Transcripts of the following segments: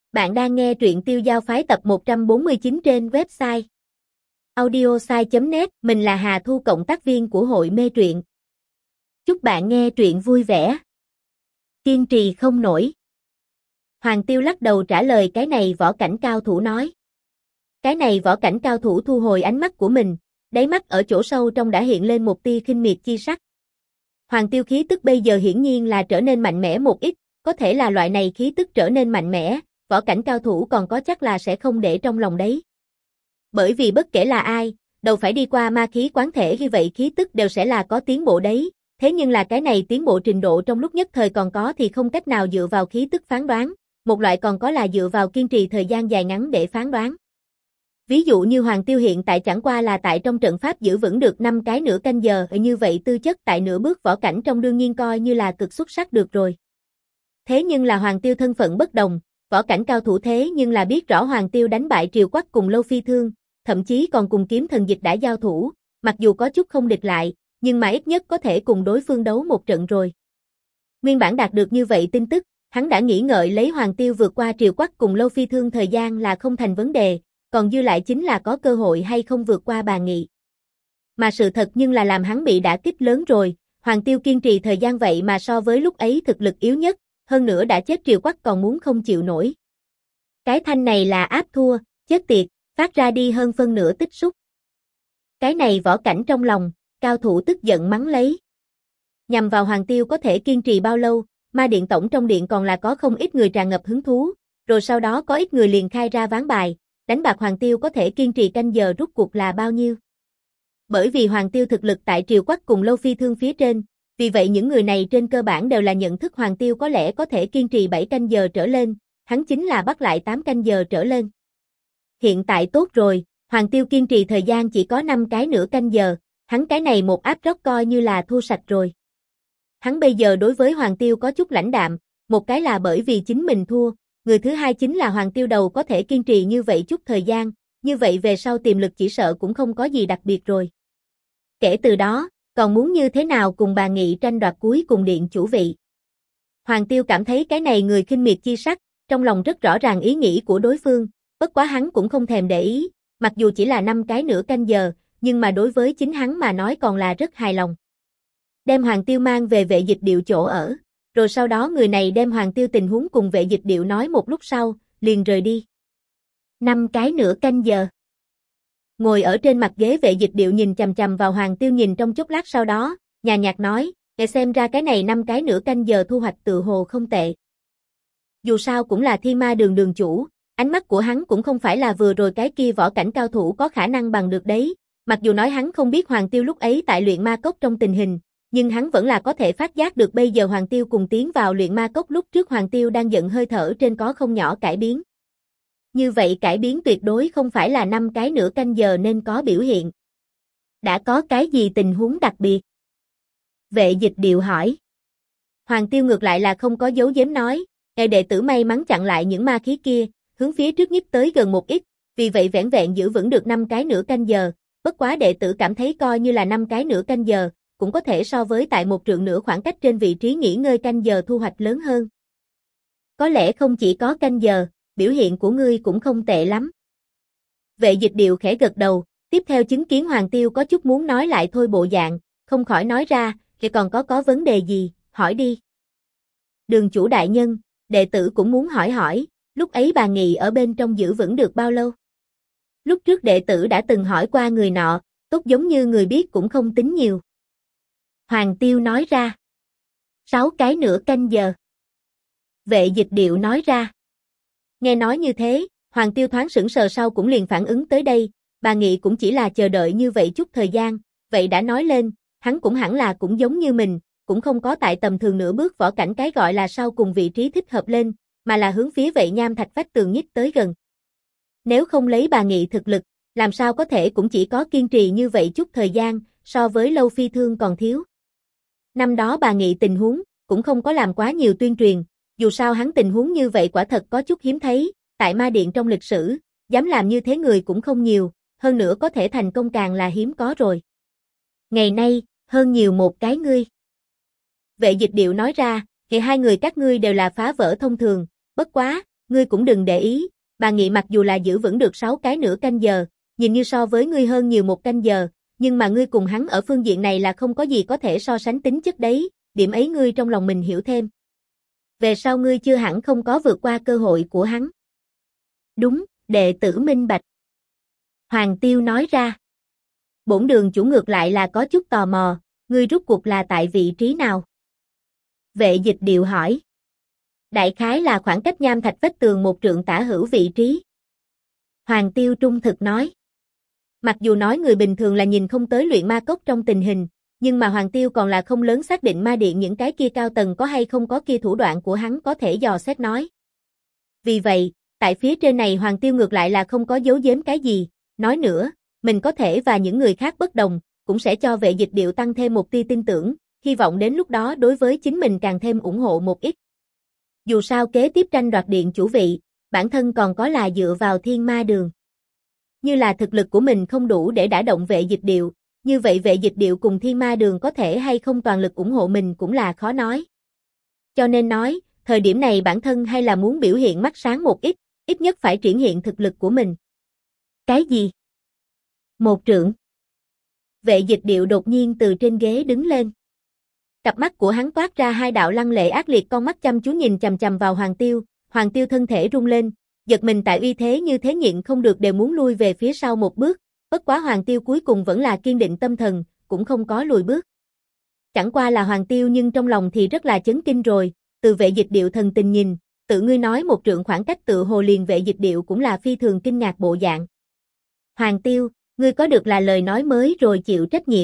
Bạn đang nghe truyện Tiêu Giao Phái tập 149 trên website audiosai.net. Mình là Hà Thu, cộng tác viên của hội mê truyện. Chúc bạn nghe truyện vui vẻ. Kiên trì không nổi. Hoàng Tiêu lắc đầu trả lời cái này võ cảnh cao thủ nói. Cái này võ cảnh cao thủ thu hồi ánh mắt của mình, đáy mắt ở chỗ sâu trong đã hiện lên một tia khinh miệt chi sắc. Hoàng Tiêu khí tức bây giờ hiển nhiên là trở nên mạnh mẽ một ít, có thể là loại này khí tức trở nên mạnh mẽ, võ cảnh cao thủ còn có chắc là sẽ không để trong lòng đấy. Bởi vì bất kể là ai, đều phải đi qua ma khí quán thể, như vậy khí tức đều sẽ là có tiến bộ đấy, thế nhưng là cái này tiến bộ trình độ trong lúc nhất thời còn có thì không cách nào dựa vào khí tức phán đoán, một loại còn có là dựa vào kiên trì thời gian dài ngắn để phán đoán. Ví dụ như Hoàng Tiêu hiện tại chẳng qua là tại trong trận pháp giữ vững được 5 cái nửa canh giờ, như vậy tư chất tại nửa bước võ cảnh trong đương nhiên coi như là cực xuất sắc được rồi. Thế nhưng là Hoàng Tiêu thân phận bất đồng, võ cảnh cao thủ thế nhưng là biết rõ Hoàng Tiêu đánh bại Triều Quắc cùng Lâu Phi Thương, thậm chí còn cùng Kiếm Thần Dịch đã giao thủ, mặc dù có chút không địch lại, nhưng mà ít nhất có thể cùng đối phương đấu một trận rồi. Nguyên bản đạt được như vậy tin tức, hắn đã nghĩ ngợi lấy Hoàng Tiêu vượt qua Triều Quắc cùng Lâu Phi Thương thời gian là không thành vấn đề, còn dư lại chính là có cơ hội hay không vượt qua Bà Nghị. Mà sự thật nhưng là làm hắn bị đả kích lớn rồi, Hoàng Tiêu kiên trì thời gian vậy mà so với lúc ấy thực lực yếu nhất, hơn nữa đã chết Triều Quắc còn muốn không chịu nổi. Cái thanh này là áp thua, chết tiệt, phát ra đi hơn phân nửa tích xúc. Cái này võ cảnh trong lòng, cao thủ tức giận mắng lấy. Nhằm vào Hoàng Tiêu có thể kiên trì bao lâu, ma điện tổng trong điện còn là có không ít người tràn ngập hứng thú, rồi sau đó có ít người liền khai ra ván bài, đánh bạc Hoàng Tiêu có thể kiên trì canh giờ rút cuộc là bao nhiêu. Bởi vì Hoàng Tiêu thực lực tại Triều Quắc cùng Lâu Phi Thương phía trên, vì vậy những người này trên cơ bản đều là nhận thức Hoàng Tiêu có lẽ có thể kiên trì 7 canh giờ trở lên, hắn chính là bắt lại 8 canh giờ trở lên. Hiện tại tốt rồi, Hoàng Tiêu kiên trì thời gian chỉ có 5 cái nửa canh giờ, hắn cái này một áp rốc coi như là thua sạch rồi. Hắn bây giờ đối với Hoàng Tiêu có chút lãnh đạm, một cái là bởi vì chính mình thua, người thứ hai chính là Hoàng Tiêu đầu có thể kiên trì như vậy chút thời gian, như vậy về sau tiềm lực chỉ sợ cũng không có gì đặc biệt rồi. Kể từ đó, còn muốn như thế nào cùng Bà Nghị tranh đoạt cuối cùng điện chủ vị. Hoàng Tiêu cảm thấy cái này người khinh miệt chi sắc, trong lòng rất rõ ràng ý nghĩ của đối phương, bất quá hắn cũng không thèm để ý, mặc dù chỉ là 5 cái nửa canh giờ, nhưng mà đối với chính hắn mà nói còn là rất hài lòng. Đem Hoàng Tiêu mang về Vệ Dịch Điệu chỗ ở, rồi sau đó người này đem Hoàng Tiêu tình huống cùng Vệ Dịch Điệu nói một lúc sau, liền rời đi. 5 cái nửa canh giờ. Ngồi ở trên mặt ghế Vệ Dịch Điệu nhìn chằm chằm vào Hoàng Tiêu nhìn trong chốc lát sau đó, nhàn nhạt nói, nghe xem ra cái này 5 cái nửa canh giờ thu hoạch tự hồ không tệ. Dù sao cũng là Thiên Ma Đường đường chủ, ánh mắt của hắn cũng không phải là vừa rồi cái kia võ cảnh cao thủ có khả năng bằng được đấy, mặc dù nói hắn không biết Hoàng Tiêu lúc ấy tại luyện ma cốc trong tình hình, nhưng hắn vẫn là có thể phát giác được bây giờ Hoàng Tiêu cùng tiến vào luyện ma cốc lúc trước Hoàng Tiêu đang giận hơi thở trên có không nhỏ cải biến. Như vậy cải biến tuyệt đối không phải là 5 cái nửa canh giờ nên có biểu hiện. Đã có cái gì tình huống đặc biệt? Vệ Dịch Điệu hỏi. Hoàng Tiêu ngược lại là không có giấu giếm nói, nghe đệ tử may mắn chặn lại những ma khí kia, hướng phía trước nhích tới gần một ít, vì vậy vẻn vẹn giữ vững được 5 cái nửa canh giờ, bất quá đệ tử cảm thấy coi như là 5 cái nửa canh giờ, cũng có thể so với tại 1 trượng nửa khoảng cách trên vị trí nghỉ ngơi canh giờ thu hoạch lớn hơn. Có lẽ không chỉ có canh giờ, biểu hiện của ngươi cũng không tệ lắm. Vệ Dịch Điệu khẽ gật đầu, tiếp theo chứng kiến Hoàng Tiêu có chút muốn nói lại thôi bộ dạng, không khỏi nói ra, thì còn có vấn đề gì, hỏi đi. Đường chủ đại nhân, đệ tử cũng muốn hỏi, lúc ấy Bà Nghị ở bên trong giữ vững được bao lâu? Lúc trước đệ tử đã từng hỏi qua người nọ, tốt giống như người biết cũng không tính nhiều. Hoàng Tiêu nói ra. 6 cái nửa canh giờ. Vệ Dịch Điệu nói ra. Nghe nói như thế, Hoàng Tiêu thoáng sững sờ sau cũng liền phản ứng tới đây, Bà Nghị cũng chỉ là chờ đợi như vậy chút thời gian, vậy đã nói lên, hắn cũng hẳn là cũng giống như mình, cũng không có tại tầm thường nửa bước võ cảnh cái gọi là sau cùng vị trí thích hợp lên, mà là hướng phía vậy nham thạch vách tường nhích tới gần. Nếu không lấy Bà Nghị thực lực, làm sao có thể cũng chỉ có kiên trì như vậy chút thời gian, so với Lâu Phi Thương còn thiếu. Năm đó Bà Nghị tình huống, cũng không có làm quá nhiều tuyên truyền, dù sao hắn tình huống như vậy quả thật có chút hiếm thấy, tại ma điện trong lịch sử, dám làm như thế người cũng không nhiều, hơn nữa có thể thành công càng là hiếm có rồi. Ngày nay, hơn nhiều một cái ngươi. Vệ Dịch Điệu nói ra, thì hai người các ngươi đều là phá vỡ thông thường, bất quá, ngươi cũng đừng để ý, bà Nghị mặc dù là giữ vững được 6 cái nửa canh giờ, nhìn như so với ngươi hơn nhiều 1 canh giờ, nhưng mà ngươi cùng hắn ở phương diện này là không có gì có thể so sánh tính chất đấy, điểm ấy ngươi trong lòng mình hiểu thêm. Về sau ngươi chưa hẳn không có vượt qua cơ hội của hắn. Đúng, đệ tử minh bạch. Hoàng Tiêu nói ra. Bổn đường chủ ngược lại là có chút tò mò, ngươi rút cuộc là tại vị trí nào? Vệ Dịch Điệu hỏi. Đại khái là khoảng cách nham thạch vách tường 1 trượng tả hữu vị trí. Hoàng Tiêu trung thực nói. Mặc dù nói người bình thường là nhìn không tới luyện ma cốc trong tình hình, nhưng mà Hoàng Tiêu còn là không lớn xác định ma điện những cái kia cao tầng có hay không có kia thủ đoạn của hắn có thể dò xét nói. Vì vậy, tại phía trên này Hoàng Tiêu ngược lại là không có giấu giếm cái gì, nói nữa, mình có thể và những người khác bất đồng, cũng sẽ cho Vệ Dịch Điệu tăng thêm một tia tin tưởng, hy vọng đến lúc đó đối với chính mình càng thêm ủng hộ một ít. Dù sao kế tiếp tranh đoạt điện chủ vị, bản thân còn có là dựa vào Thiên Ma Đường. Như là thực lực của mình không đủ để đả động Vệ Dịch Điệu, như vậy Vệ Dịch Điệu cùng Thiên Ma Đường có thể hay không toàn lực ủng hộ mình cũng là khó nói. Cho nên nói, thời điểm này bản thân hay là muốn biểu hiện mắt sáng một ít nhất phải triển hiện thực lực của mình. Cái gì? 1 trượng. Vệ Dịch Điệu đột nhiên từ trên ghế đứng lên. Cặp mắt của hắn toát ra 2 đạo lăng lệ ác liệt con mắt chăm chú nhìn chằm chằm vào Hoàng Tiêu thân thể rung lên, giật mình tại uy thế như thế nhịn không được đều muốn lui về phía sau một bước, bất quá Hoàng Tiêu cuối cùng vẫn là kiên định tâm thần, cũng không có lùi bước. Chẳng qua là Hoàng Tiêu nhưng trong lòng thì rất là chấn kinh rồi, từ Vệ Dịch Điệu thần tình nhìn, tự ngươi nói 1 trượng khoảng cách tự hồ liền Vệ Dịch Điệu cũng là phi thường kinh ngạc bộ dạng. Hoàng Tiêu, ngươi có được là lời nói mới rồi chịu trách nhiệm.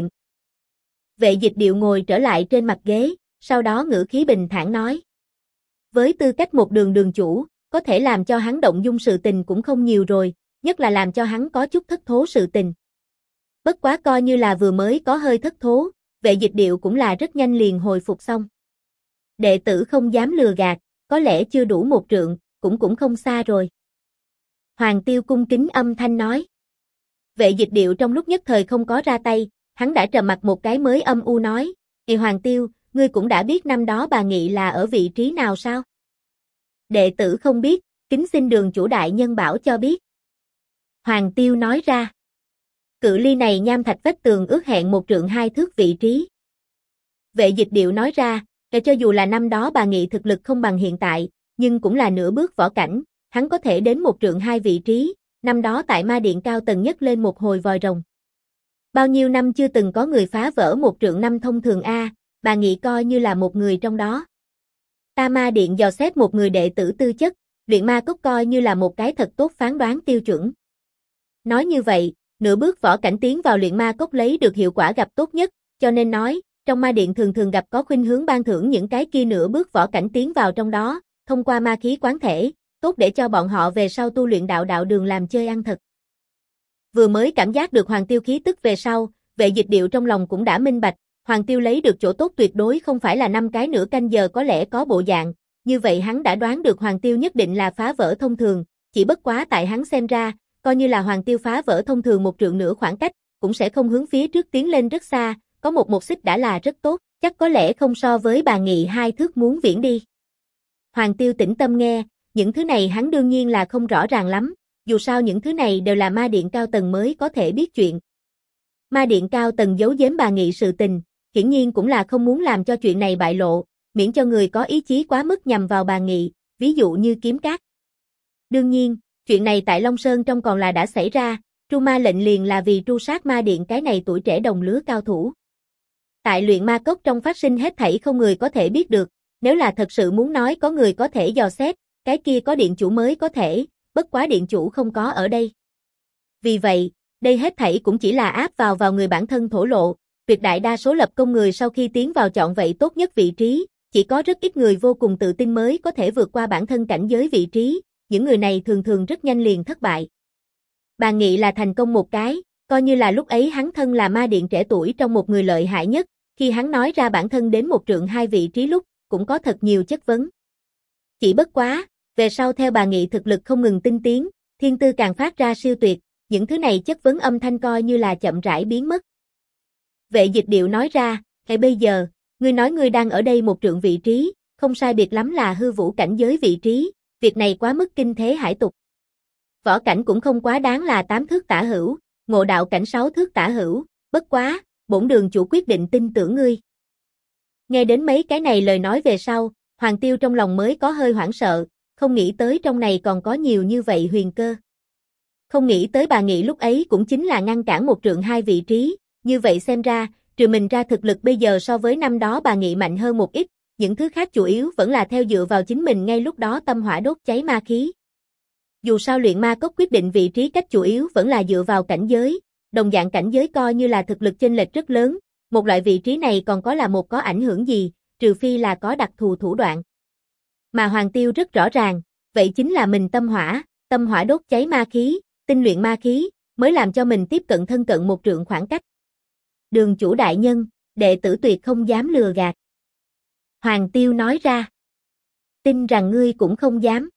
Vệ Dịch Điệu ngồi trở lại trên mặt ghế, sau đó ngữ khí bình thản nói. Với tư cách một đường chủ, có thể làm cho hắn động dung sự tình cũng không nhiều rồi, nhất là làm cho hắn có chút thất thố sự tình. Bất quá coi như là vừa mới có hơi thất thố, Vệ Dịch Điệu cũng là rất nhanh liền hồi phục xong. Đệ tử không dám lừa gạt, có lẽ chưa đủ 1 trượng, cũng không xa rồi. Hoàng Tiêu cung kính âm thanh nói. Vệ Dịch Điệu trong lúc nhất thời không có ra tay, hắn đã trầm mặt một cái mới âm u nói, Hoàng Tiêu, ngươi cũng đã biết năm đó bà Nghị là ở vị trí nào sao? Đệ tử không biết, kính xin đường chủ đại nhân bảo cho biết. Hoàng Tiêu nói ra. Cự ly này nham thạch vách tường ước hẹn 1 trượng 2 thước vị trí. Vệ Dịch Điệu nói ra, cho dù là năm đó bà Nghị thực lực không bằng hiện tại, nhưng cũng là nửa bước võ cảnh, hắn có thể đến 1 trượng 2 vị trí, năm đó tại ma điện cao tầng nhất lên một hồi vòi rồng. Bao nhiêu năm chưa từng có người phá vỡ 1 trượng 5 thông thường a, bà Nghị coi như là một người trong đó. Ta ma điện dò xét một người đệ tử tư chất, luyện ma cốc coi như là một cái thật tốt phán đoán tiêu chuẩn. Nói như vậy, nửa bước võ cảnh tiến vào luyện ma cốc lấy được hiệu quả gặp tốt nhất, cho nên nói, trong ma điện thường gặp có khuynh hướng ban thưởng những cái kia nửa bước võ cảnh tiến vào trong đó, thông qua ma khí quán thể, tốt để cho bọn họ về sau tu luyện đạo đường làm chơi ăn thật. Vừa mới cảm giác được Hoàng Tiêu khí tức về sau, Vệ Dịch Điệu trong lòng cũng đã minh bạch, Hoàng Tiêu lấy được chỗ tốt tuyệt đối không phải là 5 cái nửa canh giờ có lẽ có bộ dạng, như vậy hắn đã đoán được Hoàng Tiêu nhất định là phá vỡ thông thường, chỉ bất quá tại hắn xem ra, coi như là Hoàng Tiêu phá vỡ thông thường 1 trượng nửa khoảng cách, cũng sẽ không hướng phía trước tiến lên rất xa, có một xích đã là rất tốt, chắc có lẽ không so với bà Nghị 2 thước muốn viễn đi. Hoàng Tiêu tĩnh tâm nghe, những thứ này hắn đương nhiên là không rõ ràng lắm, dù sao những thứ này đều là ma điện cao tầng mới có thể biết chuyện. Ma điện cao tầng giấu giếm bà Nghị sự tình, hiển nhiên cũng là không muốn làm cho chuyện này bại lộ, miễn cho người có ý chí quá mức nhằm vào bà Nghị, ví dụ như kiếm cát. Đương nhiên, chuyện này tại Long Sơn trong còn là đã xảy ra, tru ma lệnh liền là vì tru sát ma điện cái này tuổi trẻ đồng lứa cao thủ. Tại luyện ma cốc trong phát sinh hết thảy không người có thể biết được, nếu là thật sự muốn nói có người có thể dò xét, cái kia có điện chủ mới có thể, bất quá điện chủ không có ở đây. Vì vậy, đây hết thảy cũng chỉ là áp vào người bản thân thổ lộ, tuyệt đại đa số lập công người sau khi tiến vào chọn vậy tốt nhất vị trí, chỉ có rất ít người vô cùng tự tin mới có thể vượt qua bản thân cảnh giới vị trí, những người này thường rất nhanh liền thất bại. Bà Nghị là thành công một cái, coi như là lúc ấy hắn thân là ma điện trẻ tuổi trong một người lợi hại nhất, khi hắn nói ra bản thân đến 1 trượng 2 vị trí lúc, cũng có thật nhiều chất vấn. Chỉ bất quá, về sau theo bà Nghị thực lực không ngừng tinh tiến, thiên tư càng phát ra siêu tuyệt, những thứ này chất vấn âm thanh coi như là chậm rãi biến mất. Vệ Dịch Điệu nói ra, bây giờ, ngươi nói ngươi đang ở đây 1 trượng vị trí, không sai biệt lắm là hư vũ cảnh giới vị trí, Việc này quá mức kinh thế hải tục. Võ cảnh cũng không quá đáng là 8 thước tả hữu, ngộ đạo cảnh 6 thước tả hữu, bất quá, bổn đường chủ quyết định tin tưởng ngươi. Nghe đến mấy cái này lời nói về sau, Hoàng Tiêu trong lòng mới có hơi hoảng sợ, không nghĩ tới trong này còn có nhiều như vậy huyền cơ. Không nghĩ tới bà Nghị lúc ấy cũng chính là ngăn cản một trượng hai vị trí, như vậy xem ra, trừ mình ra thực lực bây giờ so với năm đó bà Nghị mạnh hơn một ít, những thứ khác chủ yếu vẫn là theo dựa vào chính mình ngay lúc đó tâm hỏa đốt cháy ma khí. Dù sao luyện ma cốc quyết định vị trí cách chủ yếu vẫn là dựa vào cảnh giới, đồng dạng cảnh giới coi như là thực lực chênh lệch rất lớn, một loại vị trí này còn có là một có ảnh hưởng gì, trừ phi là có đặc thù thủ đoạn. Mà Hoàng Tiêu rất rõ ràng, vậy chính là mình tâm hỏa đốt cháy ma khí, tinh luyện ma khí, mới làm cho mình tiếp cận thân cận một trượng khoảng cách. Đường chủ đại nhân, đệ tử tuyệt không dám lừa gạt. Hoàng Tiêu nói ra. Tin rằng ngươi cũng không dám.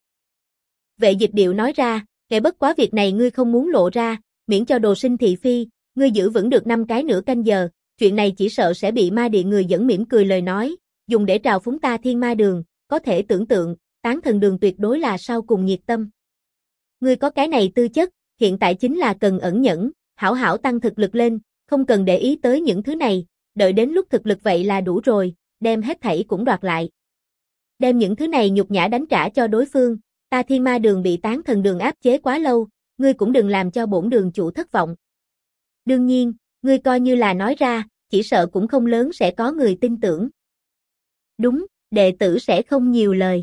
Vệ Dịch Điệu nói ra, kể bất quá việc này ngươi không muốn lộ ra, miễn cho đồ sinh thị phi, ngươi giữ vững được 5 cái nửa canh giờ, chuyện này chỉ sợ sẽ bị ma điện người dẫn mỉm cười lời nói, dùng để trào phúng ta thiên ma đường, có thể tưởng tượng, tán thần đường tuyệt đối là sau cùng nhiệt tâm. Ngươi có cái này tư chất, hiện tại chính là cần ẩn nhẫn, hảo hảo tăng thực lực lên, không cần để ý tới những thứ này, đợi đến lúc thực lực vậy là đủ rồi, đem hết thảy cũng đoạt lại. Đem những thứ này nhục nhã đánh trả cho đối phương, ta thiên ma đường bị tán thần đường áp chế quá lâu, ngươi cũng đừng làm cho bổn đường chủ thất vọng. Đương nhiên, ngươi coi như là nói ra, chỉ sợ cũng không lớn sẽ có người tin tưởng. Đúng, đệ tử sẽ không nhiều lời.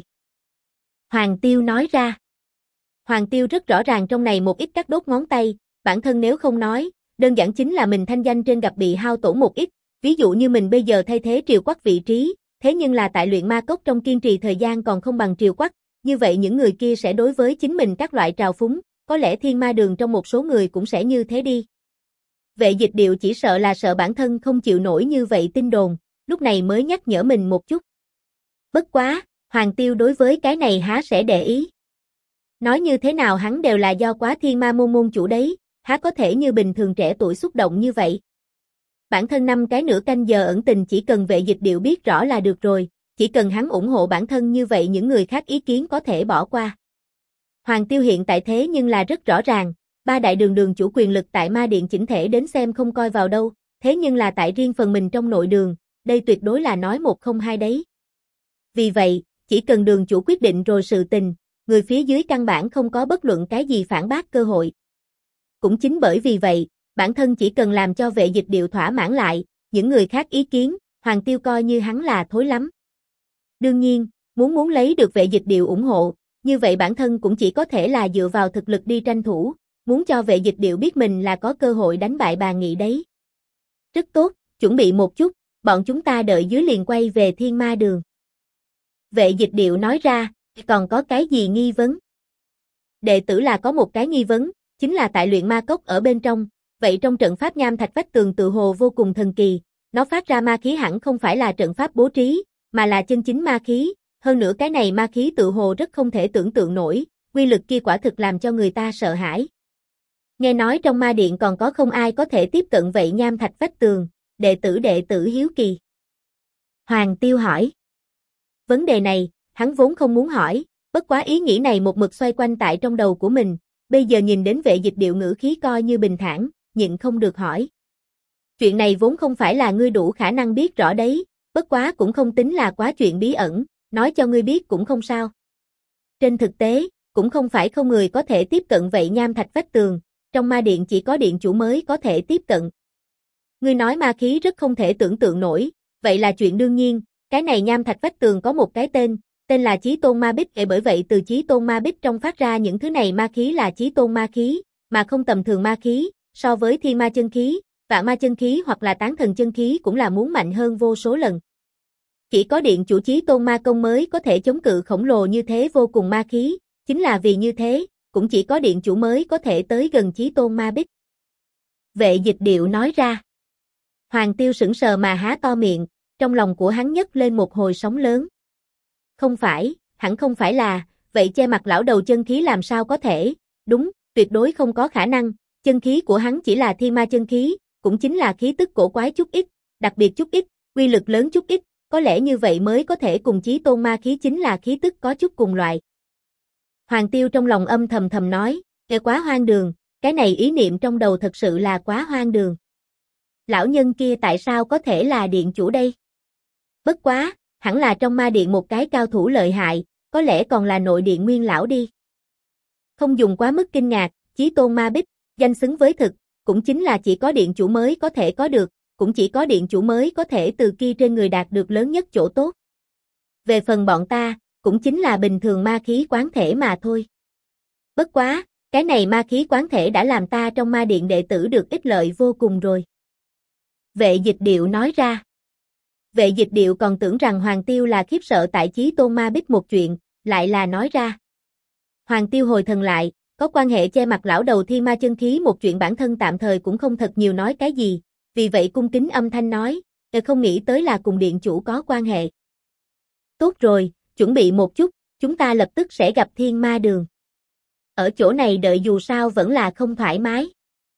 Hoàng Tiêu nói ra. Hoàng Tiêu rất rõ ràng trong này một ít cắt đốt ngón tay, bản thân nếu không nói, đơn giản chính là mình thanh danh trên gặp bị hao tổn một ít, ví dụ như mình bây giờ thay thế Triều Quắc vị trí, thế nhưng là tại luyện ma cốc trong kiên trì thời gian còn không bằng Triều Quắc, như vậy những người kia sẽ đối với chính mình các loại trào phúng, có lẽ thiên ma đường trong một số người cũng sẽ như thế đi. Vệ Dịch Điệu chỉ sợ là sợ bản thân không chịu nổi như vậy tin đồn, lúc này mới nhắc nhở mình một chút. Bất quá, Hoàng Tiêu đối với cái này há sẽ để ý. Nói như thế nào hắn đều là do quá thiên ma môn môn chủ đấy, há có thể như bình thường trẻ tuổi xúc động như vậy. Bản thân 5 cái nửa canh giờ ẩn tình chỉ cần Vệ Dịch Điệu biết rõ là được rồi, chỉ cần hắn ủng hộ bản thân như vậy những người khác ý kiến có thể bỏ qua. Hoàng Tiêu hiện tại thế nhưng là rất rõ ràng, 3 đại đường đường chủ quyền lực tại ma điện chỉnh thể đến xem không coi vào đâu, thế nhưng là tại riêng phần mình trong nội đường, đây tuyệt đối là nói một không hai đấy. Vì vậy, chỉ cần đường chủ quyết định rồi sự tình, người phía dưới căn bản không có bất luận cái gì phản bác cơ hội. Cũng chính bởi vì vậy, bản thân chỉ cần làm cho Vệ Dịch Điệu thỏa mãn lại, những người khác ý kiến, Hoàng Tiêu coi như hắn là thối lắm. Đương nhiên, muốn lấy được Vệ Dịch Điệu ủng hộ, như vậy bản thân cũng chỉ có thể là dựa vào thực lực đi tranh thủ, muốn cho Vệ Dịch Điệu biết mình là có cơ hội đánh bại bà Nghị đấy. Rất tốt, chuẩn bị một chút, bọn chúng ta đợi dưới liền quay về thiên ma đường. Vệ Dịch Điệu nói ra, còn có cái gì nghi vấn? Đệ tử là có một cái nghi vấn, chính là tại luyện ma cốc ở bên trong, vậy trong trận pháp nham thạch vách tường tự hồ vô cùng thần kỳ, nó phát ra ma khí hẳn không phải là trận pháp bố trí, mà là chân chính ma khí, hơn nữa cái này ma khí tự hồ rất không thể tưởng tượng nổi, quy lực kia quả thực làm cho người ta sợ hãi. Nghe nói trong ma điện còn có không ai có thể tiếp cận vậy nham thạch vách tường, đệ tử hiếu kỳ. Hoàng Tiêu hỏi. Vấn đề này, hắn vốn không muốn hỏi, bất quá ý nghĩ này một mực xoay quanh tại trong đầu của mình, bây giờ nhìn đến Vệ Dịch Điệu ngữ khí coi như bình thản, nhịn không được hỏi. Chuyện này vốn không phải là ngươi đủ khả năng biết rõ đấy, bất quá cũng không tính là quá chuyện bí ẩn, nói cho ngươi biết cũng không sao. Trên thực tế, cũng không phải không người có thể tiếp cận vậy nham thạch vách tường, trong ma điện chỉ có điện chủ mới có thể tiếp cận. Ngươi nói ma khí rất không thể tưởng tượng nổi, vậy là chuyện đương nhiên, cái này nham thạch vách tường có một cái tên là Chí Tôn Ma Bích, bởi vậy từ Chí Tôn Ma Bích trong phát ra những thứ này ma khí là Chí Tôn ma khí, mà không tầm thường ma khí, so với thiên ma chân khí, vạn ma chân khí hoặc là tán thần chân khí cũng là muốn mạnh hơn vô số lần. Chỉ có điện chủ Chí Tôn ma công mới có thể chống cự khổng lồ như thế vô cùng ma khí, chính là vì như thế, cũng chỉ có điện chủ mới có thể tới gần Chí Tôn Ma Bích. Vệ Dịch Điệu nói ra. Hoàng Tiêu sững sờ mà há to miệng, trong lòng của hắn nhấc lên một hồi sóng lớn. Không phải, hẳn không phải là, vậy che mặt lão đầu chân khí làm sao có thể, đúng, tuyệt đối không có khả năng, chân khí của hắn chỉ là thiên ma chân khí, cũng chính là khí tức cổ quái chút ít, đặc biệt chút ít, uy lực lớn chút ít, có lẽ như vậy mới có thể cùng Chí Tôn ma khí chính là khí tức có chút cùng loại. Hoàng Tiêu trong lòng âm thầm thầm nói, quá hoang đường, cái này ý niệm trong đầu thật sự là quá hoang đường. Lão nhân kia tại sao có thể là điện chủ đây? Bất quá, hẳn là trong ma điện một cái cao thủ lợi hại, có lẽ còn là nội điện nguyên lão đi. Không dùng quá mức kinh ngạc, chí tôn ma bích, danh xứng với thực, cũng chính là chỉ có điện chủ mới có thể có được, cũng chỉ có điện chủ mới có thể từ kia trên người đạt được lớn nhất chỗ tốt. Về phần bọn ta, cũng chính là bình thường ma khí quán thể mà thôi. Bất quá, cái này ma khí quán thể đã làm ta trong ma điện đệ tử được ích lợi vô cùng rồi. Vệ Dịch Điệu nói ra. Vệ Dịch Điệu còn tưởng rằng Hoàng Tiêu là khiếp sợ tại chí tôn ma bích một chuyện, lại là nói ra. Hoàng Tiêu hồi thần lại, có quan hệ che mặt lão đầu thiên ma chân khí một chuyện bản thân tạm thời cũng không thật nhiều nói cái gì, vì vậy cung kính âm thanh nói, không nghĩ tới là cùng điện chủ có quan hệ. Tốt rồi, chuẩn bị một chút, chúng ta lập tức sẽ gặp thiên ma đường. Ở chỗ này đợi dù sao vẫn là không thoải mái.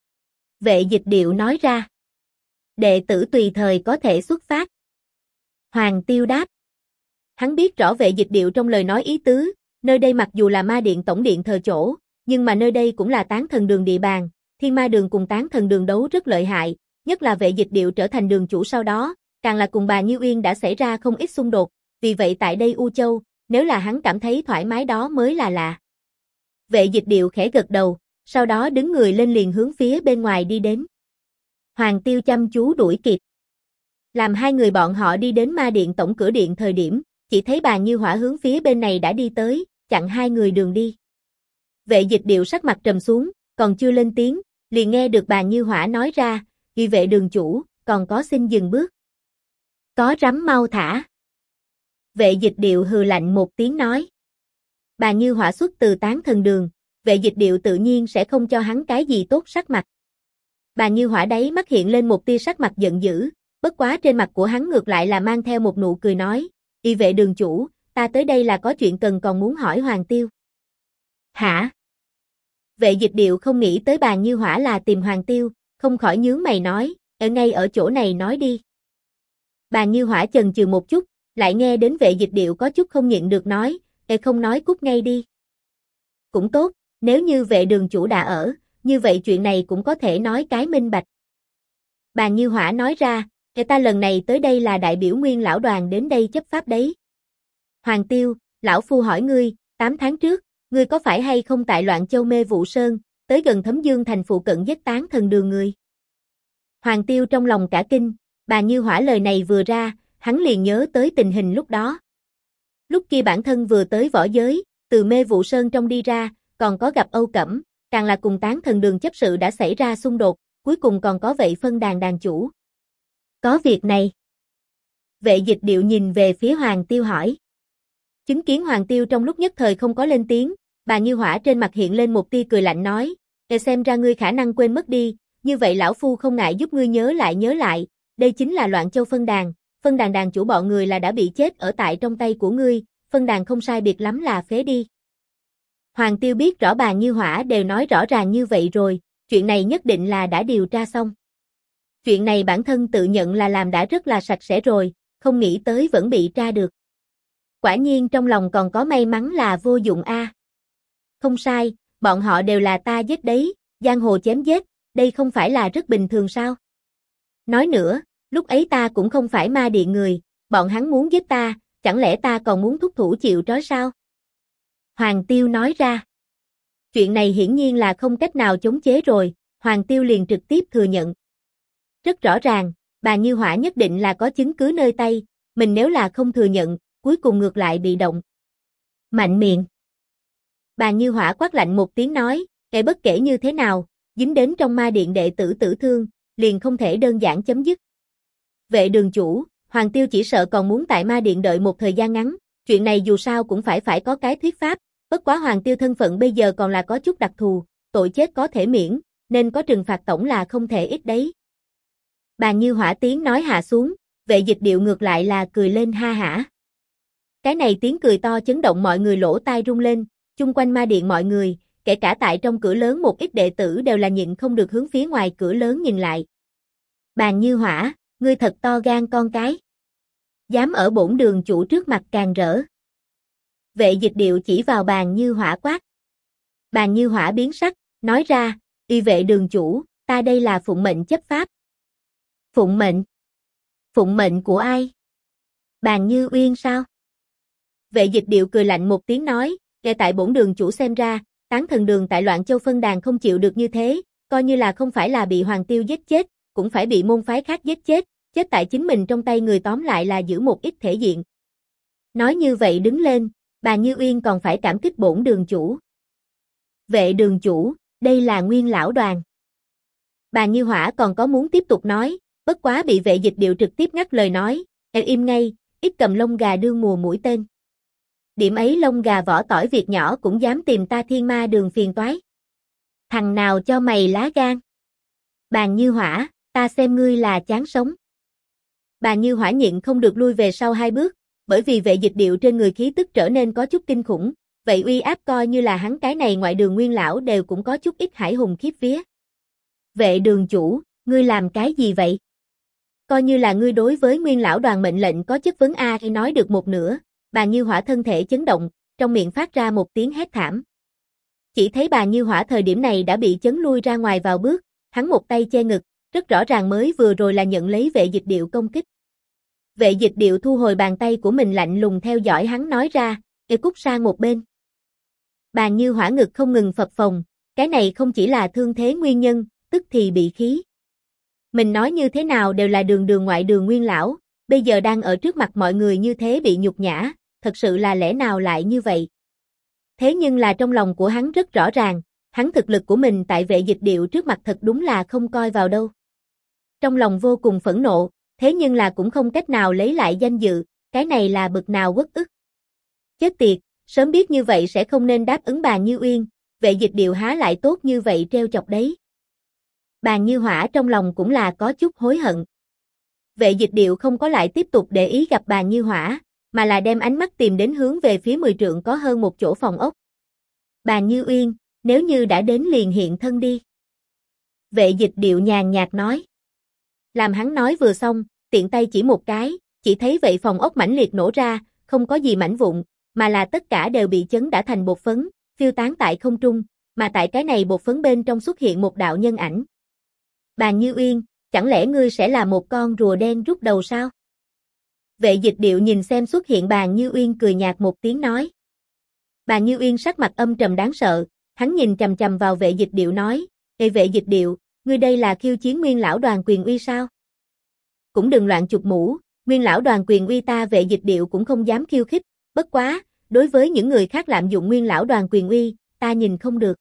Vệ Dịch Điệu nói ra. Đệ tử tùy thời có thể xuất phát. Hoàng Tiêu đáp. Hắn biết rõ Vệ Dịch Điệu trong lời nói ý tứ, nơi đây mặc dù là ma điện tổng điện thờ chỗ, nhưng mà nơi đây cũng là tán thần đường địa bàn, thiên ma đường cùng tán thần đường đấu rất lợi hại, nhất là Vệ Dịch Điệu trở thành đường chủ sau đó, càng là cùng bà Như Uyên đã xảy ra không ít xung đột, vì vậy tại đây U Châu, nếu là hắn cảm thấy thoải mái đó mới là lạ. Vệ Dịch Điệu khẽ gật đầu, sau đó đứng người lên liền hướng phía bên ngoài đi đến. Hoàng Tiêu chăm chú đuổi kịp. Làm hai người bọn họ đi đến ma điện tổng cửa điện thời điểm, chỉ thấy bà Như Hỏa hướng phía bên này đã đi tới, chặn hai người đường đi. Vệ Dịch Điệu sắc mặt trầm xuống, còn chưa lên tiếng, liền nghe được bà Như Hỏa nói ra, "Ghi vệ đường chủ, còn có xin dừng bước." "Có rắm mau thả." Vệ Dịch Điệu hừ lạnh một tiếng nói. Bà Như Hỏa xuất từ tán thần đường, Vệ Dịch Điệu tự nhiên sẽ không cho hắn cái gì tốt sắc mặt. Bà Như Hỏa đáy mắt hiện lên một tia sắc mặt giận dữ, bất quá trên mặt của hắn ngược lại là mang theo một nụ cười nói, "Y vệ đường chủ, ta tới đây là có chuyện cần còn muốn hỏi Hoàng Tiêu." "Hả?" Vệ Dịch Điệu không nghĩ tới bà Như Hỏa là tìm Hoàng Tiêu, không khỏi nhướng mày nói, "Ở ngay ở chỗ này nói đi." Bà Như Hỏa chần chừ một chút, lại nghe đến Vệ Dịch Điệu có chút không nhịn được nói, không nói cút ngay đi." "Cũng tốt, nếu như vệ đường chủ đã ở, như vậy chuyện này cũng có thể nói cái minh bạch." Bà Như Hỏa nói ra, "Ta lần này tới đây là đại biểu Nguyên lão đoàn đến đây chấp pháp đấy." "Hoàng Tiêu, lão phu hỏi ngươi, 8 tháng trước, ngươi có phải hay không tại Loạn Châu Mê Vụ Sơn, tới gần Thấm Dương thành phụ cận giết tán thần đường người?" Hoàng Tiêu trong lòng cả kinh, bà Như Hỏa lời này vừa ra, hắn liền nhớ tới tình hình lúc đó. Lúc kia bản thân vừa tới võ giới, từ Mê Vụ Sơn trong đi ra, còn có gặp Âu Cẩm, càng là cùng tán thần đường chấp sự đã xảy ra xung đột, cuối cùng còn có vậy phân đàn đàn chủ. "Có việc này." Vệ Dịch Điệu nhìn về phía Hoàng Tiêu hỏi. Chứng kiến Hoàng Tiêu trong lúc nhất thời không có lên tiếng, bà Như Hỏa trên mặt hiện lên một tia cười lạnh nói, xem ra ngươi khả năng quên mất đi, như vậy lão phu không ngại giúp ngươi nhớ lại, đây chính là Loạn Châu phân đàn đàn chủ bọn người là đã bị chết ở tại trong tay của ngươi, phân đàn không sai biệt lắm là phế đi." Hoàng Tiêu biết rõ bà Như Hỏa đều nói rõ ràng như vậy rồi, chuyện này nhất định là đã điều tra xong. Chuyện này bản thân tự nhận là làm đã rất là sạch sẽ rồi, không nghĩ tới vẫn bị tra được. Quả nhiên trong lòng còn có may mắn là vô dụng a. Không sai, bọn họ đều là ta giết đấy, giang hồ chém giết, đây không phải là rất bình thường sao? Nói nữa, lúc ấy ta cũng không phải ma điện người, bọn hắn muốn giết ta, chẳng lẽ ta còn muốn thúc thủ chịu trói sao? Hoàng Tiêu nói ra. Chuyện này hiển nhiên là không cách nào chống chế rồi, Hoàng Tiêu liền trực tiếp thừa nhận. Rất rõ ràng, bà Như Hỏa nhất định là có chứng cứ nơi tay, mình nếu là không thừa nhận, cuối cùng ngược lại bị động. Mạnh miệng. Bà Như Hỏa quát lạnh một tiếng nói, bất kể như thế nào, dính đến trong ma điện đệ tử tử thương, liền không thể đơn giản chấm dứt. Vệ đường chủ, Hoàng Tiêu chỉ sợ còn muốn tại ma điện đợi một thời gian ngắn, chuyện này dù sao cũng phải có cái thuyết pháp, bất quá Hoàng Tiêu thân phận bây giờ còn là có chút đặc thù, tội chết có thể miễn, nên có trừng phạt tổng là không thể ít đấy. Bà Như Hỏa tiếng nói hạ xuống, Vệ Dịch Điệu ngược lại là cười lên ha hả. Cái này tiếng cười to chấn động mọi người lỗ tai rung lên, chung quanh ma điện mọi người, kể cả tại trong cửa lớn một ít đệ tử đều là nhịn không được hướng phía ngoài cửa lớn nhìn lại. Bà Như Hỏa, ngươi thật to gan con cái. Dám ở bổn đường chủ trước mặt càng rỡ. Vệ Dịch Điệu chỉ vào Bàn Như Hỏa quát. Bàn Như Hỏa biến sắc, nói ra, uy vệ đường chủ, ta đây là phụng mệnh chấp pháp. Phụng mệnh? Phụng mệnh của ai? Bàn Như Uyên sao? Vệ Dịch Điệu cười lạnh một tiếng nói, nghe tại bổn đường chủ xem ra, Tán Thần Đường tại Loạn Châu phân đàn không chịu được như thế, coi như là không phải là bị Hoàng Tiêu giết chết, cũng phải bị môn phái khác giết chết, chết tại chính mình trong tay người tóm lại là giữ một ít thể diện. Nói như vậy đứng lên, Bàn Như Uyên còn phải cảm kích bổn đường chủ. Vệ đường chủ, đây là Nguyên lão đoàn. Bàn Như Hỏa còn có muốn tiếp tục nói, bất quá bị Vệ Dịch Điệu trực tiếp ngắt lời nói, em im ngay, ít cầm lông gà đương mùa mũi tên. Điểm ấy lông gà vỏ tỏi việc nhỏ cũng dám tìm ta Thiên Ma Đường phiền toái. Thằng nào cho mày lá gan? Bàn Như Hỏa, ta xem ngươi là chán sống. Bàn Như Hỏa nhịn không được lui về sau 2 bước, bởi vì Vệ Dịch Điệu trên người khí tức trở nên có chút kinh khủng, vậy uy áp coi như là hắn cái này ngoại đường Nguyên lão đều cũng có chút ít hải hùng khiếp vía. Vệ đường chủ, ngươi làm cái gì vậy? Coi như là ngươi đối với Nguyên lão đoàn mệnh lệnh có chất vấn a khi nói được một nửa, Bàn Như Hỏa thân thể chấn động, trong miệng phát ra một tiếng hét thảm. Chỉ thấy Bàn Như Hỏa thời điểm này đã bị chấn lui ra ngoài vào bước, hắn một tay che ngực, rất rõ ràng mới vừa rồi là nhận lấy Vệ Dịch Điệu công kích. Vệ Dịch Điệu thu hồi bàn tay của mình lạnh lùng theo dõi hắn nói ra, cút sang một bên. Bàn Như Hỏa ngực không ngừng phập phồng, cái này không chỉ là thương thế nguyên nhân, tức thì bị khí. Mình nói như thế nào đều là đường đường ngoại đường Nguyên lão, bây giờ đang ở trước mặt mọi người như thế bị nhục nhã, thật sự là lẽ nào lại như vậy? Thế nhưng là trong lòng của hắn rất rõ ràng, hắn thực lực của mình tại Vệ Dịch Điệu trước mặt thật đúng là không coi vào đâu. Trong lòng vô cùng phẫn nộ, thế nhưng là cũng không cách nào lấy lại danh dự, cái này là bực nào uất ức. Chết tiệt, sớm biết như vậy sẽ không nên đáp ứng Bàn Như Uyên, Vệ Dịch Điệu há lại tốt như vậy treo chọc đấy. Bàn Như Hỏa trong lòng cũng là có chút hối hận. Vệ Dịch Điệu không có lại tiếp tục để ý gặp Bàn Như Hỏa, mà là đem ánh mắt tìm đến hướng về phía 10 trượng có hơn một chỗ phòng ốc. Bàn Như Uyên, nếu như đã đến liền hiện thân đi. Vệ Dịch Điệu nhàn nhạt nói. Làm hắn nói vừa xong, tiện tay chỉ một cái, chỉ thấy vậy phòng ốc mãnh liệt nổ ra, không có gì mảnh vụn, mà là tất cả đều bị chấn đã thành bột phấn, phiêu tán tại không trung, mà tại cái này bột phấn bên trong xuất hiện một đạo nhân ảnh. Bàn Như Uyên, chẳng lẽ ngươi sẽ là một con rùa đen rút đầu sao? Vệ Dịch Điệu nhìn xem xuất hiện Bàn Như Uyên cười nhạt một tiếng nói. Bàn Như Uyên sắc mặt âm trầm đáng sợ, hắn nhìn chằm chằm vào Vệ Dịch Điệu nói, Vệ Dịch Điệu, ngươi đây là khiêu chiến Nguyên lão đoàn quyền uy sao? Cũng đừng loạn chụp mũ, Nguyên lão đoàn quyền uy ta Vệ Dịch Điệu cũng không dám khiêu khích, bất quá, đối với những người khác lạm dụng Nguyên lão đoàn quyền uy, ta nhìn không được.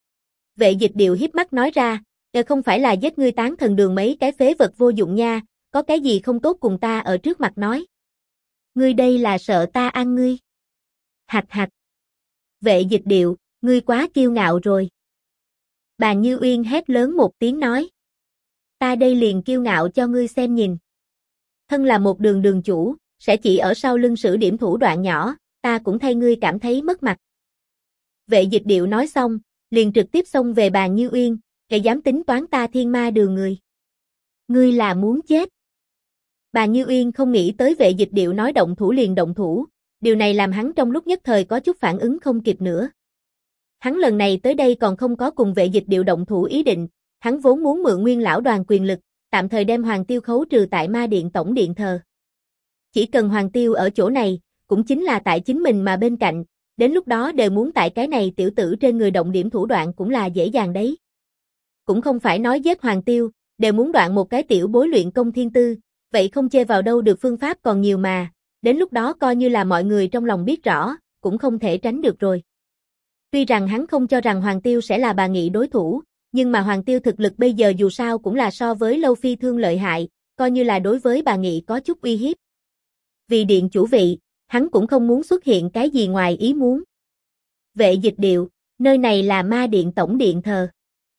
Vệ Dịch Điệu hiếp mắt nói ra, không phải là giết ngươi Tán Thần Đường mấy cái phế vật vô dụng nha, có cái gì không tốt cùng ta ở trước mặt nói. Ngươi đây là sợ ta ăn ngươi. Hạch hạch. Vệ Dịch Điệu, ngươi quá kiêu ngạo rồi. Bàn Như Uyên hét lớn một tiếng nói. Ta đây liền kiêu ngạo cho ngươi xem nhìn. Thân là một đường đường chủ, sẽ chỉ ở sau lưng sử điểm thủ đoạn nhỏ, ta cũng thay ngươi cảm thấy mất mặt. Vệ Dịch Điệu nói xong, liền trực tiếp xông về Bàn Như Uyên, kẻ dám tính toán ta Thiên Ma Đường người. Ngươi là muốn chết. Bàn Như Uyên không nghĩ tới Vệ Dịch Điệu nói động thủ liền động thủ, điều này làm hắn trong lúc nhất thời có chút phản ứng không kịp nữa. Hắn lần này tới đây còn không có cùng Vệ Dịch Điệu động thủ ý định, hắn vốn muốn mượn Nguyên lão đoàn quyền lực, tạm thời đem Hoàng Tiêu khấu trừ tại Ma Điện tổng điện thờ. Chỉ cần Hoàng Tiêu ở chỗ này, cũng chính là tại chính mình mà bên cạnh, đến lúc đó đều muốn tại cái này tiểu tử trên người động điểm thủ đoạn cũng là dễ dàng đấy. Cũng không phải nói giết Hoàng Tiêu, đều muốn đoạn một cái tiểu bối luyện công thiên tư, vậy không chê vào đâu được phương pháp còn nhiều mà, đến lúc đó coi như là mọi người trong lòng biết rõ, cũng không thể tránh được rồi. Tuy rằng hắn không cho rằng Hoàng Tiêu sẽ là bà Nghị đối thủ, nhưng mà Hoàng Tiêu thực lực bây giờ dù sao cũng là so với Lâu Phi Thương lợi hại, coi như là đối với bà Nghị có chút uy hiếp. Vì điện chủ vị, hắn cũng không muốn xuất hiện cái gì ngoài ý muốn. Vệ Dịch Điệu, nơi này là Ma Điện tổng điện thờ.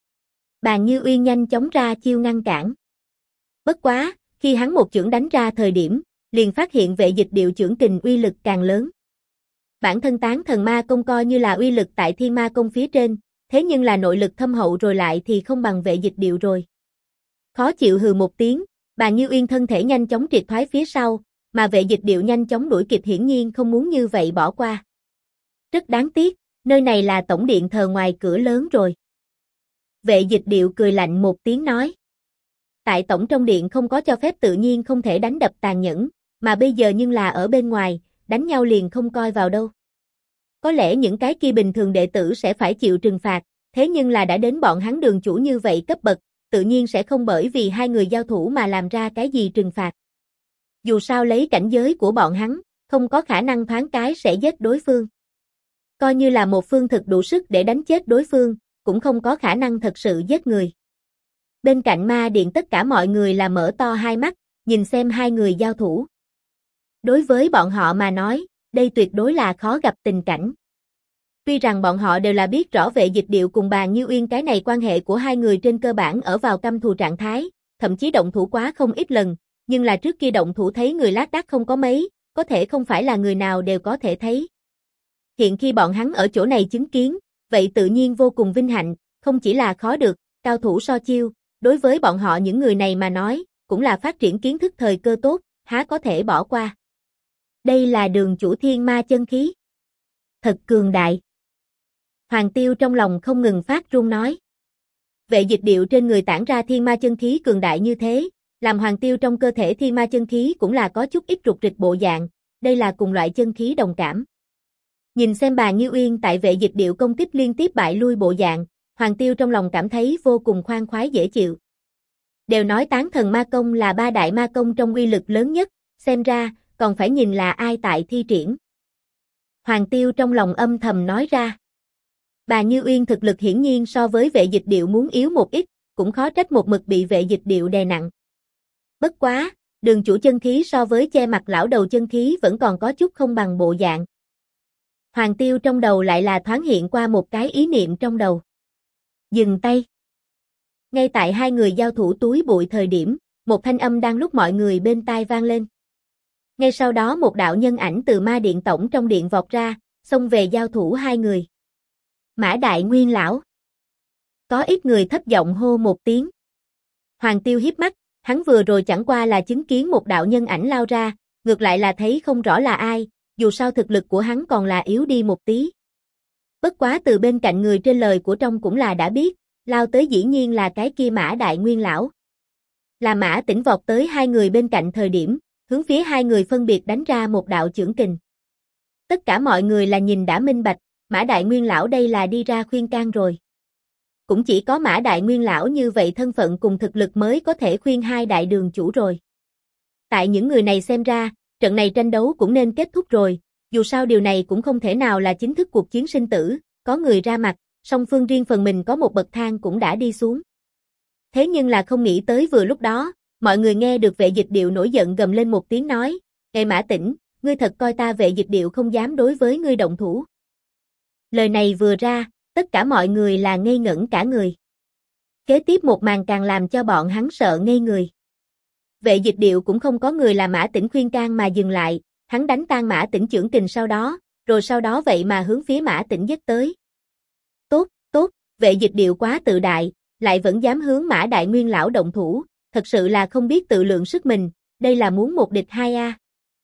Bàn Như Uyên nhanh chóng ra chiêu ngăn cản. Bất quá, khi hắn một chưởng đánh ra thời điểm, liền phát hiện Vệ Dịch Điệu chưởng kình uy lực càng lớn. Bản thân Tán Thần Ma Công coi như là uy lực tại Thiên Ma Công phía trên, thế nhưng là nội lực thâm hậu rồi lại thì không bằng Vệ Dịch Điệu rồi. Khó chịu hừ một tiếng, Bàn Như Uyên thân thể nhanh chóng triệt thoái phía sau, mà Vệ Dịch Điệu nhanh chóng đuổi kịp hiển nhiên không muốn như vậy bỏ qua. Rất đáng tiếc, nơi này là tổng điện thờ ngoài cửa lớn rồi. Vệ dịch điệu cười lạnh một tiếng nói. Tại tổng trong điện không có cho phép tự nhiên không thể đánh đập tàn nhẫn, mà bây giờ nhưng là ở bên ngoài, đánh nhau liền không coi vào đâu. Có lẽ những cái kia bình thường đệ tử sẽ phải chịu trừng phạt, thế nhưng là đã đến bọn hắn đường chủ như vậy cấp bậc, tự nhiên sẽ không bởi vì hai người giao thủ mà làm ra cái gì trừng phạt. Dù sao lấy cảnh giới của bọn hắn, không có khả năng thoáng cái sẽ giết đối phương. Coi như là một phương thực đủ sức để đánh chết đối phương, cũng không có khả năng thật sự giết người. Bên cạnh ma điện tất cả mọi người là mở to hai mắt, nhìn xem hai người giao thủ. Đối với bọn họ mà nói, đây tuyệt đối là khó gặp tình cảnh. Tuy rằng bọn họ đều là biết rõ Vệ Dịch Điệu cùng Bà Như Uyên cái này quan hệ của hai người trên cơ bản ở vào căm thù trạng thái, thậm chí động thủ quá không ít lần, nhưng là trước kia động thủ thấy người lác đác không có mấy, có thể không phải là người nào đều có thể thấy. Hiện khi bọn hắn ở chỗ này chứng kiến, vậy tự nhiên vô cùng vinh hạnh, không chỉ là khó được, cao thủ so chiêu, đối với bọn họ những người này mà nói, cũng là phát triển kiến thức thời cơ tốt, há có thể bỏ qua. Đây là đường chủ thiên ma chân khí. Thật cường đại. Hoàng Tiêu trong lòng không ngừng phát run nói. Vệ Dịch Điệu trên người tản ra thiên ma chân khí cường đại như thế, làm Hoàng Tiêu trong cơ thể thiên ma chân khí cũng là có chút ít rụt rịch bộ dạng, đây là cùng loại chân khí đồng cảm. Nhìn xem Bà Như Uyên tại Vệ Dịch Điệu công kích liên tiếp bại lui bộ dạng, Hoàng Tiêu trong lòng cảm thấy vô cùng khoan khoái dễ chịu. Đều nói tán thần ma công là ba đại ma công trong uy lực lớn nhất, xem ra, còn phải nhìn là ai tại thi triển. Hoàng Tiêu trong lòng âm thầm nói ra. Bà Như Uyên thực lực hiển nhiên so với Vệ Dịch Điệu muốn yếu một ít, cũng khó trách một mực bị Vệ Dịch Điệu đè nặng. Bất quá, đường chủ chân khí so với che mặt lão đầu chân khí vẫn còn có chút không bằng bộ dạng. Hoàng Tiêu trong đầu lại là thoáng hiện qua một cái ý niệm trong đầu. Dừng tay. Ngay tại hai người giao thủ túi bụi thời điểm, một thanh âm đang lúc mọi người bên tai vang lên. Ngay sau đó một đạo nhân ảnh từ ma điện tổng trong điện vọt ra, xông về giao thủ hai người. Mã Đại Nguyên lão. Có ít người thấp giọng hô một tiếng. Hoàng Tiêu hiếp mắt, hắn vừa rồi chẳng qua là chứng kiến một đạo nhân ảnh lao ra, ngược lại là thấy không rõ là ai, dù sao thực lực của hắn còn là yếu đi một tí. Bất quá từ bên cạnh người trên lời của trong cũng là đã biết, lao tới dĩ nhiên là cái kia Mã Đại Nguyên lão. Là Mã Tĩnh vọt tới hai người bên cạnh thời điểm, hướng phía hai người phân biệt đánh ra một đạo chưởng kình. Tất cả mọi người là nhìn đã minh bạch, Mã Đại Nguyên lão đây là đi ra khuyên can rồi. Cũng chỉ có Mã Đại Nguyên lão như vậy thân phận cùng thực lực mới có thể khuyên hai đại đường chủ rồi. Tại những người này xem ra, trận này tranh đấu cũng nên kết thúc rồi, dù sao điều này cũng không thể nào là chính thức cuộc chiến sinh tử, có người ra mặt, song phương riêng phần mình có một bậc thang cũng đã đi xuống. Thế nhưng là không nghĩ tới vừa lúc đó, mọi người nghe được Vệ Dịch Điệu nổi giận gầm lên một tiếng nói, "Ê Mã Tĩnh, ngươi thật coi ta Vệ Dịch Điệu không dám đối với ngươi động thủ." Lời này vừa ra, tất cả mọi người là ngây ngẩn cả người. Kế tiếp một màn càng làm cho bọn hắn sợ ngây người. Vệ Dịch Điệu cũng không có người là Mã Tĩnh khuyên can mà dừng lại, hắn đánh tan Mã Tĩnh chưởng kình rồi sau đó vậy mà hướng phía Mã Tĩnh giết tới. Tốt, Vệ Dịch Điệu quá tự đại, lại vẫn dám hướng Mã Đại Nguyên lão động thủ, thật sự là không biết tự lượng sức mình, đây là muốn một địch hai a.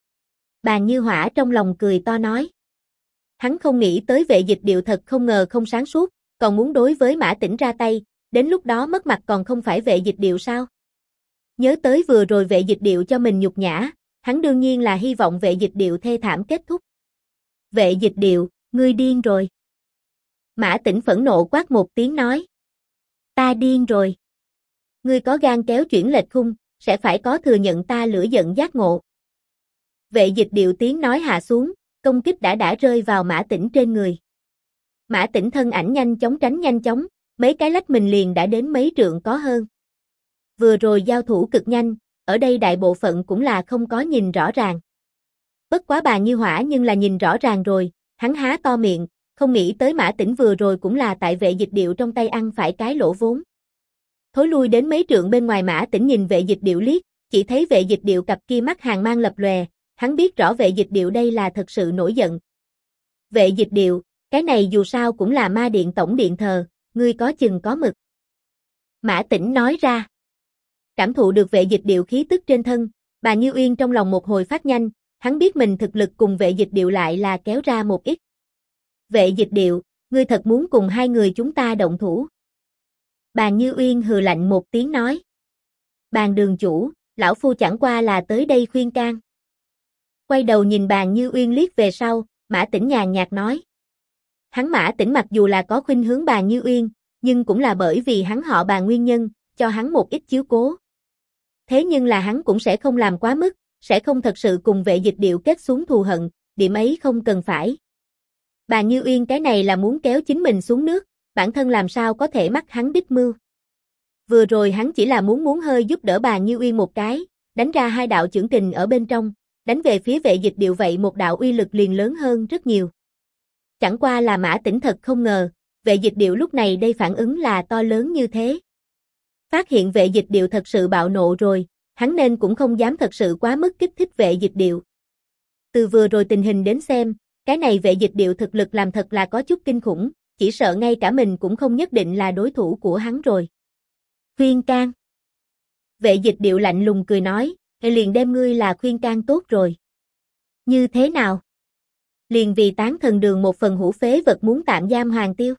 Bàn Như Hỏa trong lòng cười to nói. Hắn không nghĩ tới Vệ Dịch Điệu thật không ngờ không sáng suốt, còn muốn đối với Mã Tĩnh ra tay, đến lúc đó mất mặt còn không phải Vệ Dịch Điệu sao? Nhớ tới vừa rồi Vệ Dịch Điệu cho mình nhục nhã, hắn đương nhiên là hy vọng Vệ Dịch Điệu thê thảm kết thúc. Vệ Dịch Điệu, ngươi điên rồi. Mã Tĩnh phẫn nộ quát một tiếng nói. Ta điên rồi. Ngươi có gan kéo chuyển lệch khung, sẽ phải có thừa nhận ta lửa giận giác ngộ. Vệ Dịch Điệu tiếng nói hạ xuống, công kích đã rơi vào Mã Tĩnh trên người. Mã Tĩnh thân ảnh nhanh chóng tránh nhanh chóng, mấy cái lách mình liền đã đến mấy trượng có hơn. Vừa rồi giao thủ cực nhanh, ở đây đại bộ phận cũng là không có nhìn rõ ràng. Bất quá Bà Như Hỏa nhưng là nhìn rõ ràng rồi, hắn há to miệng, không nghĩ tới Mã Tĩnh vừa rồi cũng là tại Vệ Dịch Điệu trong tay ăn phải cái lỗ vốn. Thối lui đến mấy trượng bên ngoài Mã Tĩnh nhìn Vệ Dịch Điệu liếc, chỉ thấy Vệ Dịch Điệu cặp kia mắt hàn mang lập lòe, hắn biết rõ Vệ Dịch Điệu đây là thật sự nổi giận. Vệ Dịch Điệu, cái này dù sao cũng là ma điện tổng điện thờ, ngươi có chừng có mực. Mã Tĩnh nói ra. Cảm thụ được Vệ Dịch Điệu khí tức trên thân, Bà Như Uyên trong lòng một hồi phát nhanh, hắn biết mình thực lực cùng Vệ Dịch Điệu lại là kéo ra một ít. Vệ Dịch Điệu, ngươi thật muốn cùng hai người chúng ta động thủ. Bàn Như Uyên hừ lạnh một tiếng nói. Bàn đường chủ, lão phu chẳng qua là tới đây khuyên can. Quay đầu nhìn Bàn Như Uyên liếc về sau, Mã Tĩnh nhàn nhạt nói. Hắn Mã Tĩnh mặc dù là có khuynh hướng Bàn Như Uyên, nhưng cũng là bởi vì hắn họ Bàn nguyên nhân, cho hắn một ít chiếu cố. Thế nhưng là hắn cũng sẽ không làm quá mức, sẽ không thật sự cùng Vệ Dịch Điệu kết xuống thù hận, điểm ấy không cần phải. Bàn Như Uyên cái này là muốn kéo chính mình xuống nước, bản thân làm sao có thể mắc hắn đích mưu. Vừa rồi hắn chỉ là muốn hơi giúp đỡ Bàn Như Uyên một cái, đánh ra hai đạo chưởng kình ở bên trong, đánh về phía Vệ Dịch Điệu vậy một đạo uy lực liền lớn hơn rất nhiều. Chẳng qua là Mã Tĩnh thật không ngờ, Vệ Dịch Điệu lúc này đây phản ứng là to lớn như thế. Phát hiện Vệ Dịch Điệu thật sự bạo nộ rồi, hắn nên cũng không dám thật sự quá mức kích thích Vệ Dịch Điệu. Từ vừa rồi tình hình đến xem, cái này Vệ Dịch Điệu thực lực làm thật là có chút kinh khủng, chỉ sợ ngay cả mình cũng không nhất định là đối thủ của hắn rồi. Khuyên can. Vệ Dịch Điệu lạnh lùng cười nói, liền đem ngươi là khuyên can tốt rồi. Như thế nào? Liền vì Tán Thần Đường một phần hữu phế vật muốn tạm giam Hoàng Tiêu.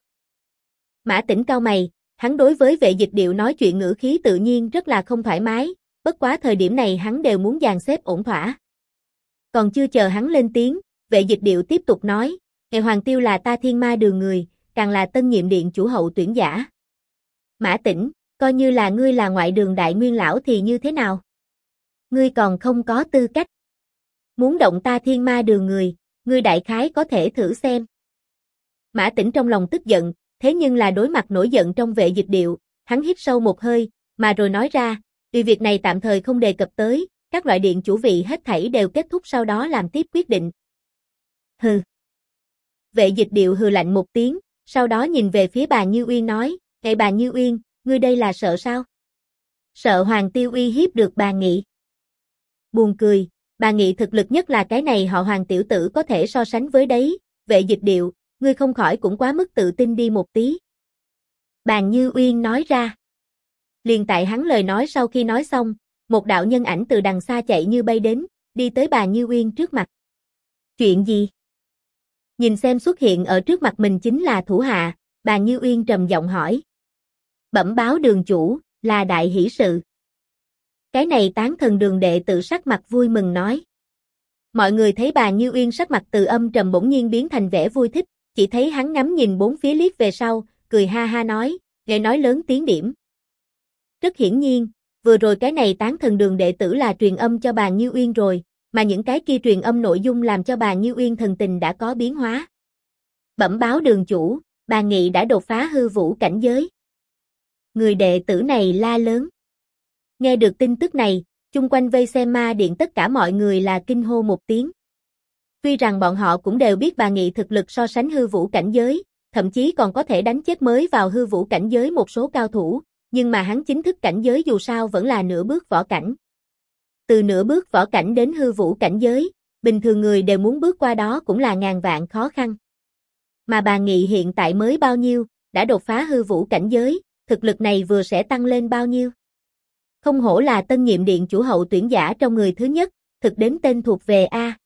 Mã Tĩnh cau mày, hắn đối với Vệ Dịch Điệu nói chuyện ngữ khí tự nhiên rất là không thoải mái, bất quá thời điểm này hắn đều muốn dàn xếp ổn thỏa. Còn chưa chờ hắn lên tiếng, Vệ Dịch Điệu tiếp tục nói, Ngài Hoàng Tiêu là ta Thiên Ma Đường người, càng là tân nhiệm điện chủ hậu tuyển giả. Mã Tĩnh, coi như là ngươi là ngoại đường đại nguyên lão thì như thế nào? Ngươi còn không có tư cách. Muốn động ta Thiên Ma Đường người, ngươi đại khái có thể thử xem. Mã Tĩnh trong lòng tức giận, thế nhưng là đối mặt nổi giận trong Vệ Dịch Điệu, hắn hít sâu một hơi, mà rồi nói ra, vì việc này tạm thời không đề cập tới, các loại điện chủ vị hết thảy đều kết thúc sau đó làm tiếp quyết định. Hừ. Vệ Dịch Điệu hừ lạnh một tiếng, sau đó nhìn về phía Bàn Như Uyên nói, "Ngài Bàn Như Uyên, ngươi đây là sợ sao? Sợ Hoàng Tiêu uy hiếp được bà Nghị?" Buồn cười, bà Nghị thực lực nhất là cái này họ Hoàng tiểu tử có thể so sánh với đấy, Vệ Dịch Điệu, ngươi không khỏi cũng quá mức tự tin đi một tí. Bàn Như Uyên nói ra. Liền tại hắn lời nói sau khi nói xong, một đạo nhân ảnh từ đằng xa chạy như bay đến, đi tới Bàn Như Uyên trước mặt. Chuyện gì? Nhìn xem xuất hiện ở trước mặt mình chính là thủ hạ, Bàn Như Uyên trầm giọng hỏi. Bẩm báo đường chủ, là đại hỷ sự. Cái này Tán Thần Đường đệ tử sắc mặt vui mừng nói. Mọi người thấy Bàn Như Uyên sắc mặt từ âm trầm bỗng nhiên biến thành vẻ vui thích, chỉ thấy hắn ngắm nhìn bốn phía liếc về sau, cười ha ha nói, nghe nói lớn tiếng điểm. Rất hiển nhiên, vừa rồi cái này Tán Thần Đường đệ tử là truyền âm cho Bàn Như Uyên rồi, mà những cái kia truyền âm nội dung làm cho Bàn Như Uyên thần tình đã có biến hóa. Bẩm báo đường chủ, Bàn Nghị đã đột phá hư vũ cảnh giới. Người đệ tử này la lớn. Nghe được tin tức này, chung quanh vây xem ma điện tất cả mọi người là kinh hô một tiếng. Tuy rằng bọn họ cũng đều biết Bàn Nghị thực lực so sánh hư vũ cảnh giới, thậm chí còn có thể đánh chết mới vào hư vũ cảnh giới một số cao thủ, nhưng mà hắn chính thức cảnh giới dù sao vẫn là nửa bước võ cảnh. Từ nửa bước võ cảnh đến hư vũ cảnh giới, bình thường người đều muốn bước qua đó cũng là ngàn vạn khó khăn. Mà Bàn Nghị hiện tại mới bao nhiêu, đã đột phá hư vũ cảnh giới, thực lực này vừa sẽ tăng lên bao nhiêu. Không hổ là tân nhiệm điện chủ hậu tuyển giả trong người thứ nhất, thực đến tên thuộc về A.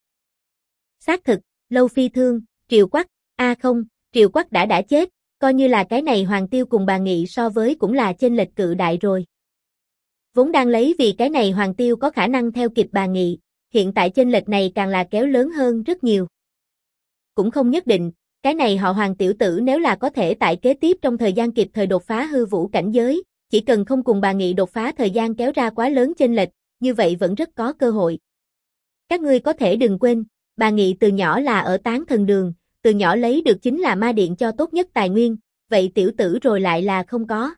Xác thực, Lâu Phi Thương, Triều Quắc, không, Triều Quắc đã chết, coi như là cái này Hoàng Tiêu cùng Bàn Nghị so với cũng là chênh lệch cự đại rồi. Vốn đang lấy vì cái này Hoàng Tiêu có khả năng theo kịp Bàn Nghị, hiện tại chênh lệch này càng là kéo lớn hơn rất nhiều. Cũng không nhất định, cái này họ Hoàng tiểu tử nếu là có thể tại kế tiếp trong thời gian kịp thời đột phá hư vũ cảnh giới, chỉ cần không cùng Bàn Nghị đột phá thời gian kéo ra quá lớn chênh lệch, như vậy vẫn rất có cơ hội. Các ngươi có thể đừng quên, Bàn Nghị từ nhỏ là ở Tán Thần Đường, từ nhỏ lấy được chính là ma điện cho tốt nhất tài nguyên, vậy tiểu tử rồi lại là không có.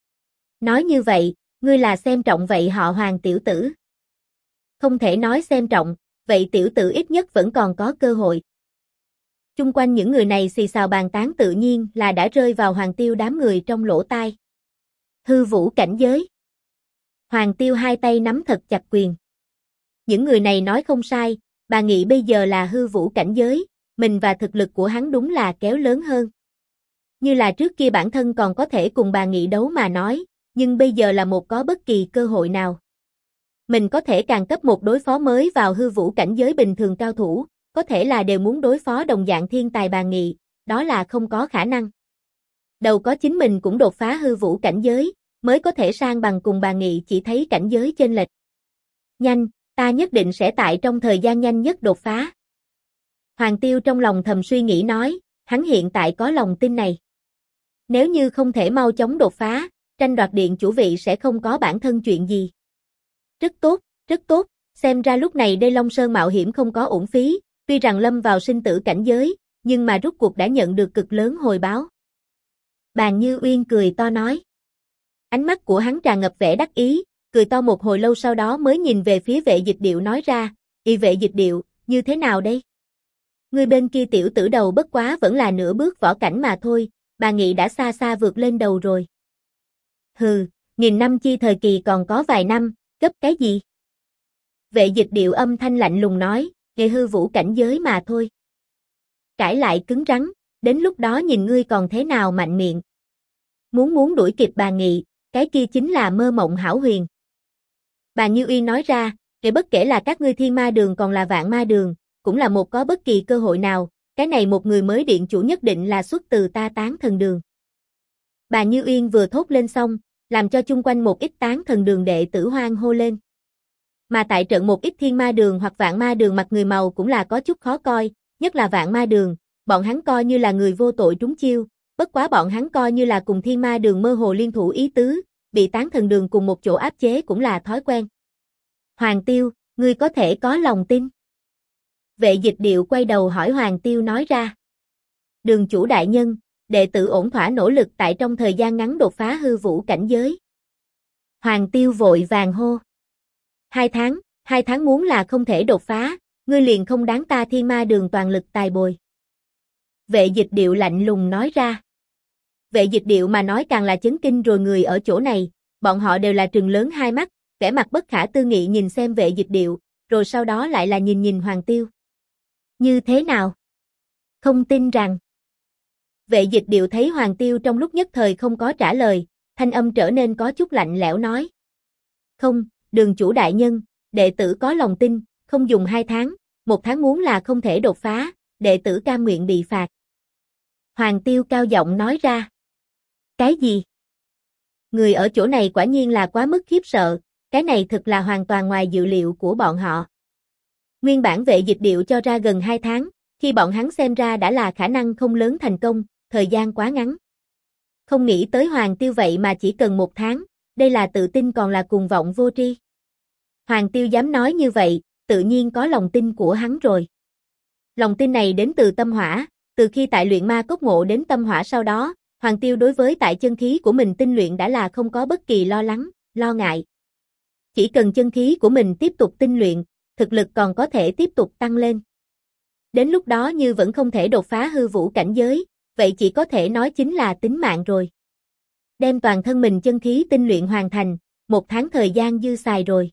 Nói như vậy, ngươi là xem trọng vậy họ Hoàng tiểu tử. Không thể nói xem trọng, vậy tiểu tử ít nhất vẫn còn có cơ hội. Chung quanh những người này xì xào bàn tán tự nhiên là đã rơi vào Hoàng Tiêu đám người trong lỗ tai. Hư vũ cảnh giới. Hoàng Tiêu hai tay nắm thật chặt quyền. Những người này nói không sai, Bàn Nghị bây giờ là hư vũ cảnh giới, mình và thực lực của hắn đúng là kéo lớn hơn. Như là trước kia bản thân còn có thể cùng Bàn Nghị đấu mà nói, nhưng bây giờ là một có bất kỳ cơ hội nào. Mình có thể càng cấp một đối phó mới vào hư vũ cảnh giới bình thường cao thủ, có thể là đều muốn đối phó đồng dạng thiên tài Bàn Nghị, đó là không có khả năng. Đầu có chính mình cũng đột phá hư vũ cảnh giới, mới có thể sang bằng cùng bà Nghị chỉ thấy cảnh giới chênh lệch. Nhanh, ta nhất định sẽ tại trong thời gian nhanh nhất đột phá. Hoàng Tiêu trong lòng thầm suy nghĩ nói, hắn hiện tại có lòng tin này. Nếu như không thể mau chóng đột phá, tranh đoạt điện chủ vị sẽ không có bản thân chuyện gì. Rất tốt, xem ra lúc này đây Long Sơn mạo hiểm không có uổng phí, tuy rằng lâm vào sinh tử cảnh giới, nhưng mà rút cuộc đã nhận được cực lớn hồi báo. Bàn Như Uyên cười to nói. Ánh mắt của hắn tràn ngập vẻ đắc ý, cười to một hồi lâu sau đó mới nhìn về phía Vệ Dịch Điệu nói ra, Vệ Dịch Điệu, như thế nào đây? Người bên kia tiểu tử đầu bất quá vẫn là nửa bước võ cảnh mà thôi, bà Nghị đã xa xa vượt lên đầu rồi. Hừ, nghìn năm chi thời kỳ còn có vài năm, gấp cái gì? Vệ Dịch Điệu âm thanh lạnh lùng nói, nghệ hư vũ cảnh giới mà thôi. Cãi lại cứng rắn, đến lúc đó nhìn ngươi còn thế nào mạnh miệng. Muốn đuổi kịp bà Nghị, cái kia chính là mơ mộng hão huyền. Bà Như Uyên nói ra, bất kể là các ngươi thiên ma đường còn là vạn ma đường, cũng là một có bất kỳ cơ hội nào, cái này một người mới điện chủ nhất định là xuất từ ta Tán Thần Đường. Bà Như Uyên vừa thốt lên xong, làm cho chung quanh một ít Tán Thần Đường đệ tử hoan hô lên. Mà tại trận một ít thiên ma đường hoặc vạn ma đường mặt người màu cũng là có chút khó coi, nhất là vạn ma đường, bọn hắn coi như là người vô tội trúng chiêu, bất quá bọn hắn coi như là cùng thiên ma đường mơ hồ liên thủ ý tứ, bị Tán Thần Đường cùng một chỗ áp chế cũng là thói quen. Hoàng Tiêu, ngươi có thể có lòng tin. Vệ Dịch Điệu quay đầu hỏi Hoàng Tiêu nói ra. Đường chủ đại nhân, đệ tử ổn thỏa nỗ lực tại trong thời gian ngắn đột phá hư vũ cảnh giới. Hoàng Tiêu vội vàng hô. 2 tháng muốn là không thể đột phá, ngươi liền không đáng ta thiên ma đường toàn lực tài bồi. Vệ Dịch Điệu lạnh lùng nói ra. Vệ Dịch Điệu mà nói càng là chấn kinh rồi người ở chỗ này, bọn họ đều là trừng lớn hai mắt, vẻ mặt bất khả tư nghị nhìn xem Vệ Dịch Điệu, rồi sau đó lại là nhìn Hoàng Tiêu. Như thế nào? Không tin rằng. Vệ Dịch Điệu thấy Hoàng Tiêu trong lúc nhất thời không có trả lời, thanh âm trở nên có chút lạnh lẽo nói. Không, đường chủ đại nhân, đệ tử có lòng tin, không dùng 2 tháng, 1 tháng muốn là không thể đột phá, đệ tử cam nguyện bị phạt. Hoàng Tiêu cao giọng nói ra. Cái gì? Người ở chỗ này quả nhiên là quá mức khiếp sợ, cái này thực là hoàn toàn ngoài dự liệu của bọn họ. Nguyên bản Vệ Dịch Điệu cho ra gần 2 tháng, khi bọn hắn xem ra đã là khả năng không lớn thành công, thời gian quá ngắn. Không nghĩ tới Hoàng Tiêu vậy mà chỉ cần 1 tháng, đây là tự tin còn là cuồng vọng vô tri. Hoàng Tiêu dám nói như vậy, tự nhiên có lòng tin của hắn rồi. Lòng tin này đến từ tâm hỏa, từ khi tại luyện ma cốc ngộ đến tâm hỏa sau đó, Hoàng Tiêu đối với tại chân khí của mình tinh luyện đã là không có bất kỳ lo lắng, lo ngại. Chỉ cần chân khí của mình tiếp tục tinh luyện, thực lực còn có thể tiếp tục tăng lên. Đến lúc đó như vẫn không thể đột phá hư vũ cảnh giới, vậy chỉ có thể nói chính là tính mạng rồi. Đem toàn thân mình chân khí tinh luyện hoàn thành, 1 tháng thời gian dư xài rồi.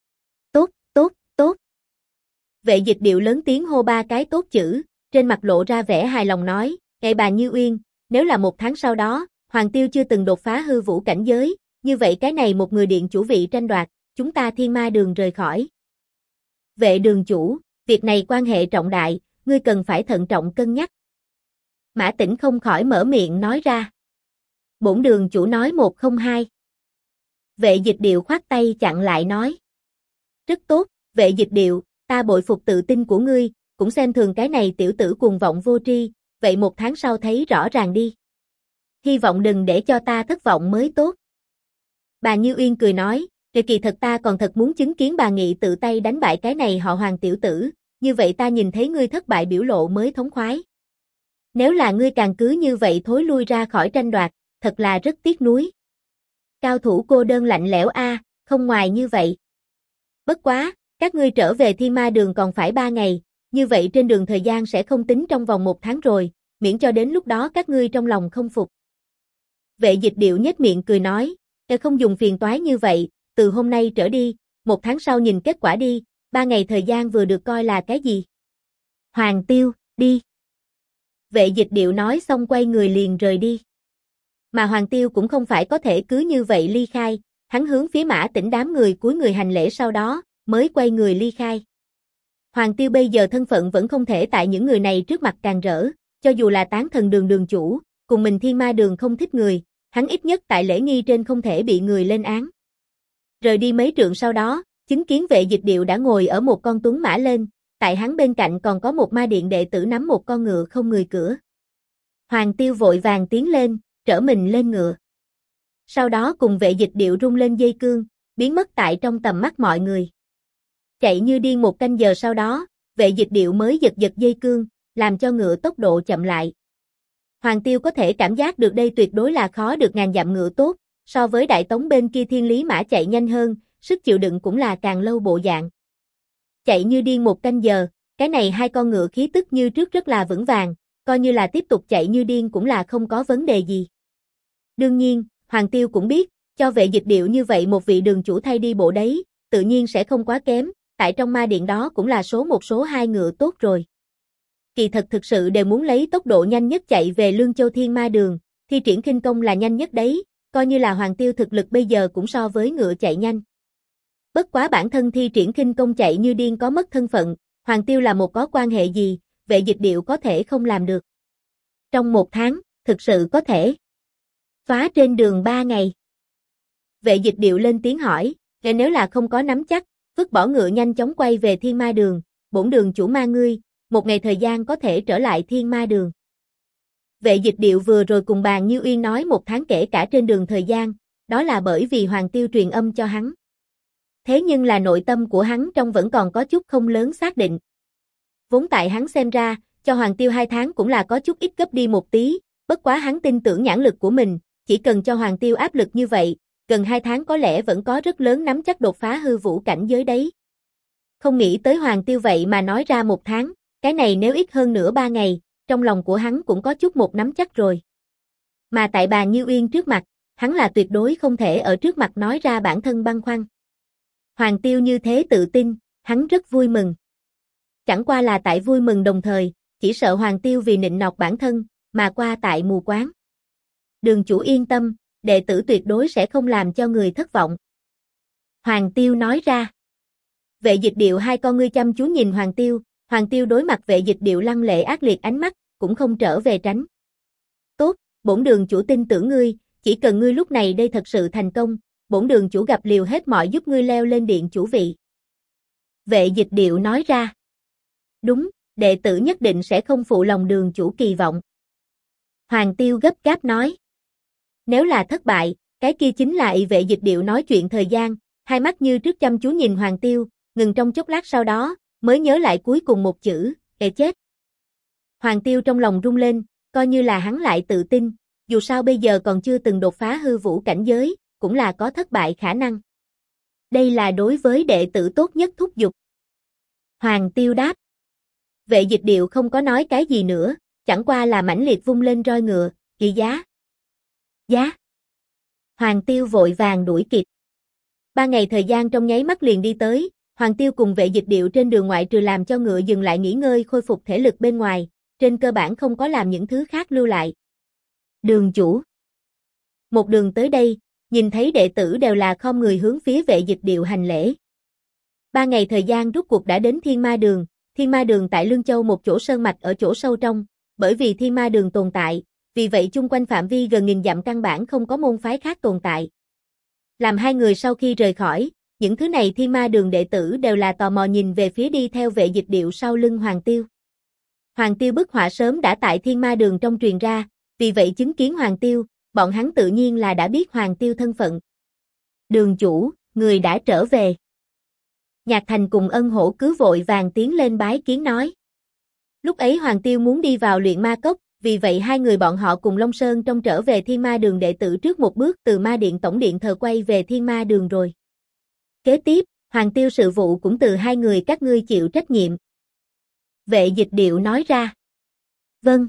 Tốt. Vệ Dịch Điệu lớn tiếng hô 3 cái tốt chữ, trên mặt lộ ra vẻ hài lòng nói, Ngài bà Như Uyên, nếu là 1 tháng sau đó, Hoàng Tiêu chưa từng đột phá hư vũ cảnh giới, như vậy cái này một người điện chủ vị tranh đoạt, chúng ta thiên ma đường rời khỏi. Vệ đường chủ, việc này quan hệ trọng đại, ngươi cần phải thận trọng cân nhắc. Mã Tĩnh không khỏi mở miệng nói ra. Bổn đường chủ nói 102. Vệ Dịch Điệu khoát tay chặn lại nói. Rất tốt, Vệ Dịch Điệu, ta bội phục tự tin của ngươi, cũng xem thường cái này tiểu tử cuồng vọng vô tri, vậy 1 tháng sau thấy rõ ràng đi. Hy vọng đừng để cho ta thất vọng mới tốt. Bà Như Uyên cười nói, kỳ thật ta còn thật muốn chứng kiến bà Nghị tự tay đánh bại cái này họ Hoàng tiểu tử, như vậy ta nhìn thấy ngươi thất bại biểu lộ mới thống khoái. Nếu là ngươi càng cứ như vậy thối lui ra khỏi tranh đoạt, thật là rất tiếc nuối. Cao thủ cô đơn lạnh lẽo a, không ngoài như vậy. Bất quá, các ngươi trở về Thiên Ma đường còn phải 3 ngày, như vậy trên đường thời gian sẽ không tính trong vòng 1 tháng rồi, miễn cho đến lúc đó các ngươi trong lòng không phục. Vệ Dịch Điệu nhếch miệng cười nói, không dùng phiền toái như vậy, từ hôm nay trở đi, 1 tháng sau nhìn kết quả đi, 3 ngày thời gian vừa được coi là cái gì? Hoàng Tiêu, đi. Vệ Dịch Điệu nói xong quay người liền rời đi. Mà Hoàng Tiêu cũng không phải có thể cứ như vậy ly khai, hắn hướng phía Mã Tĩnh đám người cúi người hành lễ sau đó, mới quay người ly khai. Hoàng Tiêu bây giờ thân phận vẫn không thể tại những người này trước mặt càn rỡ, cho dù là tán thần đường đường chủ, cùng mình Thiên Ma Đường không thích người, hắn ít nhất tại lễ nghi trên không thể bị người lên án. Rời đi mấy trượng sau đó, chứng kiến Vệ Dịch Điệu đã ngồi ở một con tuấn mã lên, tại hắn bên cạnh còn có một ma điện đệ tử nắm một con ngựa không người cửa. Hoàng Tiêu vội vàng tiến lên, trở mình lên ngựa. Sau đó cùng Vệ Dịch Điệu rung lên dây cương, biến mất tại trong tầm mắt mọi người. Chạy như điên một canh giờ sau đó, Vệ Dịch Điệu mới giật giật dây cương, làm cho ngựa tốc độ chậm lại. Hoàng Tiêu có thể cảm giác được đây tuyệt đối là khó được ngàn dặm ngựa tốt, so với Đại Tống bên kia Thiên Lý Mã chạy nhanh hơn, sức chịu đựng cũng là càng lâu bộ dạng. Chạy như điên một canh giờ, cái này hai con ngựa khí tức như trước rất là vững vàng, coi như là tiếp tục chạy như điên cũng là không có vấn đề gì. Đương nhiên, Hoàng Tiêu cũng biết, cho Vệ Dịch Điệu như vậy một vị đường chủ thay đi bộ đấy, tự nhiên sẽ không quá kém, tại trong ma điện đó cũng là số một số hai ngựa tốt rồi. Kỳ thật thực sự đều muốn lấy tốc độ nhanh nhất chạy về Lương Châu Thiên Ma Đường, thi triển khinh công là nhanh nhất đấy, coi như là Hoàng Tiêu thực lực bây giờ cũng so với ngựa chạy nhanh. Bất quá bản thân thi triển khinh công chạy như điên có mất thân phận, Hoàng Tiêu là một có quan hệ gì, Vệ Dịch Điệu có thể không làm được. Trong một tháng, thực sự có thể. Phá trên đường 3 ngày. Vệ Dịch Điệu lên tiếng hỏi, nếu là không có nắm chắc, vứt bỏ ngựa nhanh chóng quay về Thiên Ma Đường, bổn đường chủ ma ngươi, một ngày thời gian có thể trở lại Thiên Ma Đường. Vệ Dịch Điệu vừa rồi cùng Bàn Như Uyên nói một tháng kể cả trên đường thời gian, đó là bởi vì Hoàng Tiêu truyền âm cho hắn. Thế nhưng là nội tâm của hắn trong vẫn còn có chút không lớn xác định. Vốn tại hắn xem ra, cho Hoàng Tiêu 2 tháng cũng là có chút ít gấp đi một tí, bất quá hắn tin tưởng nhãn lực của mình, chỉ cần cho Hoàng Tiêu áp lực như vậy, gần 2 tháng có lẽ vẫn có rất lớn nắm chắc đột phá hư vũ cảnh giới đấy. Không nghĩ tới Hoàng Tiêu vậy mà nói ra 1 tháng, cái này nếu ít hơn nữa 3 ngày, trong lòng của hắn cũng có chút một nắm chắc rồi. Mà tại Bàn Như Uyên trước mặt, hắn là tuyệt đối không thể ở trước mặt nói ra bản thân băn khoăn. Hoàng Tiêu như thế tự tin, hắn rất vui mừng. Chẳng qua là tại vui mừng đồng thời, chỉ sợ Hoàng Tiêu vì nịnh nọt bản thân, mà qua tại mù quáng. Đường chủ yên tâm, đệ tử tuyệt đối sẽ không làm cho người thất vọng. Hoàng Tiêu nói ra. Vệ Dịch Điệu hai con ngươi chăm chú nhìn Hoàng Tiêu đối mặt Vệ Dịch Điệu lăng lệ ác liệt ánh mắt, cũng không trở về tránh. Tốt, bổn đường chủ tin tưởng ngươi, chỉ cần ngươi lúc này đây thật sự thành công, bổn đường chủ gặp liều hết mọi giúp ngươi leo lên điện chủ vị. Vệ Dịch Điệu nói ra. Đúng, đệ tử nhất định sẽ không phụ lòng đường chủ kỳ vọng. Hoàng Tiêu gấp gáp nói. Nếu là thất bại, cái kia chính là Vệ Dịch Điệu nói chuyện thời gian, hai mắt như trước chăm chú nhìn Hoàng Tiêu, ngừng trong chốc lát sau đó, mới nhớ lại cuối cùng một chữ, chết. Hoàng Tiêu trong lòng rung lên, coi như là hắn lại tự tin, dù sao bây giờ còn chưa từng đột phá hư vũ cảnh giới, cũng là có thất bại khả năng. Đây là đối với đệ tử tốt nhất thúc giục. Hoàng Tiêu đáp. Vệ Dịch Điệu không có nói cái gì nữa, chẳng qua là mãnh liệt vung lên roi ngựa, ghi giá. Giá. Hoàng Tiêu vội vàng đuổi kịp. 3 ngày thời gian trong nháy mắt liền đi tới, Hoàng Tiêu cùng Vệ Dịch Điệu trên đường ngoại trừ làm cho ngựa dừng lại nghỉ ngơi khôi phục thể lực bên ngoài, trên cơ bản không có làm những thứ khác lưu lại. Đường chủ. Một đường tới đây, nhìn thấy đệ tử đều là khom người hướng phía Vệ Dịch Điệu hành lễ. 3 ngày thời gian rút cuộc đã đến Thiên Ma Đường tại Lương Châu một chỗ sơn mạch ở chỗ sâu trong, bởi vì Thiên Ma Đường tồn tại, vì vậy chung quanh phạm vi gần nghìn dặm căn bản không có môn phái khác tồn tại. Làm hai người sau khi rời khỏi, những thứ này Thiên Ma Đường đệ tử đều là tò mò nhìn về phía đi theo Vệ Dịch Điệu sau lưng Hoàng Tiêu. Hoàng Tiêu bức họa sớm đã tại Thiên Ma Đường trong truyền ra, vì vậy chứng kiến Hoàng Tiêu, bọn hắn tự nhiên là đã biết Hoàng Tiêu thân phận. Đường chủ, người đã trở về. Nhạc Thành cùng Ân Hổ cứ vội vàng tiến lên bái kiến nói. Lúc ấy Hoàng Tiêu muốn đi vào luyện ma cốc, vì vậy hai người bọn họ cùng Long Sơn trong trở về Thiên Ma Đường đệ tử trước một bước từ ma điện tổng điện thờ quay về Thiên Ma Đường rồi. Kế tiếp, Hoàng Tiêu sự vụ cũng từ hai người các ngươi chịu trách nhiệm. Vệ Dịch Điệu nói ra. Vâng.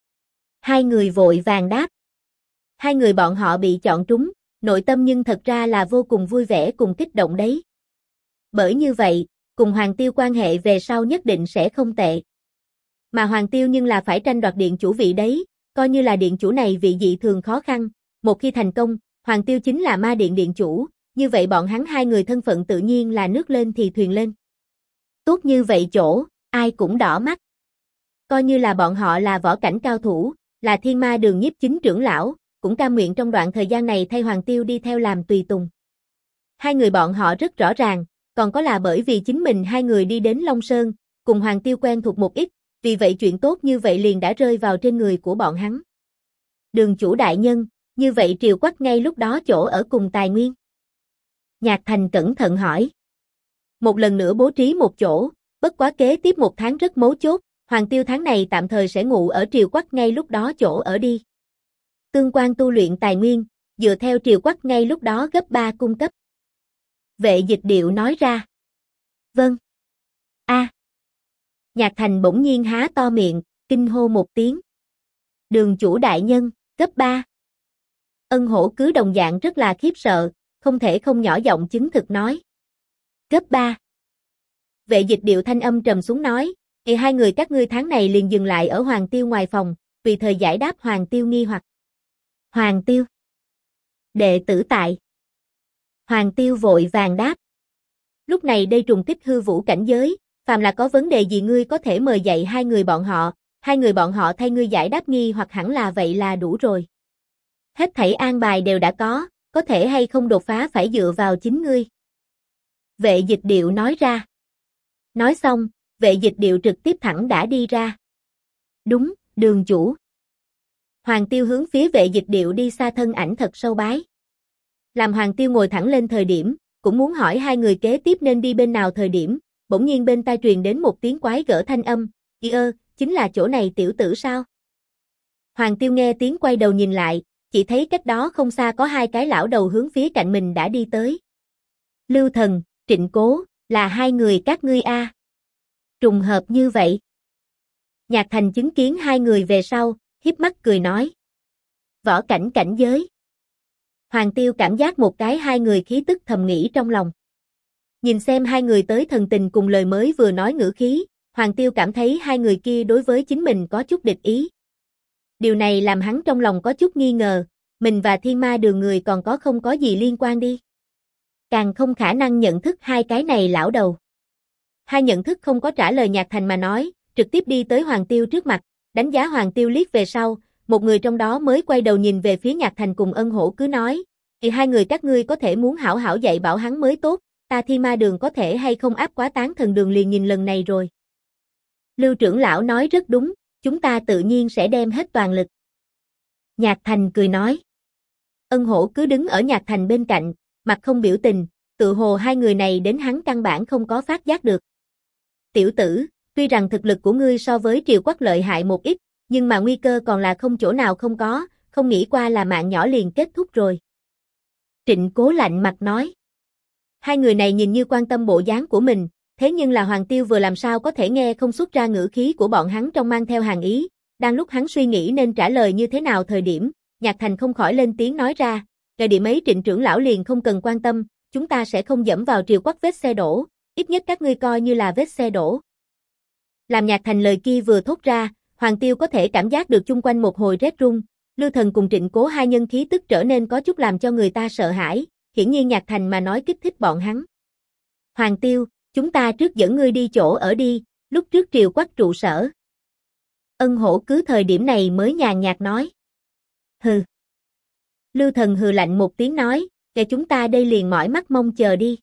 Hai người vội vàng đáp. Hai người bọn họ bị chọn trúng, nội tâm nhưng thật ra là vô cùng vui vẻ cùng kích động đấy. Bởi như vậy, cùng Hoàng Tiêu quan hệ về sau nhất định sẽ không tệ. Mà Hoàng Tiêu nhưng là phải tranh đoạt điện chủ vị đấy, coi như là điện chủ này vị dị thường khó khăn, một khi thành công, Hoàng Tiêu chính là ma điện điện chủ, như vậy bọn hắn hai người thân phận tự nhiên là nước lên thì thuyền lên. Tốt như vậy chỗ, ai cũng đỏ mắt. Coi như là bọn họ là võ cảnh cao thủ, là Thiên Ma Đường nhiếp chính trưởng lão, cũng cam nguyện trong đoạn thời gian này thay Hoàng Tiêu đi theo làm tùy tùng. Hai người bọn họ rất rõ ràng, còn có là bởi vì chính mình hai người đi đến Long Sơn, cùng Hoàng Tiêu quen thuộc một ít, vì vậy chuyện tốt như vậy liền đã rơi vào trên người của bọn hắn. Đường chủ đại nhân, như vậy Triều Quách ngay lúc đó chỗ ở cùng tài nguyên. Nhạc Thành cẩn thận hỏi. Một lần nữa bố trí một chỗ, bất quá kế tiếp một tháng rất mấu chốt, Hoàng Tiêu tháng này tạm thời sẽ ngủ ở Triều Quách ngay lúc đó chỗ ở đi. Tương quan tu luyện tài nguyên, dựa theo Triều Quách ngay lúc đó gấp 3 cung cấp. Vệ Dịch Điệu nói ra. Vâng. A. Nhạc Thành bỗng nhiên há to miệng, kinh hô một tiếng. Đường chủ đại nhân, gấp 3. Ân Hổ cứ đồng dạng rất là khiếp sợ, không thể không nhỏ giọng chứng thực nói. Gấp 3. Vệ Dịch Điệu thanh âm trầm xuống nói, thì hai người các ngươi tháng này liền dừng lại ở Hoàng Tiêu ngoài phòng, tùy thời giải đáp Hoàng Tiêu nghi hoặc. Hoàng Tiêu. Đệ tử tại. Hoàng Tiêu vội vàng đáp. Lúc này đây trùng kích hư vũ cảnh giới, phàm là có vấn đề gì ngươi có thể mời dạy hai người bọn họ thay ngươi giải đáp nghi hoặc hẳn là vậy là đủ rồi. Hết thảy an bài đều đã có thể hay không đột phá phải dựa vào chính ngươi. Vệ Dịch Điệu nói ra. Nói xong, Vệ Dịch Điệu trực tiếp thẳng đã đi ra. Đúng, đường chủ. Hoàng Tiêu hướng phía Vệ Dịch Điệu đi xa thân ảnh thật sâu bái. Làm Hoàng Tiêu ngồi thẳng lên thời điểm, cũng muốn hỏi hai người kế tiếp nên đi bên nào thời điểm, bỗng nhiên bên tai truyền đến một tiếng quái gở thanh âm, chính là chỗ này tiểu tử sao? Hoàng Tiêu nghe tiếng quay đầu nhìn lại, chỉ thấy cách đó không xa có hai cái lão đầu hướng phía cạnh mình đã đi tới. Lưu Thần, Trịnh Cố, là hai người các ngươi a? Trùng hợp như vậy. Nhạc Thành chứng kiến hai người về sau, hiếp mắt cười nói. Võ cảnh cảnh giới. Hoàng Tiêu cảm giác một cái hai người khí tức thầm nghĩ trong lòng. Nhìn xem hai người tới thần tình cùng lời mới vừa nói ngữ khí, Hoàng Tiêu cảm thấy hai người kia đối với chính mình có chút địch ý. Điều này làm hắn trong lòng có chút nghi ngờ, mình và Thiên Ma Đường người còn không có gì liên quan đi. Càng không khả năng nhận thức hai cái này lão đầu. Hai nhận thức không có trả lời Nhạc Thành mà nói, trực tiếp đi tới Hoàng Tiêu trước mặt, đánh giá Hoàng Tiêu liếc về sau, một người trong đó mới quay đầu nhìn về phía Nhạc Thành cùng Ân Hổ cứ nói, thì hai người các ngươi có thể muốn hảo hảo dạy bảo hắn mới tốt, ta Thiên Ma Đường có thể hay không áp quá Tán Thần Đường liền nhìn lần này rồi. Lưu trưởng lão nói rất đúng, chúng ta tự nhiên sẽ đem hết toàn lực. Nhạc Thành cười nói. Ân Hổ cứ đứng ở Nhạc Thành bên cạnh, mặt không biểu tình, tự hồ hai người này đến hắn căn bản không có phát giác được. Tiểu tử, tuy rằng thực lực của ngươi so với Triều Quách lợi hại một ít, nhưng mà nguy cơ còn là không chỗ nào không có, không nghĩ qua là mạng nhỏ liền kết thúc rồi. Trịnh Cố lạnh mặt nói. Hai người này nhìn như quan tâm bộ dáng của mình, thế nhưng là Hoàng Tiêu vừa làm sao có thể nghe không xuất ra ngữ khí của bọn hắn trong mang theo hàn ý, đang lúc hắn suy nghĩ nên trả lời như thế nào thời điểm, Nhạc Thành không khỏi lên tiếng nói ra, thời điểm ấy Trịnh trưởng lão liền không cần quan tâm, chúng ta sẽ không dẫm vào Triều Quách vết xe đổ, ít nhất các ngươi coi như là vết xe đổ. Làm Nhạc Thành lời kia vừa thốt ra, Hoàng Tiêu có thể cảm giác được chung quanh một hồi rét run, Lưu Thần cùng Trịnh Cố hai nhân khí tức trở nên có chút làm cho người ta sợ hãi, hiển nhiên Nhạc Thành mà nói kích thích bọn hắn. Hoàng Tiêu, chúng ta trước dẫn ngươi đi chỗ ở đi, lúc trước Triều Quách trụ sở. Ân Hổ cứ thời điểm này mới nhàn nhạt nói. Hừ. Lưu Thần hừ lạnh một tiếng nói, kệ chúng ta đây liền mỏi mắt mong chờ đi.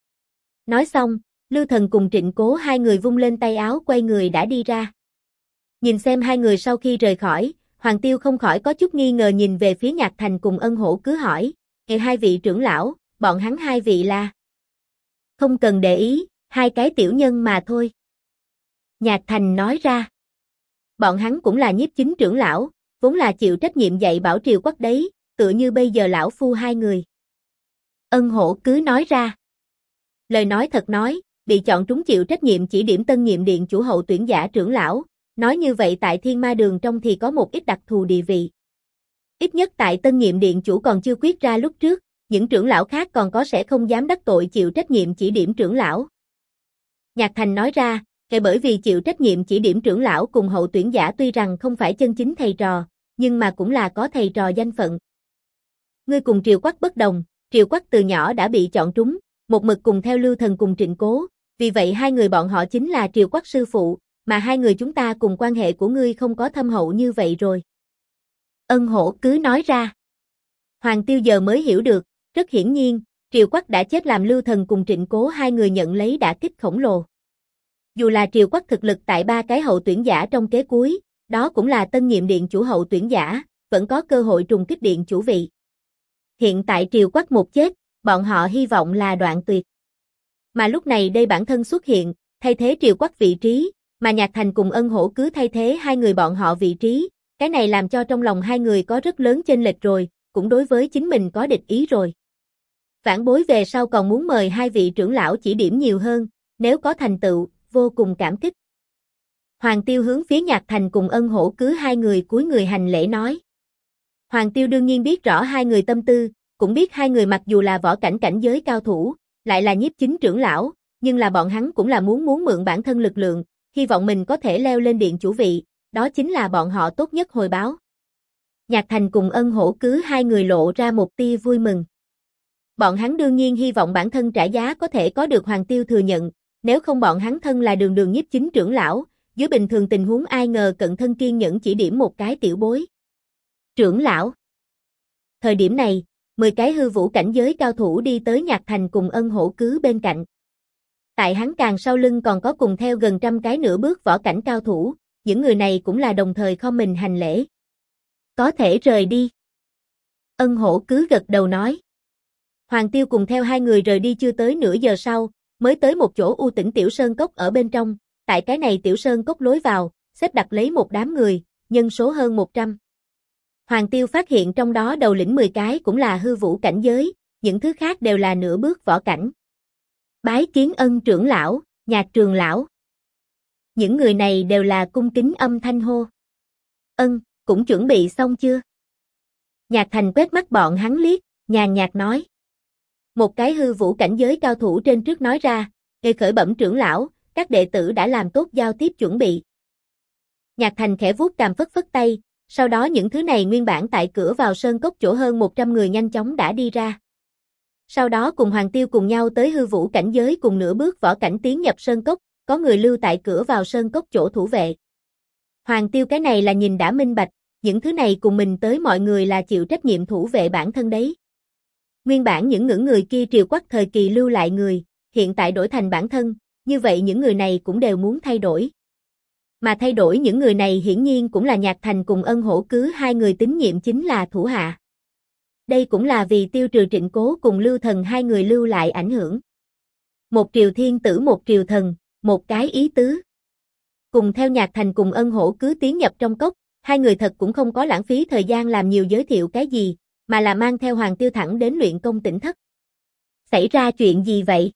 Nói xong, Lưu Thần cùng Trịnh Cố hai người vung lên tay áo quay người đã đi ra. Nhìn xem hai người sau khi rời khỏi, Hoàng Tiêu không khỏi có chút nghi ngờ nhìn về phía Nhạc Thành cùng Ân Hổ cứ hỏi, hai vị trưởng lão, bọn hắn hai vị là? Không cần để ý, hai cái tiểu nhân mà thôi. Nhạc Thành nói ra. Bọn hắn cũng là nhiếp chính trưởng lão, vốn là chịu trách nhiệm dạy bảo Triều Quách đấy, tựa như bây giờ lão phu hai người. Ân Hổ cứ nói ra. Lời nói thật nói, bị chọn trúng chịu trách nhiệm chỉ điểm tân nhiệm điện chủ hậu tuyển giả trưởng lão, nói như vậy tại Thiên Ma Đường trong thì có một ít đặc thù địa vị. Ít nhất tại tân nhiệm điện chủ còn chưa quyết ra lúc trước, những trưởng lão khác còn có sẽ không dám đắc tội chịu trách nhiệm chỉ điểm trưởng lão. Nhạc Thành nói ra, bởi vì chịu trách nhiệm chỉ điểm trưởng lão cùng hậu tuyển giả tuy rằng không phải chân chính thầy trò, nhưng mà cũng là có thầy trò danh phận. Ngươi cùng Triều Quách bất đồng, Triều Quách từ nhỏ đã bị chọn trúng, một mực cùng theo Lưu Thần cùng Trịnh Cố, vì vậy hai người bọn họ chính là Triều Quách sư phụ, mà hai người chúng ta cùng quan hệ của ngươi không có thâm hậu như vậy rồi. Ân Hổ cứ nói ra. Hoàng Tiêu giờ mới hiểu được, rất hiển nhiên, Triều Quắc đã chết làm Lưu Thần cùng Trịnh Cố hai người nhận lấy đả kích khổng lồ. Dù là Triều Quắc thực lực tại ba cái hậu tuyển giả trong kế cuối, đó cũng là tân nhiệm điện chủ hậu tuyển giả, vẫn có cơ hội trùng kích điện chủ vị. Hiện tại Triều Quắc một chết, bọn họ hy vọng là đoạn tuyệt. Mà lúc này đây bản thân xuất hiện, thay thế Triều Quắc vị trí, mà Nhạc Thành cùng Ân Hổ cứ thay thế hai người bọn họ vị trí, cái này làm cho trong lòng hai người có rất lớn chênh lệch rồi, cũng đối với chính mình có địch ý rồi. Vãn Bối về sau còn muốn mời hai vị trưởng lão chỉ điểm nhiều hơn, nếu có thành tựu, vô cùng cảm kích. Hoàng Tiêu hướng phía Nhạc Thành cùng Ân Hổ cứ hai người cúi người hành lễ nói. Hoàng Tiêu đương nhiên biết rõ hai người tâm tư, cũng biết hai người mặc dù là võ cảnh cảnh giới cao thủ, lại là nhiếp chính trưởng lão, nhưng là bọn hắn cũng là muốn mượn bản thân lực lượng, hy vọng mình có thể leo lên điện chủ vị, đó chính là bọn họ tốt nhất hồi báo. Nhạc Thành cùng Ân Hổ cứ hai người lộ ra một tia vui mừng. Bọn hắn đương nhiên hy vọng bản thân trả giá có thể có được Hoàng Tiêu thừa nhận, nếu không bọn hắn thân là đường nhiếp chính trưởng lão, dưới bình thường tình huống ai ngờ cận thân kiên nhẫn chỉ điểm một cái tiểu bối. Trưởng lão. Thời điểm này, 10 cái hư vũ cảnh giới cao thủ đi tới Nhạc Thành cùng Ân Hổ cứ bên cạnh. Tại hắn càng sau lưng còn có cùng theo gần trăm cái nửa bước võ cảnh cao thủ, những người này cũng là đồng thời khom mình hành lễ. Có thể rời đi. Ân Hổ cứ gật đầu nói. Hoàng Tiêu cùng theo hai người rời đi chưa tới nửa giờ sau, mới tới một chỗ u tĩnh tiểu sơn cốc ở bên trong, tại cái này tiểu sơn cốc lối vào, xếp đặt lấy một đám người, nhân số hơn 100. Hoàng Tiêu phát hiện trong đó đầu lĩnh 10 cái cũng là hư vũ cảnh giới, những thứ khác đều là nửa bước võ cảnh. Bái kiến Ân trưởng lão, Nhạc trường lão. Những người này đều là cung kính âm thanh hô. Ân, cũng chuẩn bị xong chưa? Nhạc Thành quét mắt bọn hắn liếc, nhàn nhạt nói. Một cái hư vũ cảnh giới cao thủ trên trước nói ra, "Nghe khởi bẩm trưởng lão, các đệ tử đã làm tốt giao tiếp chuẩn bị." Nhạc Thành khẽ vuốt cằm phất phất tay, sau đó những thứ này nguyên bản tại cửa vào sơn cốc chỗ hơn 100 người nhanh chóng đã đi ra. Sau đó cùng Hoàng Tiêu cùng nhau tới hư vũ cảnh giới cùng nửa bước võ cảnh tiến nhập sơn cốc, có người lưu tại cửa vào sơn cốc chỗ thủ vệ. Hoàng Tiêu cái này là nhìn đã minh bạch, những thứ này cùng mình tới mọi người là chịu trách nhiệm thủ vệ bản thân đấy. Nguyên bản những ngưỡng người kia Triều Quắc thời kỳ lưu lại người, hiện tại đổi thành bản thân, như vậy những người này cũng đều muốn thay đổi. Mà thay đổi những người này hiển nhiên cũng là Nhạc Thành cùng Ân Hổ cứ hai người tín nhiệm chính là thủ hạ. Đây cũng là vì tiêu trừ Trịnh Cố cùng Lưu Thần hai người lưu lại ảnh hưởng. Một triều thiên tử một triều thần, một cái ý tứ. Cùng theo Nhạc Thành cùng Ân Hổ cứ tiến nhập trong cốc, hai người thật cũng không có lãng phí thời gian làm nhiều giới thiệu cái gì, mà là mang theo Hoàng Tiêu thẳng đến luyện công tỉnh thất. Xảy ra chuyện gì vậy?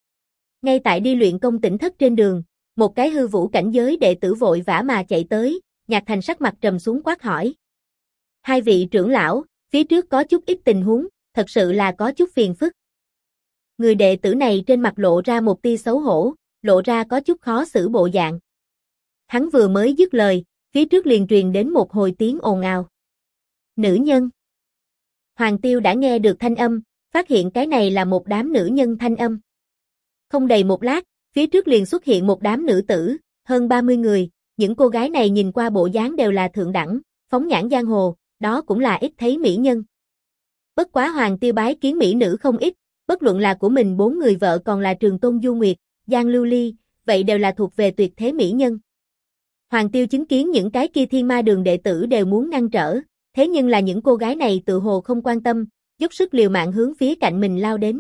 Ngay tại đi luyện công tỉnh thất trên đường, một cái hư vũ cảnh giới đệ tử vội vã mà chạy tới, Nhạc Thành sắc mặt trầm xuống quát hỏi. Hai vị trưởng lão, phía trước có chút ít tình huống, thật sự là có chút phiền phức. Người đệ tử này trên mặt lộ ra một tia xấu hổ, lộ ra có chút khó xử bộ dạng. Hắn vừa mới dứt lời, phía trước liền truyền đến một hồi tiếng ồn ào. Nữ nhân. Hoàng Tiêu đã nghe được thanh âm, phát hiện cái này là một đám nữ nhân thanh âm. Không đầy một lát, phía trước liền xuất hiện một đám nữ tử, hơn 30 người, những cô gái này nhìn qua bộ dáng đều là thượng đẳng, phóng nhãn giang hồ, đó cũng là ít thấy mỹ nhân. Bất quá Hoàng Tiêu bái kiến mỹ nữ không ít, bất luận là của mình 4 người vợ còn là Trường Tôn Du Nguyệt, Giang Lưu Ly, vậy đều là thuộc về tuyệt thế mỹ nhân. Hoàng Tiêu chứng kiến những cái kia Thiên Ma Đường đệ tử đều muốn ngăn trở, thế nhưng là những cô gái này tự hồ không quan tâm, dốc sức liều mạng hướng phía cạnh mình lao đến.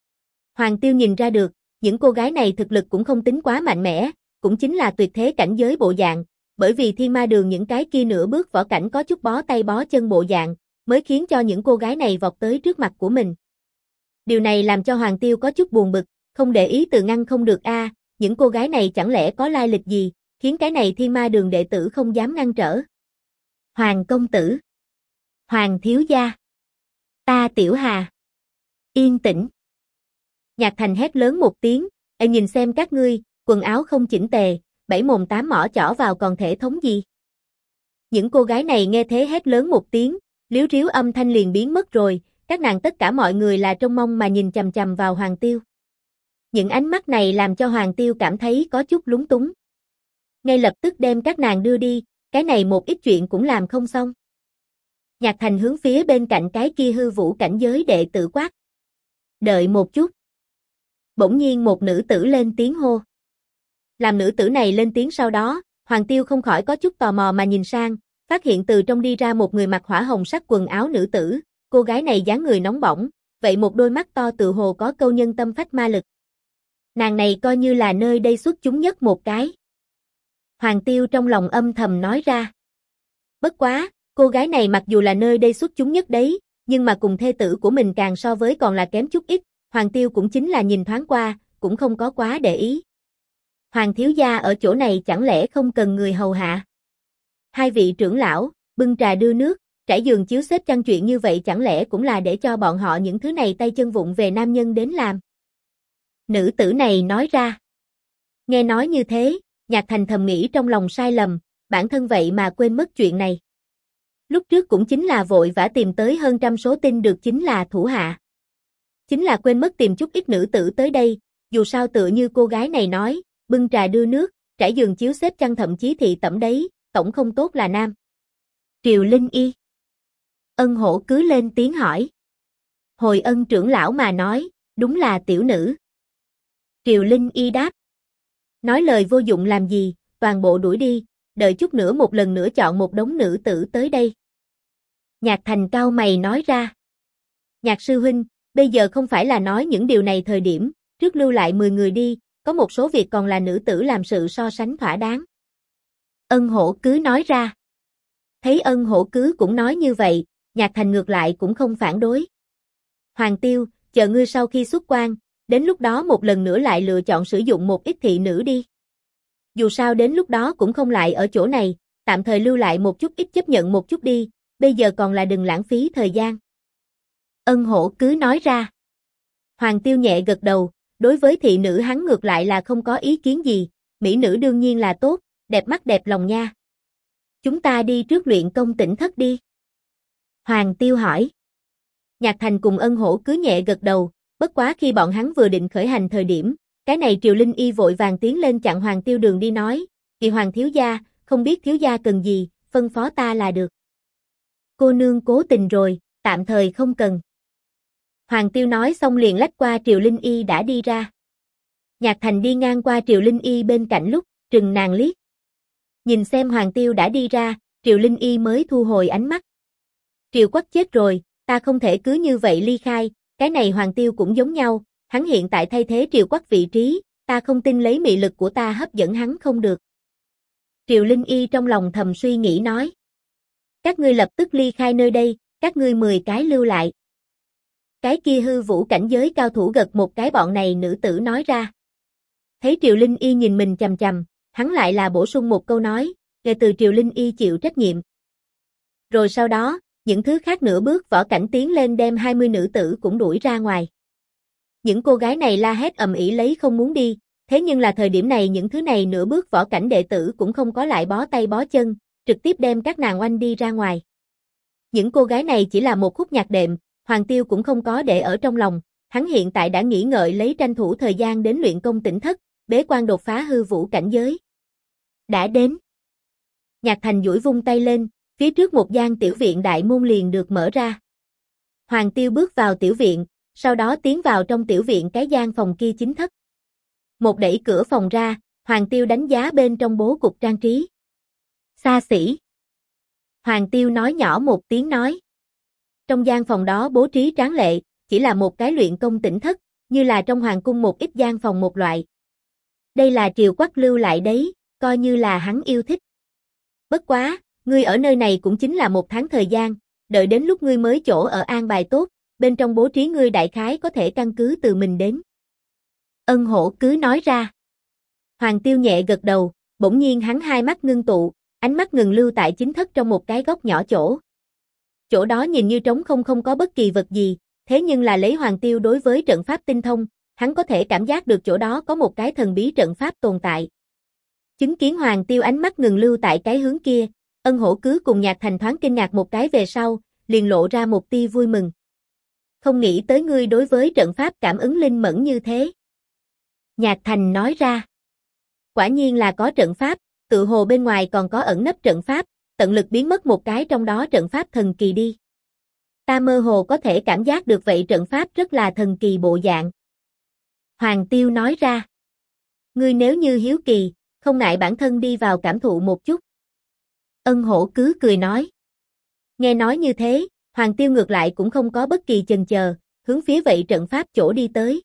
Hoàng Tiêu nhìn ra được, những cô gái này thực lực cũng không tính quá mạnh mẽ, cũng chính là tuyệt thế cảnh giới bộ dạng, bởi vì Thiên Ma Đường những cái kia nửa bước võ cảnh có chút bó tay bó chân bộ dạng, mới khiến cho những cô gái này vọt tới trước mặt của mình. Điều này làm cho Hoàng Tiêu có chút buồn bực, không để ý từ ngăn không được a, những cô gái này chẳng lẽ có lai lịch gì, khiến cái này Thiên Ma Đường đệ tử không dám ngăn trở. Hoàng công tử, Hoàng thiếu gia, ta Tiểu Hà, yên tĩnh. Nhạc Thành hét lớn một tiếng, "Ê nhìn xem các ngươi, quần áo không chỉnh tề, bảy mồm tám mỏ chỏ vào còn thể thống gì?" Những cô gái này nghe thế hét lớn một tiếng, líu ríu âm thanh liền biến mất rồi, các nàng tất cả mọi người là trông mong mà nhìn chằm chằm vào Hoàng Tiêu. Những ánh mắt này làm cho Hoàng Tiêu cảm thấy có chút lúng túng. Ngay lập tức đem các nàng đưa đi, cái này một ít chuyện cũng làm không xong. Nhạc Thành hướng phía bên cạnh cái kia hư vũ cảnh giới đệ tử quát. Đợi một chút. Bỗng nhiên một nữ tử lên tiếng hô. Làm nữ tử này lên tiếng sau đó, Hoàng Tiêu không khỏi có chút tò mò mà nhìn sang, phát hiện từ trong đi ra một người mặc hỏa hồng sắc quần áo nữ tử, cô gái này dáng người nóng bỏng, vậy một đôi mắt to tự hồ có câu nhân tâm phách ma lực. Nàng này coi như là nơi đây xuất chúng nhất một cái. Hoàng Tiêu trong lòng âm thầm nói ra. Bất quá, cô gái này mặc dù là nơi đây xuất chúng nhất đấy, nhưng mà cùng thê tử của mình càng so với còn là kém chút ít, Hoàng Tiêu cũng chính là nhìn thoáng qua, cũng không có quá để ý. Hoàng thiếu gia ở chỗ này chẳng lẽ không cần người hầu hạ? Hai vị trưởng lão, bưng trà đưa nước, trải giường chiếu xếp chăn chuyện như vậy chẳng lẽ cũng là để cho bọn họ những thứ này tay chân vụng về nam nhân đến làm? Nữ tử này nói ra. Nghe nói như thế, Nhạc Thành thầm nghĩ trong lòng sai lầm, bản thân vậy mà quên mất chuyện này. Lúc trước cũng chính là vội vã tìm tới hơn trăm số tin được chính là thủ hạ. Chính là quên mất tìm chút ít nữ tử tới đây, dù sao tựa như cô gái này nói, bưng trà đưa nước, trải giường chiếu xếp chăn thậm chí thị tẩm đấy, tổng không tốt là nam. Triều Linh Y. Ân Hổ cứ lên tiếng hỏi. Hồi Ân trưởng lão mà nói, đúng là tiểu nữ. Triều Linh Y đáp. Nói lời vô dụng làm gì, toàn bộ đuổi đi, đợi chút nữa một lần nữa chọn một đống nữ tử tới đây. Nhạc Thành cau mày nói ra. Nhạc sư huynh, bây giờ không phải là nói những điều này thời điểm, trước lưu lại 10 người đi, có một số việc còn là nữ tử làm sự so sánh thỏa đáng. Ân Hổ cứ nói ra. Thấy Ân Hổ cứ cũng nói như vậy, Nhạc Thành ngược lại cũng không phản đối. Hoàng Tiêu, chờ ngươi sau khi xuất quan, đến lúc đó một lần nữa lại lựa chọn sử dụng một ít thị nữ đi. Dù sao đến lúc đó cũng không lại ở chỗ này, tạm thời lưu lại một chút ít chấp nhận một chút đi, bây giờ còn là đừng lãng phí thời gian. Ân Hổ cứ nói ra. Hoàng Tiêu nhẹ gật đầu, đối với thị nữ hắn ngược lại là không có ý kiến gì, mỹ nữ đương nhiên là tốt, đẹp mắt đẹp lòng nha. Chúng ta đi trước luyện công tỉnh thất đi. Hoàng Tiêu hỏi. Nhạc Thành cùng Ân Hổ cứ nhẹ gật đầu, bất quá khi bọn hắn vừa định khởi hành thời điểm, cái này Triều Linh Y vội vàng tiến lên chặn Hoàng Tiêu đường đi nói, Kỳ Hoàng thiếu gia, không biết thiếu gia cần gì, phân phó ta là được. Cô nương cố tình rồi, tạm thời không cần. Hoàng Tiêu nói xong liền lách qua Triều Linh Y đã đi ra. Nhạc Thành đi ngang qua Triều Linh Y bên cạnh lúc, trừng nàng liếc. Nhìn xem Hoàng Tiêu đã đi ra, Triều Linh Y mới thu hồi ánh mắt. Triều Quách chết rồi, ta không thể cứ như vậy ly khai, cái này Hoàng Tiêu cũng giống nhau, hắn hiện tại thay thế Triều Quách vị trí, ta không tin lấy mị lực của ta hấp dẫn hắn không được. Triều Linh Y trong lòng thầm suy nghĩ nói. Các ngươi lập tức ly khai nơi đây, các ngươi 10 cái lưu lại. Cái kia hư vũ cảnh giới cao thủ gật một cái bọn này nữ tử nói ra. Thấy Triều Linh Y nhìn mình chằm chằm, hắn lại là bổ sung một câu nói, kể từ Triều Linh Y chịu trách nhiệm. Rồi sau đó, những thứ khác nửa bước võ cảnh tiến lên đem 20 nữ tử cũng đuổi ra ngoài. Những cô gái này la hét ầm ĩ lấy không muốn đi, thế nhưng là thời điểm này những thứ này nửa bước võ cảnh đệ tử cũng không có lại bó tay bó chân, trực tiếp đem các nàng oanh đi ra ngoài. Những cô gái này chỉ là một khúc nhạc đệm, Hoàng Tiêu cũng không có để ở trong lòng, hắn hiện tại đã nghĩ ngợi lấy tranh thủ thời gian đến luyện công tỉnh thất, bế quan đột phá hư vũ cảnh giới. Đã đến. Nhạc Thành duỗi vung tay lên, phía trước một gian tiểu viện đại môn liền được mở ra. Hoàng Tiêu bước vào tiểu viện, sau đó tiến vào trong tiểu viện cái gian phòng kia chính thất. Một đẩy cửa phòng ra, Hoàng Tiêu đánh giá bên trong bố cục trang trí. Xa xỉ. Hoàng Tiêu nói nhỏ một tiếng nói. Trong gian phòng đó bố trí tráng lệ, chỉ là một cái luyện công tỉnh thất, như là trong hoàng cung một ít gian phòng một loại. Đây là Triều Quách lưu lại đấy, coi như là hắn yêu thích. Bất quá, ngươi ở nơi này cũng chính là 1 tháng thời gian, đợi đến lúc ngươi mới chỗ ở an bài tốt, bên trong bố trí ngươi đại khái có thể căn cứ từ mình đến. Ân Hổ cứ nói ra. Hoàng Tiêu nhẹ gật đầu, bỗng nhiên hắn hai mắt ngưng tụ, ánh mắt ngừng lưu tại chính thất trong một cái góc nhỏ chỗ. Chỗ đó nhìn như trống không có bất kỳ vật gì, thế nhưng là lấy Hoàng Tiêu đối với trận pháp tinh thông, hắn có thể cảm giác được chỗ đó có một cái thần bí trận pháp tồn tại. Chứng kiến Hoàng Tiêu ánh mắt ngừng lưu tại cái hướng kia, Ân Hổ cứ cùng Nhạc Thành thoáng kinh ngạc một cái về sau, liền lộ ra một tia vui mừng. Không nghĩ tới ngươi đối với trận pháp cảm ứng linh mẫn như thế. Nhạc Thành nói ra. Quả nhiên là có trận pháp, Tự hồ bên ngoài còn có ẩn nấp trận pháp, tận lực biến mất một cái trong đó trận pháp thần kỳ đi. Ta mơ hồ có thể cảm giác được vậy trận pháp rất là thần kỳ bộ dạng. Hoàng Tiêu nói ra. Ngươi nếu như hiếu kỳ, không ngại bản thân đi vào cảm thụ một chút. Ân Hổ cứ cười nói. Nghe nói như thế, Hoàng Tiêu ngược lại cũng không có bất kỳ chần chờ, hướng phía vậy trận pháp chỗ đi tới.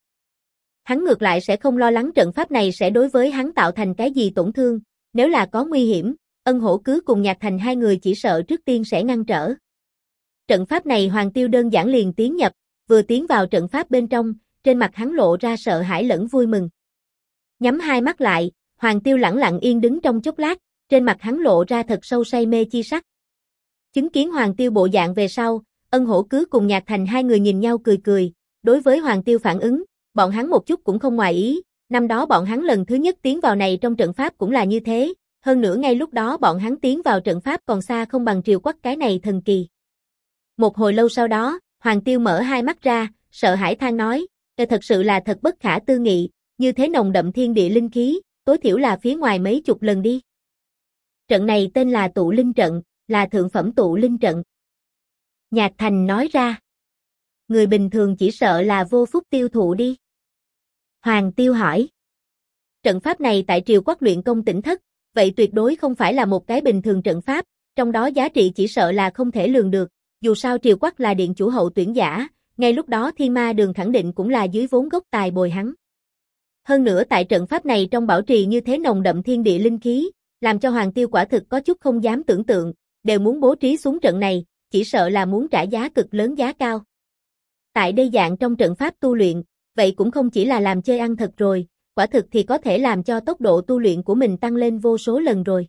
Hắn ngược lại sẽ không lo lắng trận pháp này sẽ đối với hắn tạo thành cái gì tổn thương, nếu là có nguy hiểm, Ân Hổ cứ cùng Nhạc Thành hai người chỉ sợ trước tiên sẽ ngăn trở. Trận pháp này Hoàng Tiêu đơn giản liền tiến nhập, vừa tiến vào trận pháp bên trong, trên mặt hắn lộ ra sợ hãi lẫn vui mừng. Nhắm hai mắt lại, Hoàng Tiêu lẳng lặng yên đứng trong chốc lát, trên mặt hắn lộ ra thật sâu say mê chi sắc. Chứng kiến Hoàng Tiêu bộ dạng về sau, Ân Hổ cứ cùng Nhạc Thành hai người nhìn nhau cười cười, đối với Hoàng Tiêu phản ứng, bọn hắn một chút cũng không ngoài ý, năm đó bọn hắn lần thứ nhất tiến vào này trong trận pháp cũng là như thế, hơn nữa ngay lúc đó bọn hắn tiến vào trận pháp còn xa không bằng Triều Quắc cái này thần kỳ. Một hồi lâu sau đó, Hoàng Tiêu mở hai mắt ra, sợ hãi than nói, thật sự là thật bất khả tư nghị, như thế nồng đậm thiên địa linh khí, tối thiểu là phía ngoài mấy chục lần đi. Trận này tên là tụ linh trận, là thượng phẩm tụ linh trận. Nhạc Thành nói ra. Người bình thường chỉ sợ là vô phúc tiêu thụ đi. Hoàng Tiêu hỏi. Trận pháp này tại Triều Quắc luyện công tỉnh thất, vậy tuyệt đối không phải là một cái bình thường trận pháp, trong đó giá trị chỉ sợ là không thể lường được, dù sao Triều Quắc là điện chủ hậu tuyển giả, ngay lúc đó Thiên Ma Đường khẳng định cũng là dưới vốn gốc tài bồi hắn. Hơn nữa tại trận pháp này trong bảo trì như thế nồng đậm thiên địa linh khí, làm cho Hoàng Tiêu quả thực có chút không dám tưởng tượng, đều muốn bố trí xuống trận này, chỉ sợ là muốn trả giá cực lớn giá cao. Tại đây dạng trong trận pháp tu luyện, vậy cũng không chỉ là làm chơi ăn thật rồi, quả thực thì có thể làm cho tốc độ tu luyện của mình tăng lên vô số lần rồi.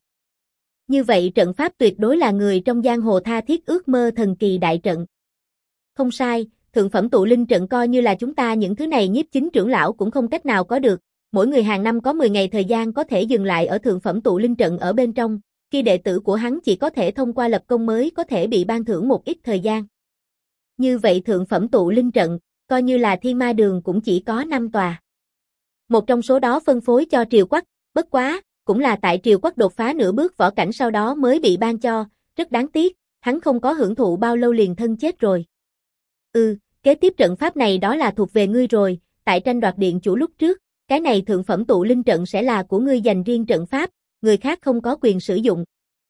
Như vậy trận pháp tuyệt đối là người trong giang hồ tha thiết ước mơ thần kỳ đại trận. Không sai, thượng phẩm tụ linh trận coi như là chúng ta những thứ này nhiếp chính trưởng lão cũng không cách nào có được, mỗi người hàng năm có 10 ngày thời gian có thể dừng lại ở thượng phẩm tụ linh trận ở bên trong, khi đệ tử của hắn chỉ có thể thông qua lập công mới có thể bị ban thưởng một ít thời gian. Như vậy thượng phẩm tụ linh trận, coi như là Thiên Ma Đường cũng chỉ có 5 tòa. Một trong số đó phân phối cho Triều Quắc, bất quá, cũng là tại Triều Quắc đột phá nửa bước võ cảnh sau đó mới bị ban cho, rất đáng tiếc, hắn không có hưởng thụ bao lâu liền thân chết rồi. Kế tiếp trận pháp này đó là thuộc về ngươi rồi, tại tranh đoạt điện chủ lúc trước, cái này thượng phẩm tụ linh trận sẽ là của ngươi dành riêng trận pháp, người khác không có quyền sử dụng.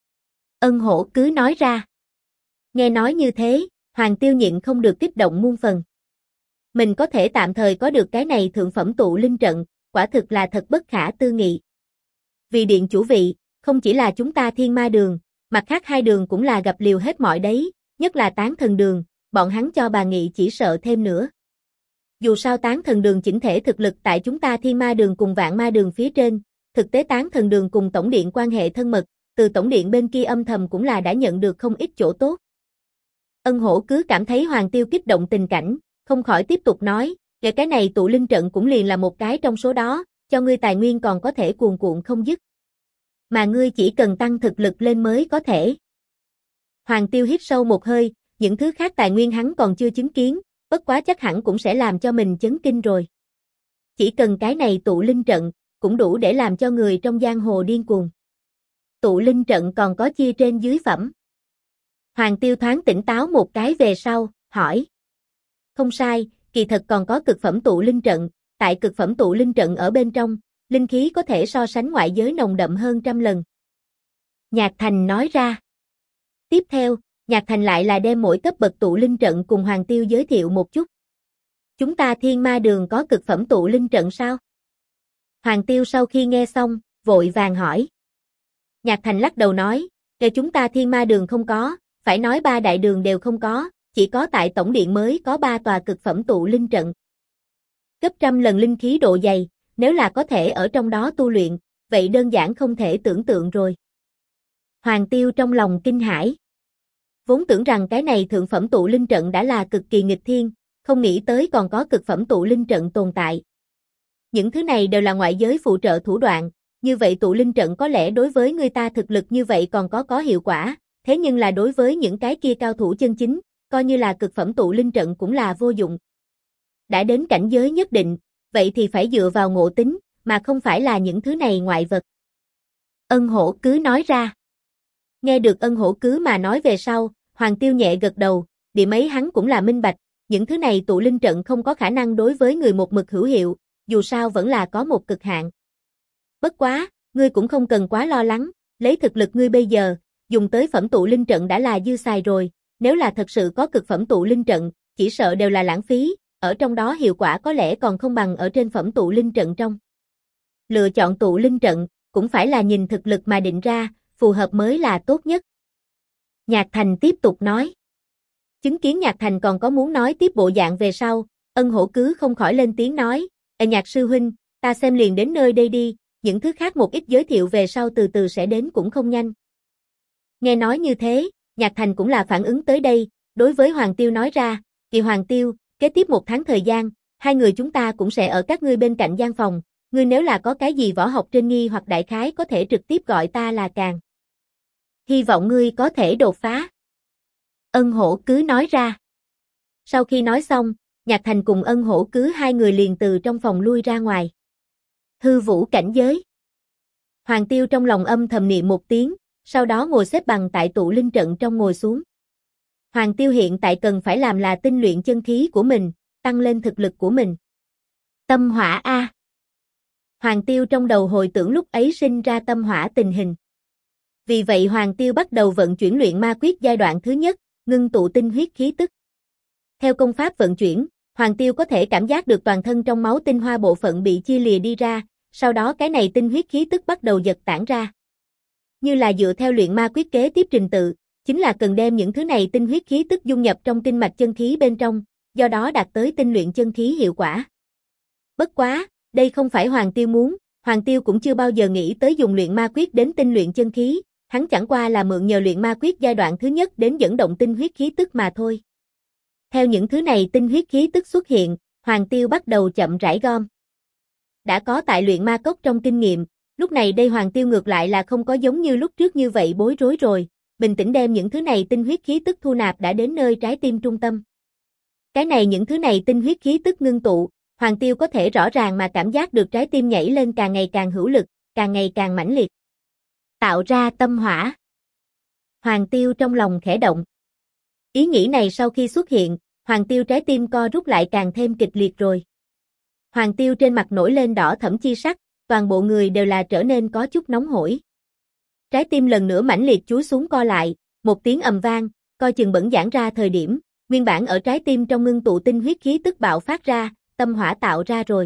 Ân Hổ cứ nói ra. Nghe nói như thế, Hoàng Tiêu nhịn không được kích động muôn phần. Mình có thể tạm thời có được cái này thượng phẩm tụ linh trận, quả thực là thật bất khả tư nghị. Vì điện chủ vị, không chỉ là chúng ta Thiên Ma Đường, mặt khác hai đường cũng là gặp liều hết mọi đấy, nhất là Tán Thần Đường, bọn hắn cho bà Nghị chỉ sợ thêm nữa. Dù sao Tán Thần Đường chỉnh thể thực lực tại chúng ta Thiên Ma Đường cùng Vạn Ma Đường phía trên, thực tế Tán Thần Đường cùng Tổng Điện quan hệ thân mật, từ Tổng Điện bên kia âm thầm cũng là đã nhận được không ít chỗ tốt. Ân Hổ cứ cảm thấy Hoàng Tiêu kích động tình cảnh, không khỏi tiếp tục nói, cái này tụ linh trận cũng liền là một cái trong số đó, cho ngươi tài nguyên còn có thể cuồn cuộn không dứt. Mà ngươi chỉ cần tăng thực lực lên mới có thể. Hoàng Tiêu hít sâu một hơi, những thứ khác tài nguyên hắn còn chưa chứng kiến, bất quá chắc hẳn cũng sẽ làm cho mình chấn kinh rồi. Chỉ cần cái này tụ linh trận, cũng đủ để làm cho người trong giang hồ điên cuồng. Tụ linh trận còn có chia trên dưới phẩm. Hoàng Tiêu thoáng tỉnh táo một cái về sau, hỏi. Không sai, kỳ thật còn có cực phẩm tụ linh trận, tại cực phẩm tụ linh trận ở bên trong, linh khí có thể so sánh ngoại giới nồng đậm hơn 100 lần. Nhạc Thành nói ra. Tiếp theo, Nhạc Thành lại là đem mỗi cấp bậc tụ linh trận cùng Hoàng Tiêu giới thiệu một chút. Chúng ta Thiên Ma Đường có cực phẩm tụ linh trận sao? Hoàng Tiêu sau khi nghe xong, vội vàng hỏi. Nhạc Thành lắc đầu nói, chúng ta Thiên Ma Đường không có, phải nói 3 đại đường đều không có, chỉ có tại Tổng Điện mới có 3 tòa cực phẩm tụ linh trận. Gấp 100 lần linh khí độ dày, nếu là có thể ở trong đó tu luyện, vậy đơn giản không thể tưởng tượng rồi. Hoàng Tiêu trong lòng kinh hãi. Vốn tưởng rằng cái này thượng phẩm tụ linh trận đã là cực kỳ nghịch thiên, không nghĩ tới còn có cực phẩm tụ linh trận tồn tại. Những thứ này đều là ngoại giới phụ trợ thủ đoạn, như vậy tụ linh trận có lẽ đối với người ta thực lực như vậy còn có hiệu quả, thế nhưng là đối với những cái kia cao thủ chân chính, coi như là cực phẩm tụ linh trận cũng là vô dụng. Đã đến cảnh giới nhất định, vậy thì phải dựa vào ngộ tính, mà không phải là những thứ này ngoại vật. Ân Hổ Cứ nói ra. Nghe được Ân Hổ Cứ mà nói về sau, Hoàng Tiêu nhẹ gật đầu, điểm ấy hắn cũng là minh bạch, những thứ này tụ linh trận không có khả năng đối với người một mực hữu hiệu, dù sao vẫn là có một cực hạn. Bất quá, ngươi cũng không cần quá lo lắng, lấy thực lực ngươi bây giờ, dùng tới phẩm tụ linh trận đã là dư xài rồi, nếu là thật sự có cực phẩm tụ linh trận, chỉ sợ đều là lãng phí, ở trong đó hiệu quả có lẽ còn không bằng ở trên phẩm tụ linh trận trong. Lựa chọn tụ linh trận, cũng phải là nhìn thực lực mà định ra, phù hợp mới là tốt nhất. Nhạc Thành tiếp tục nói. Chứng kiến Nhạc Thành còn có muốn nói tiếp bộ dạng về sau, Ân Hổ Cứ không khỏi lên tiếng nói, Nhạc sư huynh, ta xem liền đến nơi đây đi, những thứ khác một ít giới thiệu về sau từ từ sẽ đến cũng không nhanh. Nghe nói như thế, Nhạc Thành cũng là phản ứng tới đây, đối với Hoàng Tiêu nói ra, Kỳ Hoàng Tiêu, kế tiếp 1 tháng thời gian, hai người chúng ta cũng sẽ ở các ngươi bên cạnh gian phòng, ngươi nếu là có cái gì võ học trên nghi hoặc đại khái có thể trực tiếp gọi ta là càng. Hy vọng ngươi có thể đột phá. Ân Hổ Cứ nói ra. Sau khi nói xong, Nhạc Thành cùng Ân Hổ Cứ hai người liền từ trong phòng lui ra ngoài. Hư vũ cảnh giới. Hoàng Tiêu trong lòng âm thầm niệm một tiếng, sau đó ngồi xếp bằng tại tụ linh trận trong ngồi xuống. Hoàng Tiêu hiện tại cần phải làm là tinh luyện chân khí của mình, tăng lên thực lực của mình. Tâm hỏa A. Hoàng Tiêu trong đầu hồi tưởng lúc ấy sinh ra tâm hỏa tình hình. Vì vậy Hoàng Tiêu bắt đầu vận chuyển luyện ma quyết giai đoạn thứ nhất, ngưng tụ tinh huyết khí tức. Theo công pháp vận chuyển, Hoàng Tiêu có thể cảm giác được toàn thân trong máu tinh hoa bộ phận bị chia lìa đi ra, sau đó cái này tinh huyết khí tức bắt đầu giật tản ra. Như là dựa theo luyện ma quyết kế tiếp trình tự, chính là cần đem những thứ này tinh huyết khí tức dung nhập trong kinh mạch chân khí bên trong, do đó đạt tới tinh luyện chân khí hiệu quả. Bất quá, đây không phải Hoàng Tiêu muốn, Hoàng Tiêu cũng chưa bao giờ nghĩ tới dùng luyện ma quyết đến tinh luyện chân khí, hắn chẳng qua là mượn nhờ luyện ma quyết giai đoạn thứ nhất đến dẫn động tinh huyết khí tức mà thôi. Theo những thứ này tinh huyết khí tức xuất hiện, Hoàng Tiêu bắt đầu chậm rãi gom. Đã có tại luyện ma cốc trong kinh nghiệm, lúc này đây Hoàng Tiêu ngược lại là không có giống như lúc trước như vậy bối rối rồi, bình tĩnh đem những thứ này tinh huyết khí tức thu nạp đã đến nơi trái tim trung tâm. Cái này những thứ này tinh huyết khí tức ngưng tụ, Hoàng Tiêu có thể rõ ràng mà cảm giác được trái tim nhảy lên càng ngày càng hữu lực, càng ngày càng mãnh liệt. Tạo ra tâm hỏa. Hoàng Tiêu trong lòng khẽ động. Ý nghĩ này sau khi xuất hiện, Hoàng Tiêu trái tim co rút lại càng thêm kịch liệt rồi. Hoàng Tiêu trên mặt nổi lên đỏ thẫm chi sắc, toàn bộ người đều là trở nên có chút nóng hổi. Trái tim lần nữa mãnh liệt chúi xuống co lại, một tiếng ầm vang, coi chừng bẩn giãn ra thời điểm, nguyên bản ở trái tim trong ngưng tụ tinh huyết khí tức bạo phát ra, tâm hỏa tạo ra rồi.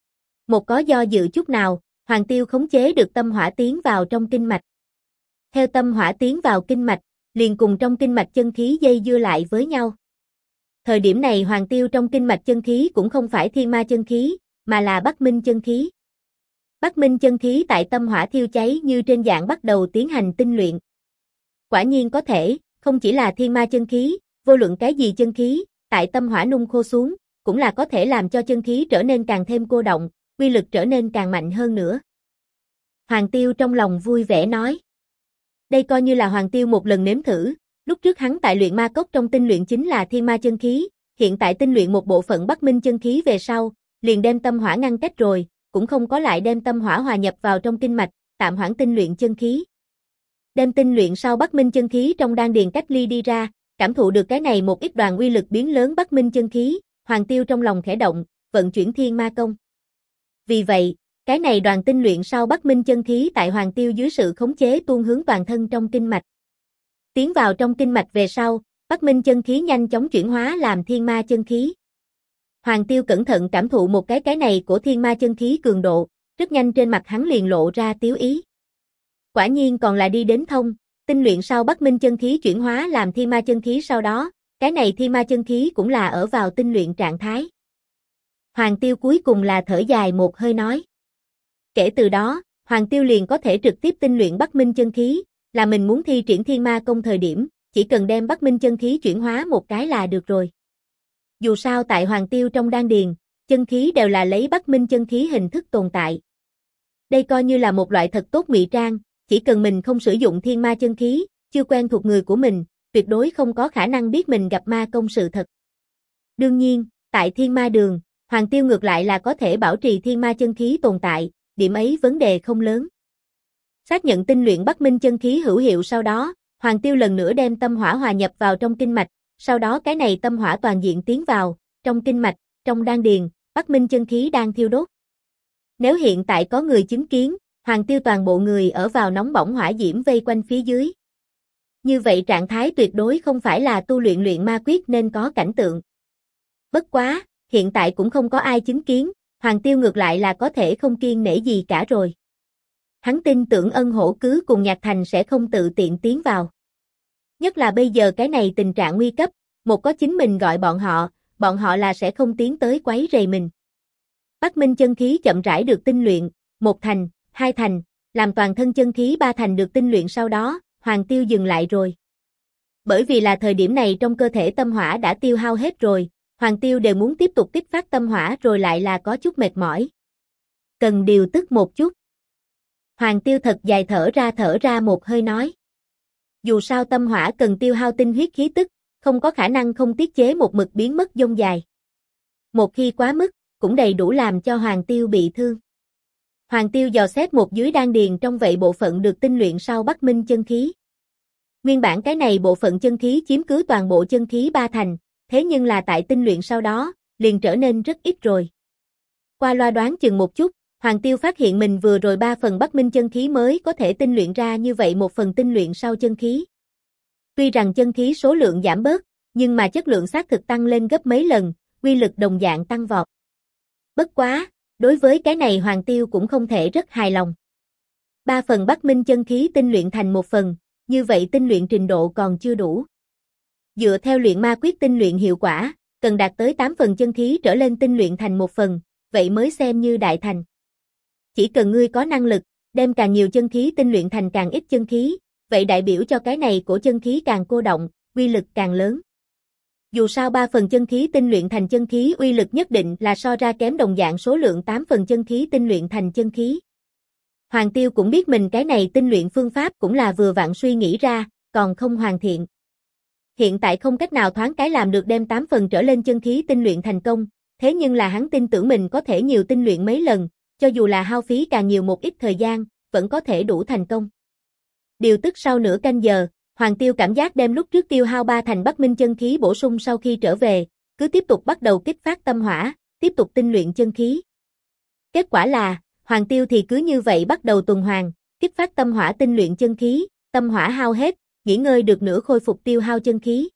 Một có do dự chút nào, Hoàng Tiêu khống chế được tâm hỏa tiến vào trong kinh mạch. Theo tâm hỏa tiến vào kinh mạch, liền cùng trong kinh mạch chân khí dây dưa lại với nhau. Thời điểm này Hoàng Tiêu trong kinh mạch chân khí cũng không phải thiên ma chân khí, mà là Bắc Minh chân khí. Bắc Minh chân khí tại tâm hỏa thiêu cháy như trên dạng bắt đầu tiến hành tinh luyện. Quả nhiên có thể, không chỉ là thiên ma chân khí, vô luận cái gì chân khí, tại tâm hỏa nung khô xuống, cũng là có thể làm cho chân khí trở nên càng thêm cô động, uy lực trở nên càng mạnh hơn nữa. Hoàng Tiêu trong lòng vui vẻ nói. Đây coi như là Hoàng Tiêu một lần nếm thử, lúc trước hắn tại luyện ma cốc trong tinh luyện chính là thiên ma chân khí, hiện tại tinh luyện một bộ phận Bắc Minh chân khí về sau, liền đem tâm hỏa ngăn cách rồi, cũng không có lại đem tâm hỏa hòa nhập vào trong kinh mạch, tạm hoãn tinh luyện chân khí. Đem tinh luyện sau Bắc Minh chân khí trong đan điền cách ly đi ra, cảm thụ được cái này một ít đoàn uy lực biến lớn Bắc Minh chân khí, Hoàng Tiêu trong lòng khẽ động, vận chuyển thiên ma công. Vì vậy, cái này đoàn tinh luyện sau Bắc Minh chân khí tại Hoàng Tiêu dưới sự khống chế tuôn hướng toàn thân trong kinh mạch. Tiến vào trong kinh mạch về sau, Bắc Minh chân khí nhanh chóng chuyển hóa làm thiên ma chân khí. Hoàng Tiêu cẩn thận cảm thụ một cái này của thiên ma chân khí cường độ, rất nhanh trên mặt hắn liền lộ ra tiếu ý. Quả nhiên còn là đi đến thông, tinh luyện sau Bắc Minh chân khí chuyển hóa làm thiên ma chân khí sau đó, cái này thiên ma chân khí cũng là ở vào tinh luyện trạng thái. Hoàng Tiêu cuối cùng là thở dài một hơi nói. Kể từ đó, Hoàng Tiêu liền có thể trực tiếp tinh luyện Bắc Minh chân khí, là mình muốn thi triển thiên ma công thời điểm, chỉ cần đem Bắc Minh chân khí chuyển hóa một cái là được rồi. Dù sao tại Hoàng Tiêu trong đan điền, chân khí đều là lấy Bắc Minh chân khí hình thức tồn tại. Đây coi như là một loại thật tốt ngụy trang, chỉ cần mình không sử dụng thiên ma chân khí, chưa quen thuộc người của mình, tuyệt đối không có khả năng biết mình gặp ma công sự thật. Đương nhiên, tại thiên ma đường, Hoàng Tiêu ngược lại là có thể bảo trì thiên ma chân khí tồn tại, điểm ấy vấn đề không lớn. Xác nhận tinh luyện Bắc Minh chân khí hữu hiệu sau đó, Hoàng Tiêu lần nữa đem tâm hỏa hòa nhập vào trong kinh mạch, sau đó cái này tâm hỏa toàn diện tiến vào, trong kinh mạch, trong đan điền, Bắc Minh chân khí đang thiêu đốt. Nếu hiện tại có người chứng kiến, Hoàng Tiêu toàn bộ người ở vào nóng bỏng hỏa diễm vây quanh phía dưới. Như vậy trạng thái tuyệt đối không phải là tu luyện luyện ma quyết nên có cảnh tượng. Bất quá, hiện tại cũng không có ai chứng kiến, Hoàng Tiêu ngược lại là có thể không kiêng nể gì cả rồi. Hắn tin tưởng Ân Hổ Cứ cùng Nhạc Thành sẽ không tự tiện tiến vào. Nhất là bây giờ cái này tình trạng nguy cấp, một có chính mình gọi bọn họ là sẽ không tiến tới quấy rầy mình. Bắc Minh chân khí chậm rãi được tinh luyện, 1 thành, 2 thành, làm toàn thân chân khí 3 thành được tinh luyện sau đó, Hoàng Tiêu dừng lại rồi. Bởi vì là thời điểm này trong cơ thể tâm hỏa đã tiêu hao hết rồi, Hoàng Tiêu đều muốn tiếp tục kích phát tâm hỏa rồi lại là có chút mệt mỏi. Cần điều tức một chút. Hoàng Tiêu thật dài thở ra một hơi nói. Dù sao tâm hỏa cần tiêu hao tinh huyết khí tức, không có khả năng không tiết chế một mực biến mất dông dài. Một khi quá mức, cũng đầy đủ làm cho Hoàng Tiêu bị thương. Hoàng Tiêu dò xét một dưới đan điền trong vậy bộ phận được tinh luyện sau Bắc Minh chân khí. Nguyên bản cái này bộ phận chân khí chiếm cứ toàn bộ chân khí 3 thành, thế nhưng là tại tinh luyện sau đó, liền trở nên rất ít rồi. Qua loa đoán chừng một chút, Hoàng Tiêu phát hiện mình vừa rồi 3 phần Bắc Minh chân khí mới có thể tinh luyện ra như vậy một phần tinh luyện sau chân khí. Tuy rằng chân khí số lượng giảm bớt, nhưng mà chất lượng xác thực tăng lên gấp mấy lần, quy lực đồng dạng tăng vọt. Bất quá, đối với cái này Hoàng Tiêu cũng không thể rất hài lòng. 3 phần Bắc Minh chân khí tinh luyện thành 1 phần, như vậy tinh luyện trình độ còn chưa đủ. Dựa theo luyện ma quyết tinh luyện hiệu quả, cần đạt tới 8 phần chân khí trở lên tinh luyện thành 1 phần, vậy mới xem như đại thành. Chỉ cần ngươi có năng lực, đem càng nhiều chân khí tinh luyện thành càng ít chân khí, vậy đại biểu cho cái này của chân khí càng cô động, uy lực càng lớn. Dù sao 3 phần chân khí tinh luyện thành chân khí uy lực nhất định là so ra kém đồng dạng số lượng 8 phần chân khí tinh luyện thành chân khí. Hoàng Tiêu cũng biết mình cái này tinh luyện phương pháp cũng là vừa vặn suy nghĩ ra, còn không hoàn thiện. Hiện tại không cách nào thoáng cái làm được đem 8 phần trở lên chân khí tinh luyện thành công, thế nhưng là hắn tin tưởng mình có thể nhiều tinh luyện mấy lần, cho dù là hao phí càng nhiều một ít thời gian, vẫn có thể đủ thành công. Điều tức sau nửa canh giờ, Hoàng Tiêu cảm giác đem lúc trước tiêu hao 3 thành Bắc Minh chân khí bổ sung sau khi trở về, cứ tiếp tục bắt đầu kích phát tâm hỏa, tiếp tục tinh luyện chân khí. Kết quả là, Hoàng Tiêu thì cứ như vậy bắt đầu tuần hoàn, kích phát tâm hỏa tinh luyện chân khí, tâm hỏa hao hết, nghỉ ngơi được nửa khôi phục tiêu hao chân khí.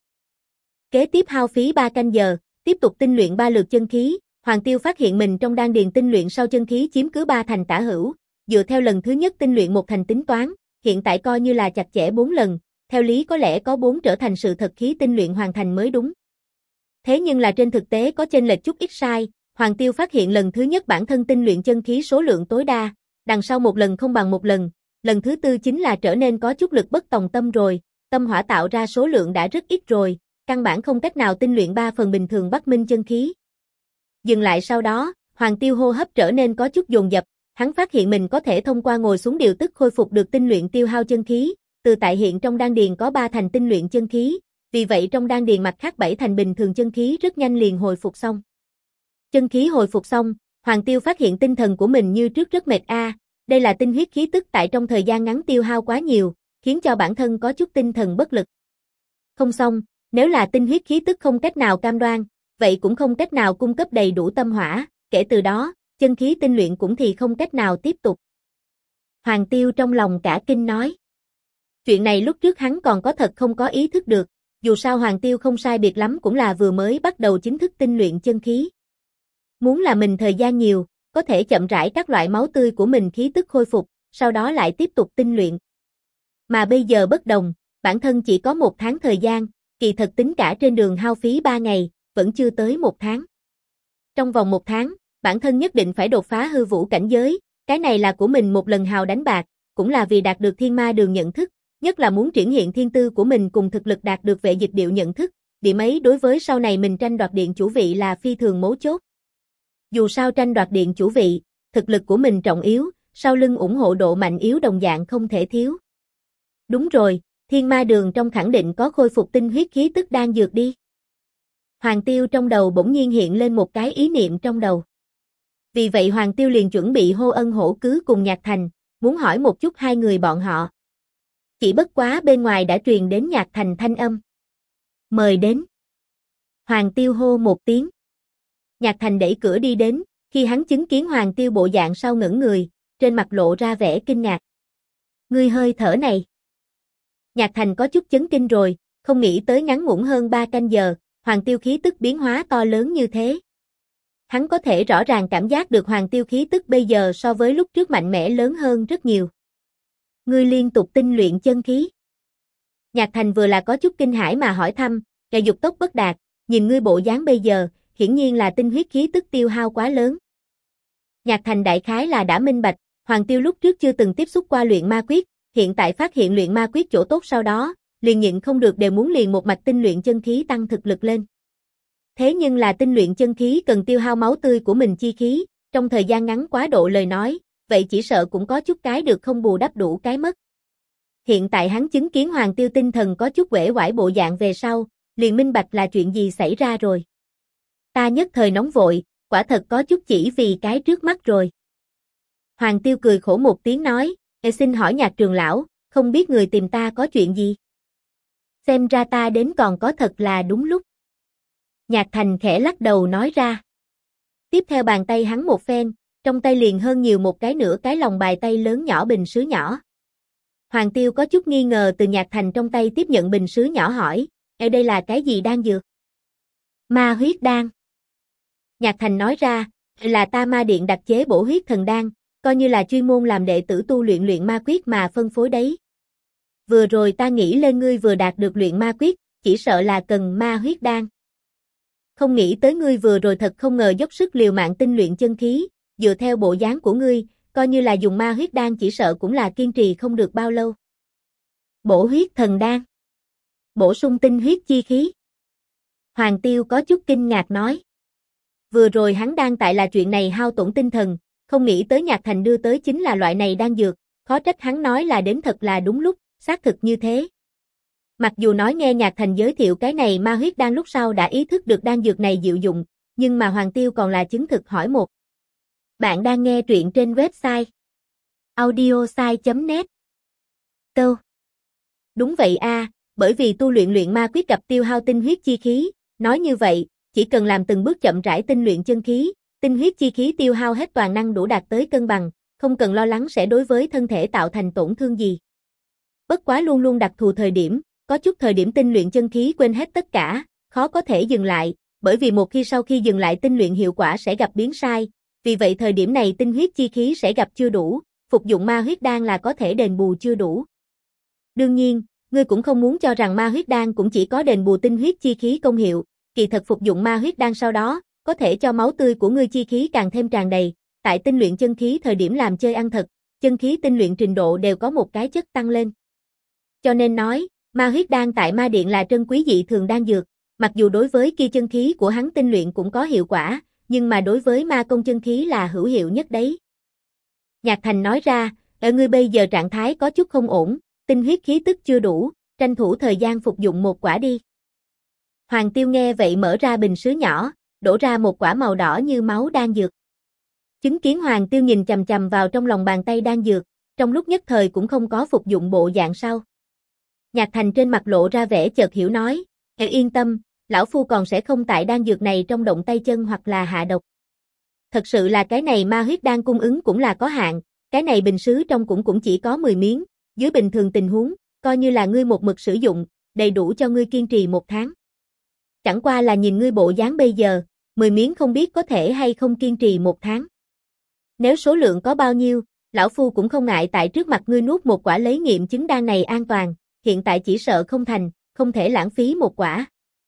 Kế tiếp hao phí 3 canh giờ, tiếp tục tinh luyện 3 lượt chân khí, Hoàng Tiêu phát hiện mình trong đan điền tinh luyện sau chân khí chiếm cứ 3 thành tả hữu, dựa theo lần thứ nhất tinh luyện 1 thành tính toán, hiện tại coi như là chặt chẽ 4 lần, theo lý có lẽ có 4 trở thành sự thật khí tinh luyện hoàn thành mới đúng. Thế nhưng là trên thực tế có chênh lệch chút ít sai, Hoàng Tiêu phát hiện lần thứ nhất bản thân tinh luyện chân khí số lượng tối đa, đằng sau một lần không bằng một lần thứ tư chính là trở nên có chút lực bất tòng tâm rồi, tâm hỏa tạo ra số lượng đã rất ít rồi, căn bản không cách nào tinh luyện 3 phần bình thường Bắc Minh chân khí. Dừng lại sau đó, Hoàng Tiêu hô hấp trở nên có chút dồn dập, hắn phát hiện mình có thể thông qua ngồi xuống điều tức khôi phục được tinh luyện tiêu hao chân khí, từ tại hiện trong đan điền có 3 thành tinh luyện chân khí, vì vậy trong đan điền mặt khác 7 thành bình thường chân khí rất nhanh liền hồi phục xong. Chân khí hồi phục xong, Hoàng Tiêu phát hiện tinh thần của mình như trước rất mệt đây là tinh huyết khí tức tại trong thời gian ngắn tiêu hao quá nhiều, khiến cho bản thân có chút tinh thần bất lực. Không xong, nếu là tinh huyết khí tức không cách nào cam đoan, vậy cũng không cách nào cung cấp đầy đủ tâm hỏa, kể từ đó, chân khí tinh luyện cũng thì không cách nào tiếp tục. Hoàng Tiêu trong lòng cả kinh nói. Chuyện này lúc trước hắn còn có thật không có ý thức được, dù sao Hoàng Tiêu không sai biệt lắm cũng là vừa mới bắt đầu chính thức tinh luyện chân khí. Muốn là mình thời gian nhiều, có thể chậm rãi các loại máu tươi của mình khí tức khôi phục, sau đó lại tiếp tục tinh luyện. Mà bây giờ bất đồng, bản thân chỉ có 1 tháng thời gian, kỳ thật tính cả trên đường hao phí 3 ngày, vẫn chưa tới 1 tháng. Trong vòng 1 tháng, bản thân nhất định phải đột phá hư vũ cảnh giới, cái này là của mình một lần hào đánh bạc, cũng là vì đạt được thiên ma đường nhận thức, nhất là muốn triển hiện thiên tư của mình cùng thực lực đạt được vệ dịch điệu nhận thức, điểm ấy đối với sau này mình tranh đoạt điện chủ vị là phi thường mấu chốt. Dù sao tranh đoạt điện chủ vị, thực lực của mình trọng yếu, sau lưng ủng hộ độ mạnh yếu đồng dạng không thể thiếu. Đúng rồi, thiên ma đường trong khẳng định có khôi phục tinh huyết khí tức đang dược đi. Hoàng Tiêu trong đầu bỗng nhiên hiện lên một cái ý niệm trong đầu. Vì vậy Hoàng Tiêu liền chuẩn bị hô Ân Hổ Cứ cùng Nhạc Thành, muốn hỏi một chút hai người bọn họ. Chỉ bất quá bên ngoài đã truyền đến Nhạc Thành thanh âm. Mời đến. Hoàng Tiêu hô một tiếng. Nhạc Thành đẩy cửa đi đến, khi hắn chứng kiến Hoàng Tiêu bộ dạng sau ngẩng người, trên mặt lộ ra vẻ kinh ngạc. Ngươi hơi thở này. Nhạc Thành có chút chấn kinh rồi, không nghĩ tới ngắn ngủn hơn 3 canh giờ, Hoàng Tiêu khí tức biến hóa to lớn như thế. Hắn có thể rõ ràng cảm giác được Hoàng Tiêu khí tức bây giờ so với lúc trước mạnh mẽ lớn hơn rất nhiều. Ngươi liên tục tinh luyện chân khí. Nhạc Thành vừa là có chút kinh hãi mà hỏi thăm, ngài dục tốc bất đạt, nhìn ngươi bộ dáng bây giờ, hiển nhiên là tinh huyết khí tức tiêu hao quá lớn. Nhạc Thành đại khái là đã minh bạch, Hoàng Tiêu lúc trước chưa từng tiếp xúc qua luyện ma quyết, hiện tại phát hiện luyện ma quyết chỗ tốt sau đó, liền nhịn không được đều muốn liền một mạch tinh luyện chân khí tăng thực lực lên. Thế nhưng là tinh luyện chân khí cần tiêu hao máu tươi của mình chi khí, trong thời gian ngắn quá độ lời nói, vậy chỉ sợ cũng có chút cái được không bù đắp đủ cái mất. Hiện tại hắn chứng kiến Hoàng Tiêu tinh thần có chút uể oải bộ dạng về sau, liền minh bạch là chuyện gì xảy ra rồi. Ta nhất thời nóng vội, quả thật có chút chỉ vì cái trước mắt rồi. Hoàng Tiêu cười khổ một tiếng nói, xin hỏi Nhạc trưởng lão, không biết người tìm ta có chuyện gì? Xem ra ta đến còn có thật là đúng lúc. Nhạc Thành khẽ lắc đầu nói ra. Tiếp theo bàn tay hắn một phen, trong tay liền hơn nhiều một cái nửa cái lòng bài tay lớn nhỏ bình sứ nhỏ. Hoàng Tiêu có chút nghi ngờ từ Nhạc Thành trong tay tiếp nhận bình sứ nhỏ hỏi, ở đây là cái gì đan dược? Ma huyết đan. Nhạc Thành nói ra, là ta ma điện đặc chế bổ huyết thần đan, coi như là chuyên môn làm đệ tử tu luyện luyện ma quyết mà phân phối đấy. Vừa rồi ta nghĩ lên ngươi vừa đạt được luyện ma quyết, chỉ sợ là cần ma huyết đan. Không nghĩ tới ngươi vừa rồi thật không ngờ dốc sức liều mạng tinh luyện chân khí, dựa theo bộ dáng của ngươi, coi như là dùng ma huyết đan chỉ sợ cũng là kiên trì không được bao lâu. Bổ huyết thần đan. Bổ sung tinh huyết chi khí. Hoàng Tiêu có chút kinh ngạc nói. Vừa rồi hắn đang tại là chuyện này hao tổn tinh thần, không nghĩ tới Nhạc Thành đưa tới chính là loại này đan dược, khó trách hắn nói là đến thật là đúng lúc, xác thực như thế. Mặc dù nói nghe Nhạc Thành giới thiệu cái này ma huyết đan lúc sau đã ý thức được đan dược này diệu dụng, nhưng mà Hoàng Tiêu còn là chứng thực hỏi một. Bạn đang nghe truyện trên website audiosai.net. Câu. Đúng vậy a, bởi vì tu luyện luyện ma quyết gặp tiêu hao tinh huyết chi khí, nói như vậy, chỉ cần làm từng bước chậm rãi tinh luyện chân khí, tinh huyết chi khí tiêu hao hết toàn năng đủ đạt tới cân bằng, không cần lo lắng sẽ đối với thân thể tạo thành tổn thương gì. Bất quá luôn luôn đặc thù thời điểm, có chút thời điểm tinh luyện chân khí quên hết tất cả, khó có thể dừng lại, bởi vì một khi sau khi dừng lại tinh luyện hiệu quả sẽ gặp biến sai, vì vậy thời điểm này tinh huyết chi khí sẽ gặp chưa đủ, phục dụng ma huyết đan là có thể đền bù chưa đủ. Đương nhiên, ngươi cũng không muốn cho rằng ma huyết đan cũng chỉ có đền bù tinh huyết chi khí công hiệu, kỳ thật phục dụng ma huyết đan sau đó, có thể cho máu tươi của ngươi chi khí càng thêm tràn đầy, tại tinh luyện chân khí thời điểm làm chơi ăn thật, chân khí tinh luyện trình độ đều có một cái chất tăng lên. Cho nên nói, ma huyết đan tại ma điện là trân quý dị thường đan dược, mặc dù đối với kia chân khí của hắn tinh luyện cũng có hiệu quả, nhưng mà đối với ma công chân khí là hữu hiệu nhất đấy. Nhạc Thành nói ra, ở ngươi bây giờ trạng thái có chút không ổn, tinh huyết khí tức chưa đủ, tranh thủ thời gian phục dụng một quả đi. Hoàng Tiêu nghe vậy mở ra bình sứ nhỏ, đổ ra một quả màu đỏ như máu đan dược. Chứng kiến Hoàng Tiêu nhìn chằm chằm vào trong lòng bàn tay đan dược, trong lúc nhất thời cũng không có phục dụng bộ dạng sau. Nhạc Thành trên mặt lộ ra vẻ chợt hiểu nói, yên tâm, lão phu còn sẽ không tại đan dược này trong động tay chân hoặc là hạ độc. Thật sự là cái này ma huyết đan cung ứng cũng là có hạn, cái này bình sứ trong cũng chỉ có 10 miếng, dưới bình thường tình huống, coi như là ngươi một mực sử dụng, đầy đủ cho ngươi kiên trì 1 tháng. Chẳng qua là nhìn ngươi bộ dáng bây giờ, 10 miếng không biết có thể hay không kiên trì 1 tháng. Nếu số lượng có bao nhiêu, lão phu cũng không ngại tại trước mặt ngươi nuốt một quả lấy nghiệm chứng đan này an toàn, hiện tại chỉ sợ không thành, không thể lãng phí một quả.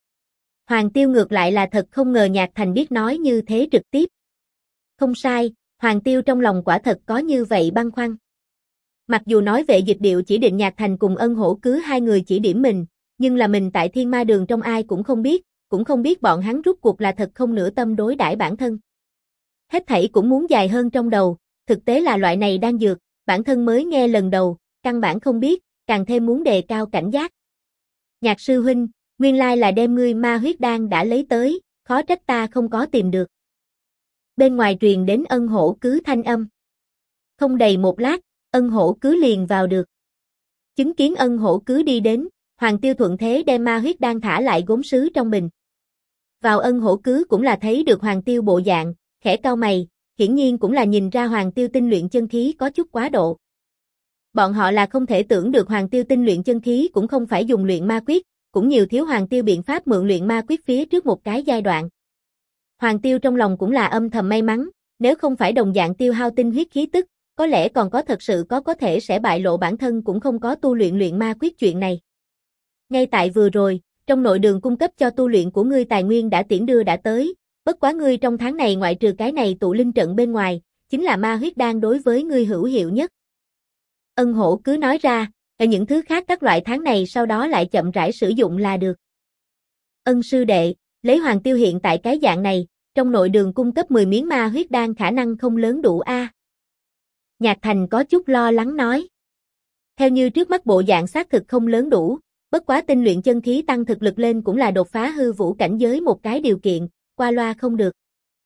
Hoàng Tiêu ngược lại là thật không ngờ Nhạc Thành biết nói như thế trực tiếp. Không sai, Hoàng Tiêu trong lòng quả thật có như vậy băn khoăn. Mặc dù nói Vệ Dịch Điệu chỉ định Nhạc Thành cùng Ân Hổ cứ hai người chỉ điểm mình, nhưng là mình tại Thiên Ma Đường trong ai cũng không biết bọn hắn rút cuộc là thật không nửa tâm đối đãi bản thân. Hết thảy cũng muốn dài hơn trong đầu, thực tế là loại này đang dược, bản thân mới nghe lần đầu, căn bản không biết, càng thêm muốn đề cao cảnh giác. Nhạc sư huynh, nguyên lai là đem ngươi ma huyết đan đã lấy tới, khó trách ta không có tìm được. Bên ngoài truyền đến Ân Hổ cứ thanh âm. Không đầy một lát, Ân Hổ cứ liền vào được. Chứng kiến Ân Hổ cứ đi đến, Hoàng Tiêu thuận thế đem ma huyết đan thả lại gốm sứ trong bình. Vào Ân Hổ cứ cũng là thấy được Hoàng Tiêu bộ dạng, khẽ cau mày, hiển nhiên cũng là nhìn ra Hoàng Tiêu tinh luyện chân khí có chút quá độ. Bọn họ là không thể tưởng được Hoàng Tiêu tinh luyện chân khí cũng không phải dùng luyện ma quyết, cũng nhiều thiếu Hoàng Tiêu biện pháp mượn luyện ma quyết phía trước một cái giai đoạn. Hoàng Tiêu trong lòng cũng là âm thầm may mắn, nếu không phải đồng dạng tiêu hao tinh huyết khí tức, có lẽ còn có thật sự có thể sẽ bại lộ bản thân cũng không có tu luyện luyện ma quyết chuyện này. Ngay tại vừa rồi, trong nội đường cung cấp cho tu luyện của ngươi tài nguyên đã tiễn đưa đã tới, bất quá ngươi trong tháng này ngoại trừ cái này tụ linh trận bên ngoài, chính là ma huyết đan đối với ngươi hữu hiệu nhất. Ân Hổ cứ nói ra, những thứ khác các loại tháng này sau đó lại chậm rãi sử dụng là được. Ân sư đệ, lấy Hoàng Tiêu hiện tại cái dạng này, trong nội đường cung cấp 10 miếng ma huyết đan khả năng không lớn đủ a. Nhạc Thành có chút lo lắng nói. Theo như trước mắt bộ dạng xác thực không lớn đủ, bất quá tinh luyện chân khí tăng thực lực lên cũng là đột phá hư vũ cảnh giới một cái điều kiện, qua loa không được.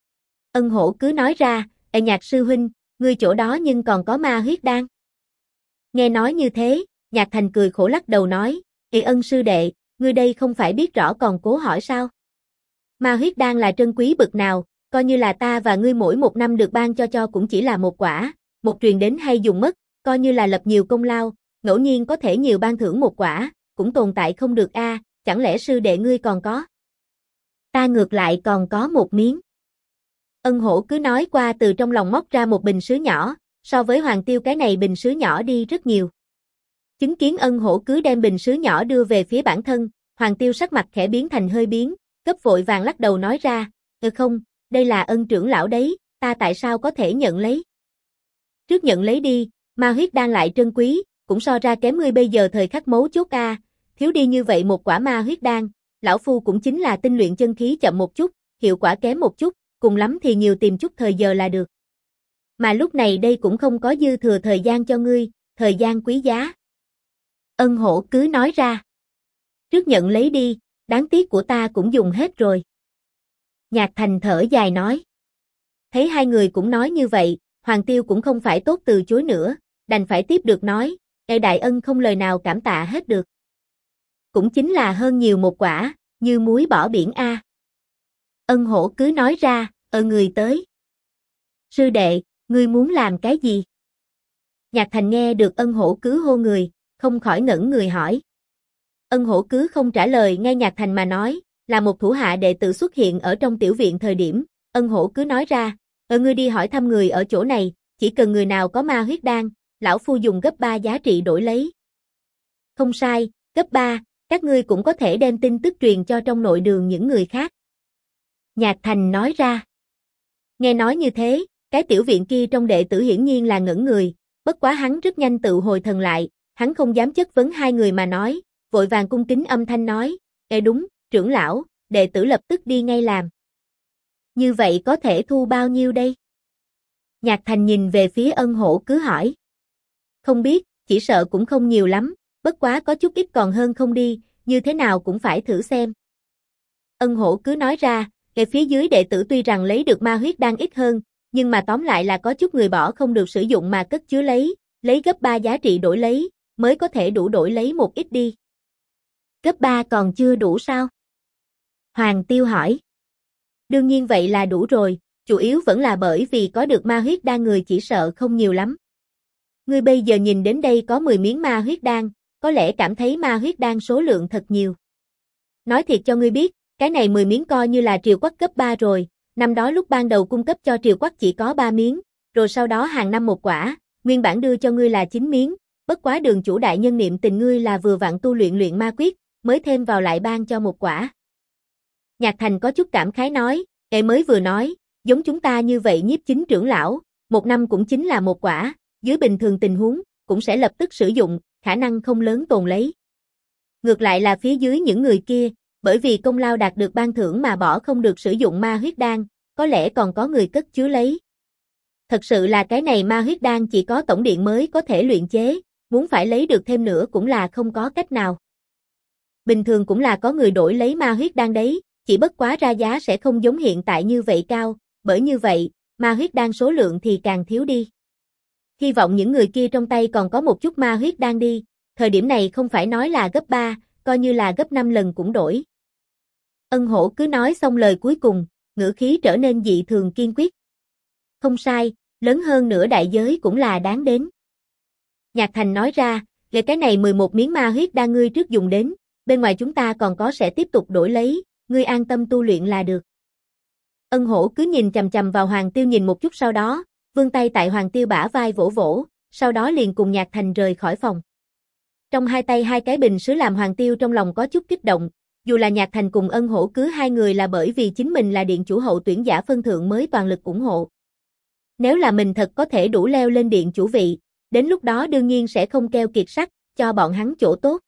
Ân Hổ cứ nói ra, Nhạc sư huynh, ngươi chỗ đó nhưng còn có ma huyết đan. Nghe nói như thế, Nhạc Thành cười khổ lắc đầu nói, Ân sư đệ, ngươi đây không phải biết rõ còn cố hỏi sao? Ma huyết đan là trân quý bực nào, coi như là ta và ngươi mỗi một năm được ban cho cũng chỉ là một quả, một truyền đến hay dùng mất, coi như là lập nhiều công lao, ngẫu nhiên có thể nhiều ban thưởng một quả, cũng tồn tại không được a, chẳng lẽ sư đệ ngươi còn có? Ta ngược lại còn có một miếng. Ân Hổ cứ nói qua từ trong lòng móc ra một bình sứ nhỏ, so với Hoàng Tiêu cái này bình sứ nhỏ đi rất nhiều. Chứng kiến Ân Hổ cứ đem bình sứ nhỏ đưa về phía bản thân, Hoàng Tiêu sắc mặt khẽ biến thành hơi biến, cấp vội vàng lắc đầu nói ra, không, đây là Ân trưởng lão đấy, ta tại sao có thể nhận lấy? Trước nhận lấy đi, ma huyết đan lại trân quý, cũng so ra kém ngươi bây giờ thời khắc mấu chốt a, thiếu đi như vậy một quả ma huyết đan, lão phu cũng chính là tinh luyện chân khí chậm một chút, hiệu quả kém một chút, cùng lắm thì nhiều tìm chút thời giờ là được. Mà lúc này đây cũng không có dư thừa thời gian cho ngươi, thời gian quý giá. Ân Hổ cứ nói ra. Trước nhận lấy đi, đáng tiếc của ta cũng dùng hết rồi. Nhạc Thành thở dài nói. Thấy hai người cũng nói như vậy, Hoàng Tiêu cũng không phải tốt từ chối nữa, đành phải tiếp được nói, đại ân không lời nào cảm tạ hết được. Cũng chính là hơn nhiều một quả, như muối bỏ biển a. Ân Hổ cứ nói ra, người tới. Sư đệ, ngươi muốn làm cái gì? Nhạc Thành nghe được Ân Hổ cứ hô người, không khỏi ngẩn người hỏi. Ân Hổ cứ không trả lời nghe Nhạc Thành mà nói, là một thủ hạ đệ tử xuất hiện ở trong tiểu viện thời điểm, Ân Hổ cứ nói ra, ngươi đi hỏi thăm người ở chỗ này, chỉ cần người nào có ma huyết đan, lão phu dùng gấp 3 giá trị đổi lấy. Không sai, gấp 3, các ngươi cũng có thể đem tin tức truyền cho trong nội đường những người khác. Nhạc Thành nói ra. Nghe nói như thế, cái tiểu viện kia trong đệ tử hiển nhiên là ngẩn người, bất quá hắn rất nhanh tự hồi thần lại, hắn không dám chất vấn hai người mà nói, vội vàng cung kính âm thanh nói, đúng, trưởng lão, đệ tử lập tức đi ngay làm. Như vậy có thể thu bao nhiêu đây? Nhạc Thành nhìn về phía Ân Hổ cứ hỏi. Không biết, chỉ sợ cũng không nhiều lắm, bất quá có chút ít còn hơn không đi, như thế nào cũng phải thử xem. Ân Hổ cứ nói ra, phía dưới đệ tử tuy rằng lấy được ma huyết đan ít hơn, nhưng mà tóm lại là có chút người bỏ không được sử dụng mà cất chứa lấy gấp 3 giá trị đổi lấy, mới có thể đủ đổi lấy một ít đi. Gấp 3 còn chưa đủ sao? Hoàng Tiêu hỏi. Đương nhiên vậy là đủ rồi, chủ yếu vẫn là bởi vì có được ma huyết đan người chỉ sợ không nhiều lắm. Ngươi bây giờ nhìn đến đây có 10 miếng ma huyết đan, có lẽ cảm thấy ma huyết đan số lượng thật nhiều. Nói thiệt cho ngươi biết, cái này 10 miếng coi như là triều quắc cấp 3 rồi, năm đó lúc ban đầu cung cấp cho triều quắc chỉ có 3 miếng, rồi sau đó hàng năm một quả, nguyên bản đưa cho ngươi là 9 miếng, bất quá đường chủ đại nhân niệm tình ngươi là vừa vặn tu luyện luyện ma quyết, mới thêm vào lại ban cho một quả. Nhạc Thành có chút cảm khái nói, mới vừa nói, giống chúng ta như vậy nhiếp chính trưởng lão, một năm cũng chính là một quả, dưới bình thường tình huống, cũng sẽ lập tức sử dụng, khả năng không lớn tồn lấy. Ngược lại là phía dưới những người kia, bởi vì công lao đạt được ban thưởng mà bỏ không được sử dụng ma huyết đan, có lẽ còn có người cất chứa lấy. Thật sự là cái này ma huyết đan chỉ có tổng điện mới có thể luyện chế, muốn phải lấy được thêm nữa cũng là không có cách nào. Bình thường cũng là có người đổi lấy ma huyết đan đấy, chỉ bất quá ra giá sẽ không giống hiện tại như vậy cao, bởi như vậy, ma huyết đan số lượng thì càng thiếu đi. Hy vọng những người kia trong tay còn có một chút ma huyết đan đi, thời điểm này không phải nói là gấp 3, coi như là gấp 5 lần cũng đổi. Ân Hổ cứ nói xong lời cuối cùng, ngữ khí trở nên dị thường kiên quyết. Không sai, lớn hơn nữa đại giới cũng là đáng đến. Nhạc Thành nói ra, về cái này 11 miếng ma huyết đan ngươi trước dùng đến, bên ngoài chúng ta còn có sẽ tiếp tục đổi lấy, ngươi an tâm tu luyện là được. Ân Hổ cứ nhìn chằm chằm vào Hoàng Tiêu nhìn một chút sau đó, vươn tay tại Hoàng Tiêu bả vai vỗ vỗ, sau đó liền cùng Nhạc Thành rời khỏi phòng. Trong hai tay hai cái bình sứ làm Hoàng Tiêu trong lòng có chút kích động, dù là Nhạc Thành cùng Ân Hổ cứ hai người là bởi vì chính mình là điện chủ hậu tuyển giả phân thượng mới toàn lực ủng hộ. Nếu là mình thật có thể đủ leo lên điện chủ vị, đến lúc đó đương nhiên sẽ không keo kiệt sắt, cho bọn hắn chỗ tốt.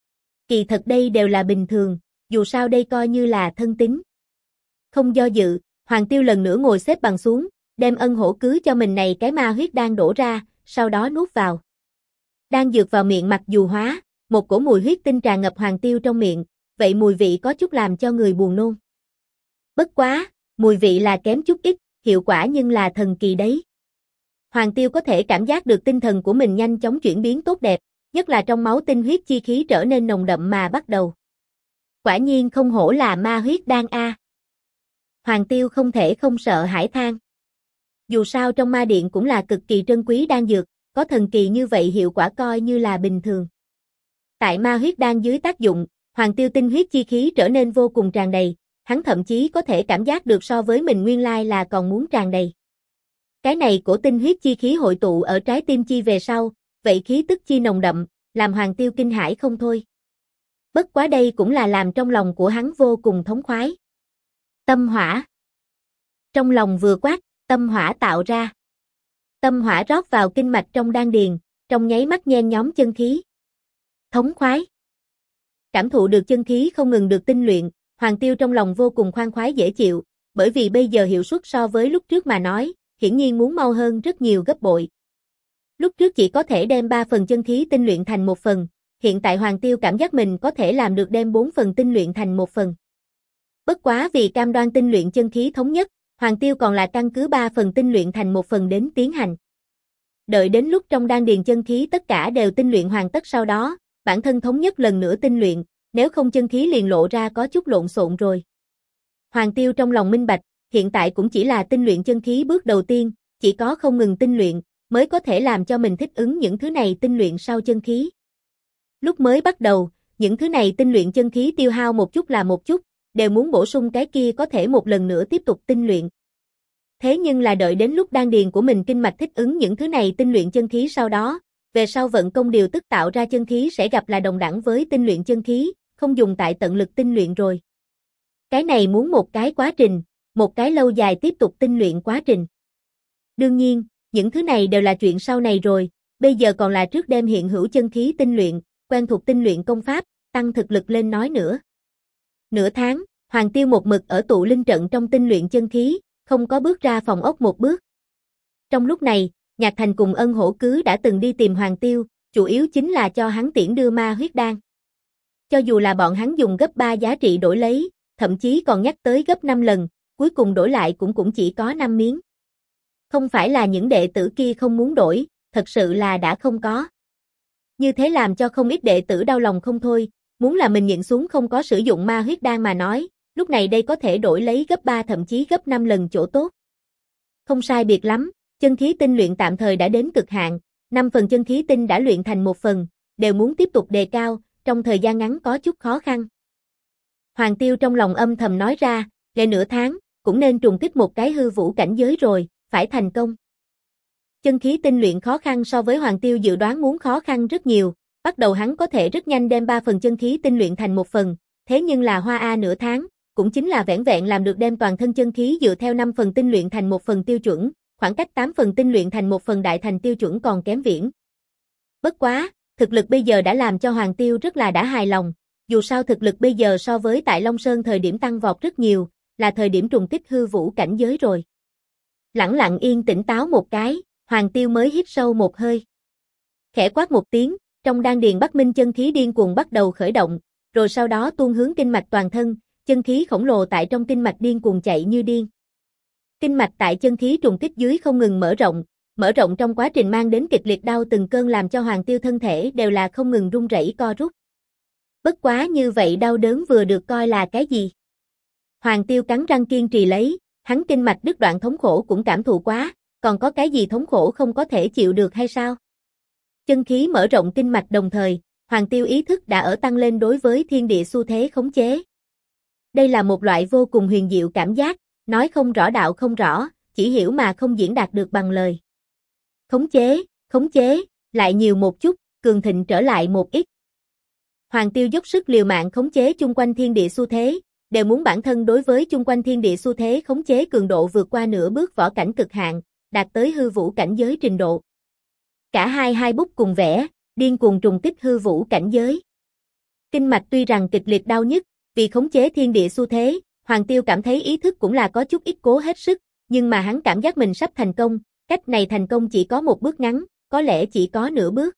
Kỳ thật đây đều là bình thường, dù sao đây coi như là thân tín. Không do dự, Hoàng Tiêu lần nữa ngồi xếp bằng xuống, đem Ân Hổ cứ cho mình này cái ma huyết đan đổ ra, sau đó nuốt vào. Đan dược vào miệng mặc dù hóa, một cổ mùi huyết tinh tràn ngập Hoàng Tiêu trong miệng, vậy mùi vị có chút làm cho người buồn nôn. Bất quá, mùi vị là kém chút ít, hiệu quả nhưng là thần kỳ đấy. Hoàng Tiêu có thể cảm giác được tinh thần của mình nhanh chóng chuyển biến tốt đẹp, nhất là trong máu tinh huyết chi khí trở nên nồng đậm mà bắt đầu. Quả nhiên không hổ là ma huyết đan a. Hoàng Tiêu không thể không sợ hãi than. Dù sao trong ma điện cũng là cực kỳ trân quý đan dược, có thần kỳ như vậy hiệu quả coi như là bình thường. Tại ma huyết đan dưới tác dụng, Hoàng Tiêu tinh huyết chi khí trở nên vô cùng tràn đầy, hắn thậm chí có thể cảm giác được so với mình nguyên lai là còn muốn tràn đầy. Cái này của tinh huyết chi khí hội tụ ở trái tim chi về sau, vậy khí tức chi nồng đậm, làm Hoàng Tiêu kinh hãi không thôi. Bất quá đây cũng là làm trong lòng của hắn vô cùng thống khoái. Tâm hỏa. Trong lòng vừa quát, tâm hỏa tạo ra. Tâm hỏa rót vào kinh mạch trong đan điền, trong nháy mắt nhen nhóm chân khí. Thống khoái. Cảm thụ được chân khí không ngừng được tinh luyện, Hoàng Tiêu trong lòng vô cùng khoan khoái dễ chịu, bởi vì bây giờ hiệu suất so với lúc trước mà nói, hiển nhiên muốn mau hơn rất nhiều gấp bội. Lúc trước chỉ có thể đem 3 phần chân khí tinh luyện thành 1 phần, hiện tại Hoàng Tiêu cảm giác mình có thể làm được đem 4 phần tinh luyện thành 1 phần. Bất quá vì cam đoan tinh luyện chân khí thống nhất, Hoàng Tiêu còn là căn cứ 3 phần tinh luyện thành 1 phần đến tiến hành. Đợi đến lúc trong đan điền chân khí tất cả đều tinh luyện hoàn tất sau đó, bản thân thống nhất lần nữa tinh luyện, nếu không chân khí liền lộ ra có chút lộn xộn rồi. Hoàng Tiêu trong lòng minh bạch, hiện tại cũng chỉ là tinh luyện chân khí bước đầu tiên, chỉ có không ngừng tinh luyện, mới có thể làm cho mình thích ứng những thứ này tinh luyện sau chân khí. Lúc mới bắt đầu, những thứ này tinh luyện chân khí tiêu hao một chút là một chút, đều muốn bổ sung cái kia có thể một lần nữa tiếp tục tinh luyện. Thế nhưng là đợi đến lúc đan điền của mình kinh mạch thích ứng những thứ này tinh luyện chân khí sau đó, về sau vận công điều tức tạo ra chân khí sẽ gặp là đồng đẳng với tinh luyện chân khí, không dùng tại tận lực tinh luyện rồi. Cái này muốn một cái quá trình, một cái lâu dài tiếp tục tinh luyện quá trình. Đương nhiên, những thứ này đều là chuyện sau này rồi, bây giờ còn là trước đem hiện hữu chân khí tinh luyện, quen thuộc tinh luyện công pháp, tăng thực lực lên nói nữa. Nửa tháng, Hoàng Tiêu một mực ở tụ linh trận trong tinh luyện chân khí, không có bước ra phòng ốc một bước. Trong lúc này, Nhạc Thành cùng Ân Hổ cứ đã từng đi tìm Hoàng Tiêu, chủ yếu chính là cho hắn tiễn đưa ma huyết đan. Cho dù là bọn hắn dùng gấp 3 giá trị đổi lấy, thậm chí còn nhắc tới gấp 5 lần, cuối cùng đổi lại cũng chỉ có 5 miếng. Không phải là những đệ tử kia không muốn đổi, thật sự là đã không có. Như thế làm cho không ít đệ tử đau lòng không thôi, muốn là mình nhịn xuống không có sử dụng ma huyết đan mà nói, lúc này đây có thể đổi lấy gấp 3 thậm chí gấp 5 lần chỗ tốt. Không sai biệt lắm, chân khí tinh luyện tạm thời đã đến cực hạn, 5 phần chân khí tinh đã luyện thành 1 phần, đều muốn tiếp tục đề cao, trong thời gian ngắn có chút khó khăn. Hoàng Tiêu trong lòng âm thầm nói ra, để nửa tháng, cũng nên trùng kích một cái hư vũ cảnh giới rồi, phải thành công. Chân khí tinh luyện khó khăn so với Hoàng Tiêu dự đoán muốn khó khăn rất nhiều, bắt đầu hắn có thể rất nhanh đem 3 phần chân khí tinh luyện thành 1 phần, thế nhưng là hoa a nửa tháng, cũng chính là vẻn vẹn làm được đem toàn thân chân khí dựa theo 5 phần tinh luyện thành 1 phần tiêu chuẩn, khoảng cách 8 phần tinh luyện thành 1 phần đại thành tiêu chuẩn còn kém viễn. Bất quá, thực lực bây giờ đã làm cho Hoàng Tiêu rất là đã hài lòng, dù sao thực lực bây giờ so với tại Long Sơn thời điểm tăng vọt rất nhiều, là thời điểm trùng kích hư vũ cảnh giới rồi. Lẳng lặng yên tỉnh táo một cái, Hoàng Tiêu mới hít sâu một hơi. Khẽ quát một tiếng, trong đan điền Bắc Minh chân khí điên cuồng bắt đầu khởi động, rồi sau đó tuôn hướng kinh mạch toàn thân, chân khí khổng lồ tại trong kinh mạch điên cuồng chạy như điên. Kinh mạch tại chân khí trùng kích dưới không ngừng mở rộng, mở rộng trong quá trình mang đến kịch liệt đau từng cơn làm cho Hoàng Tiêu thân thể đều là không ngừng run rẩy co rút. Bất quá như vậy đau đớn vừa được coi là cái gì? Hoàng Tiêu cắn răng kiên trì lấy, hắn kinh mạch đứt đoạn thống khổ cũng cảm thụ quá, còn có cái gì thống khổ không có thể chịu được hay sao? Chân khí mở rộng kinh mạch đồng thời, Hoàng Tiêu ý thức đã ở tăng lên đối với thiên địa xu thế khống chế. Đây là một loại vô cùng huyền diệu cảm giác, nói không rõ đạo không rõ, chỉ hiểu mà không diễn đạt được bằng lời. Khống chế, lại nhiều một chút, cường thịnh trở lại một ít. Hoàng Tiêu dốc sức liều mạng khống chế chung quanh thiên địa xu thế, đều muốn bản thân đối với chung quanh thiên địa xu thế khống chế cường độ vượt qua nửa bước võ cảnh cực hạn, đạt tới hư vũ cảnh giới trình độ. Cả hai bút cùng vẽ, điên cuồng trùng kích hư vũ cảnh giới. Kinh mạch tuy rằng kịch liệt đau nhức, vì khống chế thiên địa xu thế, Hoàng Tiêu cảm thấy ý thức cũng là có chút ít cố hết sức, nhưng mà hắn cảm giác mình sắp thành công, cách này thành công chỉ có một bước ngắn, có lẽ chỉ có nửa bước.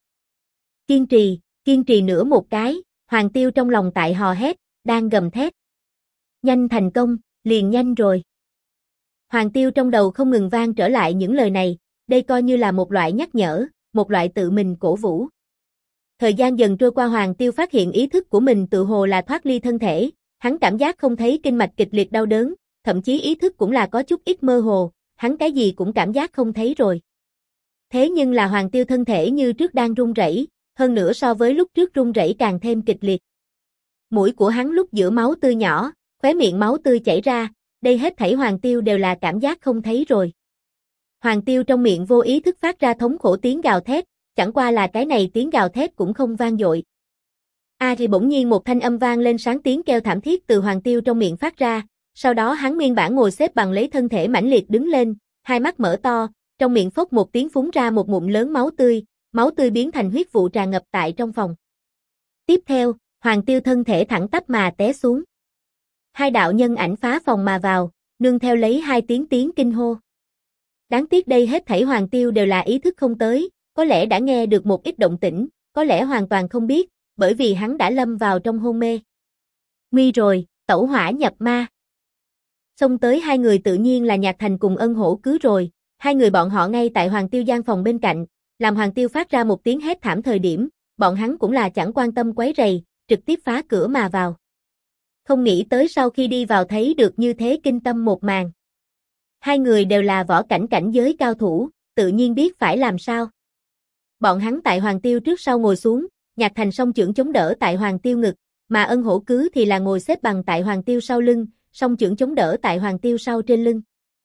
Kiên trì nửa một cái, Hoàng Tiêu trong lòng tại hò hét, đang gầm thét. Nhanh thành công, liền nhanh rồi. Hoàng Tiêu trong đầu không ngừng vang trở lại những lời này, đây coi như là một loại nhắc nhở, một loại tự mình cổ vũ. Thời gian dần trôi qua Hoàng Tiêu phát hiện ý thức của mình tự hồ là thoát ly thân thể, hắn cảm giác không thấy kinh mạch kịch liệt đau đớn, thậm chí ý thức cũng là có chút ít mơ hồ, hắn cái gì cũng cảm giác không thấy rồi. Thế nhưng là Hoàng Tiêu thân thể như trước đang run rẩy, hơn nữa so với lúc trước run rẩy càng thêm kịch liệt. Mũi của hắn lúc giữa máu tươi nhỏ, khóe miệng máu tươi chảy ra, đây hết thảy Hoàng Tiêu đều là cảm giác không thấy rồi. Hoàng Tiêu trong miệng vô ý thức phát ra thống khổ tiếng gào thét, chẳng qua là cái này tiếng gào thét cũng không vang dội. Thì bỗng nhiên một thanh âm vang lên sáng tiếng kêu thảm thiết từ Hoàng Tiêu trong miệng phát ra, sau đó hắn nguyên bản ngồi xếp bằng lấy thân thể mãnh liệt đứng lên, hai mắt mở to, trong miệng phốc một tiếng phúng ra một ngụm lớn máu tươi biến thành huyết vụ tràn ngập tại trong phòng. Tiếp theo, Hoàng Tiêu thân thể thẳng tắp mà té xuống. Hai đạo nhân ảnh phá phòng mà vào, nương theo lấy hai tiếng kinh hô. Đáng tiếc đây hết thảy Hoàng Tiêu đều là ý thức không tới, có lẽ đã nghe được một ít động tĩnh, có lẽ hoàn toàn không biết, bởi vì hắn đã lâm vào trong hôn mê. Nguy rồi, tẩu hỏa nhập ma. Xông tới hai người tự nhiên là Nhạc Thành cùng Ân Hổ Cứ rồi, hai người bọn họ ngay tại Hoàng Tiêu gian phòng bên cạnh, làm Hoàng Tiêu phát ra một tiếng hét thảm thời điểm, bọn hắn cũng là chẳng quan tâm quấy rầy, trực tiếp phá cửa mà vào. Không nghĩ tới sau khi đi vào thấy được như thế kinh tâm một màn. Hai người đều là võ cảnh giới cao thủ, tự nhiên biết phải làm sao. Bọn hắn tại Hoàng Tiêu trước sau ngồi xuống, Nhạc Thành song chưởng chống đỡ tại Hoàng Tiêu ngực, mà Ân Hổ Cứ thì là ngồi xếp bằng tại Hoàng Tiêu sau lưng, song chưởng chống đỡ tại Hoàng Tiêu sau trên lưng.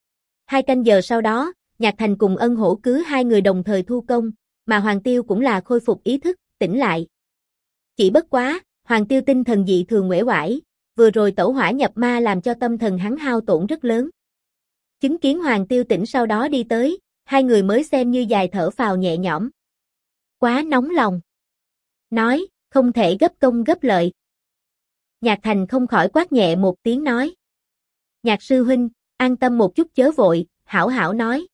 2 canh giờ sau đó, Nhạc Thành cùng Ân Hổ Cứ hai người đồng thời thu công, mà Hoàng Tiêu cũng là khôi phục ý thức, tỉnh lại. Chỉ bất quá, Hoàng Tiêu tinh thần dị thường uể oải, vừa rồi tẩu hỏa nhập ma làm cho tâm thần hắn hao tổn rất lớn. Chứng kiến Hoàng Tiêu tỉnh sau đó đi tới, hai người mới xem như dài thở phào nhẹ nhõm. Quá nóng lòng. Nói, không thể gấp công gấp lợi. Nhạc Thành không khỏi quát nhẹ một tiếng nói. Nhạc sư huynh, an tâm một chút chớ vội, hảo hảo nói.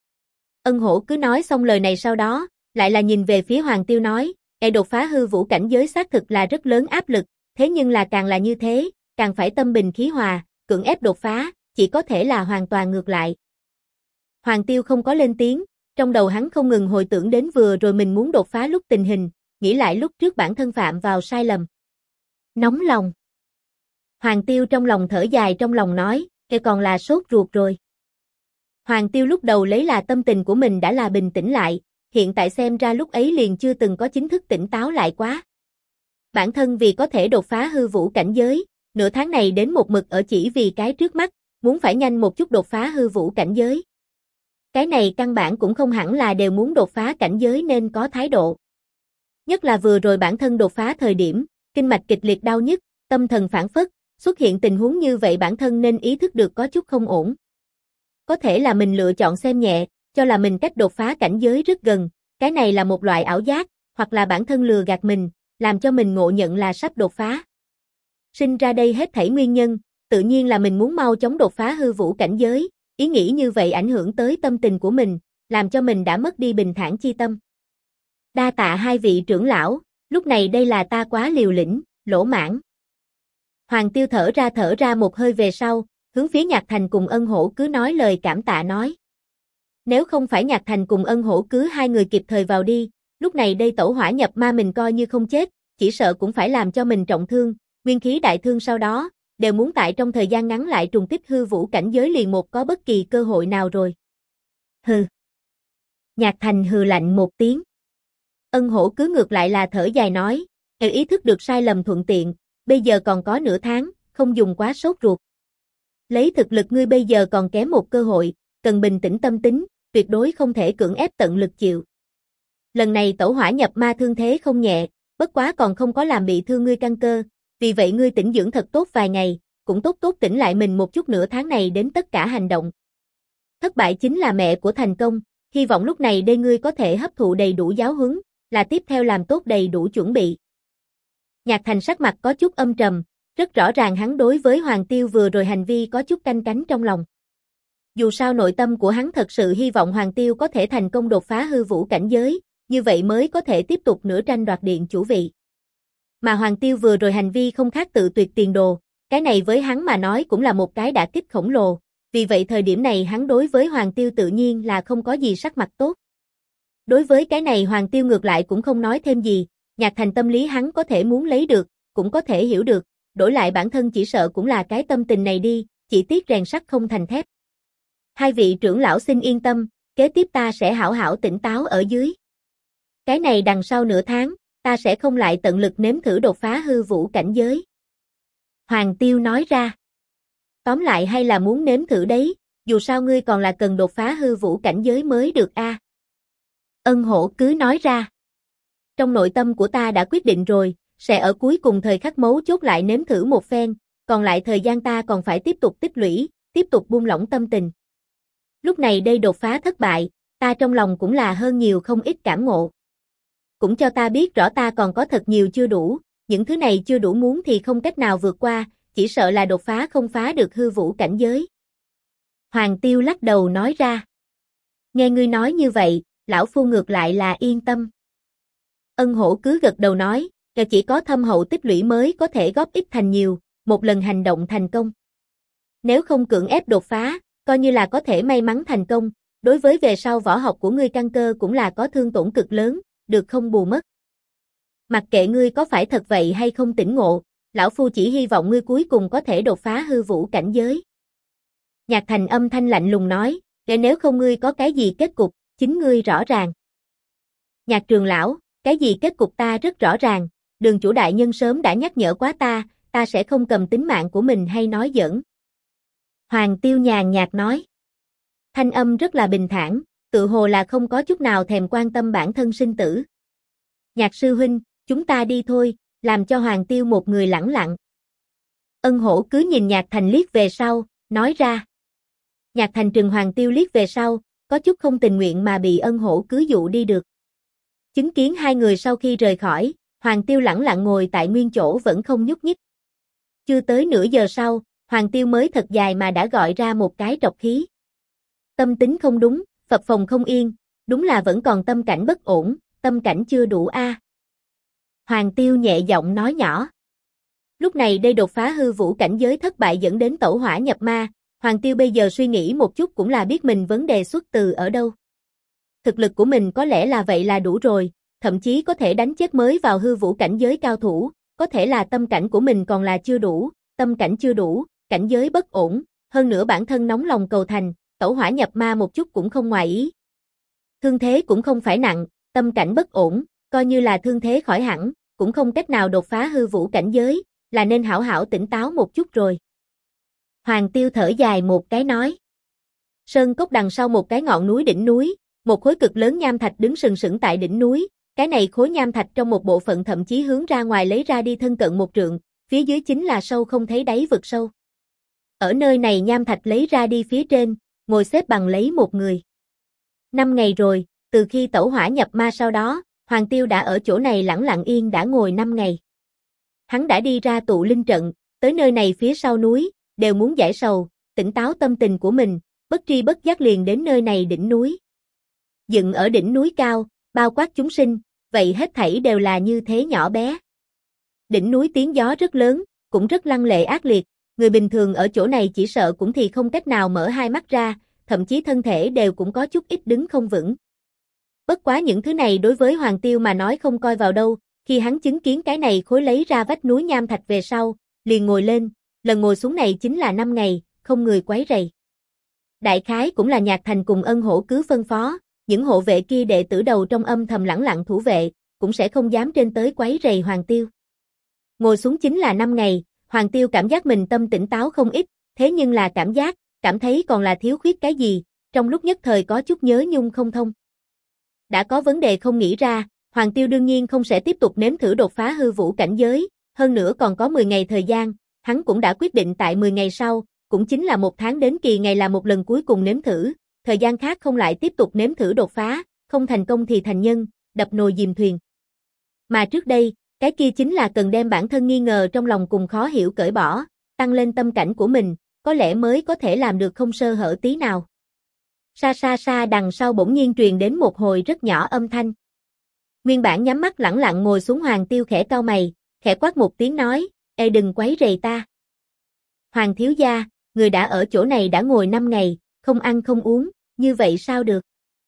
Ân Hổ cứ nói xong lời này sau đó, lại là nhìn về phía Hoàng Tiêu nói, đột phá hư vũ cảnh giới xác thực là rất lớn áp lực, thế nhưng là càng là như thế, càng phải tâm bình khí hòa, cưỡng ép đột phá, chỉ có thể là hoàn toàn ngược lại. Hoàng Tiêu không có lên tiếng, trong đầu hắn không ngừng hồi tưởng đến vừa rồi mình muốn đột phá lúc tình hình, nghĩ lại lúc trước bản thân phạm vào sai lầm. Nóng lòng. Hoàng Tiêu trong lòng thở dài trong lòng nói, còn là sốt ruột rồi. Hoàng Tiêu lúc đầu lấy là tâm tình của mình đã là bình tĩnh lại, hiện tại xem ra lúc ấy liền chưa từng có chính thức tỉnh táo lại quá. Bản thân vì có thể đột phá hư vũ cảnh giới, nửa tháng này đến một mực ở chỉ vì cái trước mắt, muốn phải nhanh một chút đột phá hư vũ cảnh giới. Cái này căn bản cũng không hẳn là đều muốn đột phá cảnh giới nên có thái độ. Nhất là vừa rồi bản thân đột phá thời điểm, kinh mạch kịch liệt đau nhức, tâm thần phản phất, xuất hiện tình huống như vậy bản thân nên ý thức được có chút không ổn. Có thể là mình lựa chọn xem nhẹ, cho là mình cách đột phá cảnh giới rất gần, cái này là một loại ảo giác, hoặc là bản thân lừa gạt mình, làm cho mình ngộ nhận là sắp đột phá. Sinh ra đây hết thảy nguyên nhân, tự nhiên là mình muốn mau chóng đột phá hư vũ cảnh giới, ý nghĩ như vậy ảnh hưởng tới tâm tình của mình, làm cho mình đã mất đi bình thản chi tâm. Đa tạ hai vị trưởng lão, lúc này đây là ta quá liều lĩnh, lỗ mãn. Hoàng Tiêu thở ra một hơi về sau, hướng phía Nhạc Thành cùng Ân Hổ cứ nói lời cảm tạ nói. Nếu không phải Nhạc Thành cùng Ân Hổ cứ hai người kịp thời vào đi, lúc này đây tẩu hỏa nhập ma mình coi như không chết, chỉ sợ cũng phải làm cho mình trọng thương, nguyên khí đại thương sau đó, đều muốn tại trong thời gian ngắn lại trùng kích hư vũ cảnh giới liền một có bất kỳ cơ hội nào rồi. Hừ. Nhạc Thành hừ lạnh một tiếng. Ân Hổ cứ ngược lại là thở dài nói, ý thức được sai lầm thuận tiện, bây giờ còn có nửa tháng, không dùng quá sốt ruột. Lấy thực lực ngươi bây giờ còn kém một cơ hội, cần bình tĩnh tâm tính, tuyệt đối không thể cưỡng ép tận lực chịu. Lần này tẩu hỏa nhập ma thương thế không nhẹ, bất quá còn không có làm bị thương ngươi căn cơ, vì vậy ngươi tĩnh dưỡng thật tốt vài ngày, cũng tốt tỉnh lại mình một chút nửa tháng này đến tất cả hành động. Thất bại chính là mẹ của thành công, hy vọng lúc này đây ngươi có thể hấp thụ đầy đủ giáo huấn, là tiếp theo làm tốt đầy đủ chuẩn bị. Nhạc Thành sắc mặt có chút âm trầm, rất rõ ràng hắn đối với Hoàng Tiêu vừa rồi hành vi có chút canh cánh trong lòng. Dù sao nội tâm của hắn thật sự hy vọng Hoàng Tiêu có thể thành công đột phá hư vũ cảnh giới, như vậy mới có thể tiếp tục nữa tranh đoạt điện chủ vị. Mà Hoàng Tiêu vừa rồi hành vi không khác tự tuyệt tiền đồ, cái này với hắn mà nói cũng là một cái đả kích khổng lồ, vì vậy thời điểm này hắn đối với Hoàng Tiêu tự nhiên là không có gì sắc mặt tốt. Đối với cái này Hoàng Tiêu ngược lại cũng không nói thêm gì, Nhạc Thành tâm lý hắn có thể muốn lấy được, cũng có thể hiểu được, đổi lại bản thân chỉ sợ cũng là cái tâm tình này đi, chỉ tiếc rèn sắt không thành thép. Hai vị trưởng lão xin yên tâm, kế tiếp ta sẽ hảo hảo tỉnh táo ở dưới. Cái này đằng sau nửa tháng, ta sẽ không lại tận lực nếm thử đột phá hư vũ cảnh giới. Hoàng Tiêu nói ra. Tóm lại hay là muốn nếm thử đấy, dù sao ngươi còn là cần đột phá hư vũ cảnh giới mới được a. Ân Hổ cứ nói ra. Trong nội tâm của ta đã quyết định rồi, sẽ ở cuối cùng thời khắc mấu chốt lại nếm thử một phen, còn lại thời gian ta còn phải tiếp tục tích lũy, tiếp tục buông lỏng tâm tình. Lúc này đây đột phá thất bại, ta trong lòng cũng là hơn nhiều không ít cảm ngộ. Cũng cho ta biết rõ ta còn có thật nhiều chưa đủ, những thứ này chưa đủ muốn thì không cách nào vượt qua, chỉ sợ là đột phá không phá được hư vũ cảnh giới. Hoàng Tiêu lắc đầu nói ra. Nghe ngươi nói như vậy, lão phu ngược lại là yên tâm. Ân Hổ cứ gật đầu nói, chỉ có thâm hậu tích lũy mới có thể góp ít thành nhiều, một lần hành động thành công. Nếu không cưỡng ép đột phá, coi như là có thể may mắn thành công, đối với về sau võ học của ngươi căn cơ cũng là có thương tổn cực lớn, được không bù mất. Mặc kệ ngươi có phải thật vậy hay không tỉnh ngộ, lão phu chỉ hy vọng ngươi cuối cùng có thể đột phá hư vũ cảnh giới. Nhạc Thành âm thanh lạnh lùng nói, để nếu không ngươi có cái gì kết cục, chính ngươi rõ ràng. Nhạc Trường lão, cái gì kết cục ta rất rõ ràng, Đường chủ đại nhân sớm đã nhắc nhở quá ta sẽ không cầm tính mạng của mình hay nói giỡn. Hoàng Tiêu nhàn nhạt nói. Thanh âm rất là bình thản, tự hồ là không có chút nào thèm quan tâm bản thân sinh tử. Nhạc sư huynh, chúng ta đi thôi, làm cho Hoàng Tiêu một người lẳng lặng. Ân Hổ cứ nhìn Nhạc Thành liếc về sau, nói ra. Nhạc Thành trừng Hoàng Tiêu liếc về sau, có chút không tình nguyện mà bị Ân Hổ cứ dụ đi được. Chứng kiến hai người sau khi rời khỏi, Hoàng Tiêu lẳng lặng ngồi tại nguyên chỗ vẫn không nhúc nhích. Chưa tới nửa giờ sau, Hoàng Tiêu mới thật dài mà đã gọi ra một cái trọc khí. Tâm tính không đúng, phập phồng không yên, đúng là vẫn còn tâm cảnh bất ổn, tâm cảnh chưa đủ a. Hoàng Tiêu nhẹ giọng nói nhỏ. Lúc này đây đột phá hư vũ cảnh giới thất bại dẫn đến tẩu hỏa nhập ma, Hoàng Tiêu bây giờ suy nghĩ một chút cũng là biết mình vấn đề xuất từ ở đâu. Thực lực của mình có lẽ là vậy là đủ rồi, thậm chí có thể đánh chết mới vào hư vũ cảnh giới cao thủ, có thể là tâm cảnh của mình còn là chưa đủ, tâm cảnh chưa đủ, cảnh giới bất ổn, hơn nữa bản thân nóng lòng cầu thành, tẩu hỏa nhập ma một chút cũng không ngoài ý. Thương thế cũng không phải nặng, tâm cảnh bất ổn, coi như là thương thế khỏi hẳn, cũng không cách nào đột phá hư vũ cảnh giới, là nên hảo hảo tỉnh táo một chút rồi. Hoàng Tiêu thở dài một cái nói. Sơn cốc đằng sau một cái ngọn núi đỉnh núi, một khối cực lớn nham thạch đứng sừng sững tại đỉnh núi, cái này khối nham thạch trong một bộ phận thậm chí hướng ra ngoài lấy ra đi thân cận một trượng, phía dưới chính là sâu không thấy đáy vực sâu. Ở nơi này nham thạch lấy ra đi phía trên, ngồi xếp bằng lấy một người. 5 ngày rồi, từ khi tẩu hỏa nhập ma sau đó, Hoàng Tiêu đã ở chỗ này lẳng lặng yên đã ngồi 5 ngày. Hắn đã đi ra tụ linh trận, tới nơi này phía sau núi, đều muốn giải sầu, tỉnh táo tâm tình của mình, bất tri bất giác liền đến nơi này đỉnh núi. Dựng ở đỉnh núi cao, bao quát chúng sinh, vậy hết thảy đều là như thế nhỏ bé. Đỉnh núi tiếng gió rất lớn, cũng rất lăng lệ ác liệt, người bình thường ở chỗ này chỉ sợ cũng thì không cách nào mở hai mắt ra, thậm chí thân thể đều cũng có chút ít đứng không vững. Bất quá những thứ này đối với Hoàng Tiêu mà nói không coi vào đâu, khi hắn chứng kiến cái này khối lấy ra vách núi nham thạch về sau, liền ngồi lên, lần ngồi xuống này chính là 5 ngày, không người quấy rầy. Đại khái cũng là Nhạc Thành cùng Ân Hổ cứ phân phó, những hộ vệ kia đệ tử đầu trong âm thầm lẳng lặng thủ vệ, cũng sẽ không dám trên tới quấy rầy Hoàng Tiêu. Ngồi xuống chính là 5 ngày, Hoàng Tiêu cảm giác mình tâm tỉnh táo không ít, thế nhưng là cảm thấy còn là thiếu khuyết cái gì, trong lúc nhất thời có chút nhớ nhung không thông. Đã có vấn đề không nghĩ ra, Hoàng Tiêu đương nhiên không sẽ tiếp tục nếm thử đột phá hư vũ cảnh giới, hơn nữa còn có 10 ngày thời gian, hắn cũng đã quyết định tại 10 ngày sau, cũng chính là 1 tháng đến kỳ ngày là một lần cuối cùng nếm thử, thời gian khác không lại tiếp tục nếm thử đột phá, không thành công thì thành nhân, đập nồi dìm thuyền. Mà trước đây, cái kia chính là cần đem bản thân nghi ngờ trong lòng cùng khó hiểu cởi bỏ, tăng lên tâm cảnh của mình, có lẽ mới có thể làm được không sơ hở tí nào. Xa đằng sau bỗng nhiên truyền đến một hồi rất nhỏ âm thanh. Nguyên bản nhắm mắt lẳng lặng ngồi xuống Hoàng Tiêu khẽ cau mày, khẽ quát một tiếng nói, ê đừng quấy rầy ta. Hoàng thiếu gia, người đã ở chỗ này đã ngồi 5 ngày, không ăn không uống, như vậy sao được?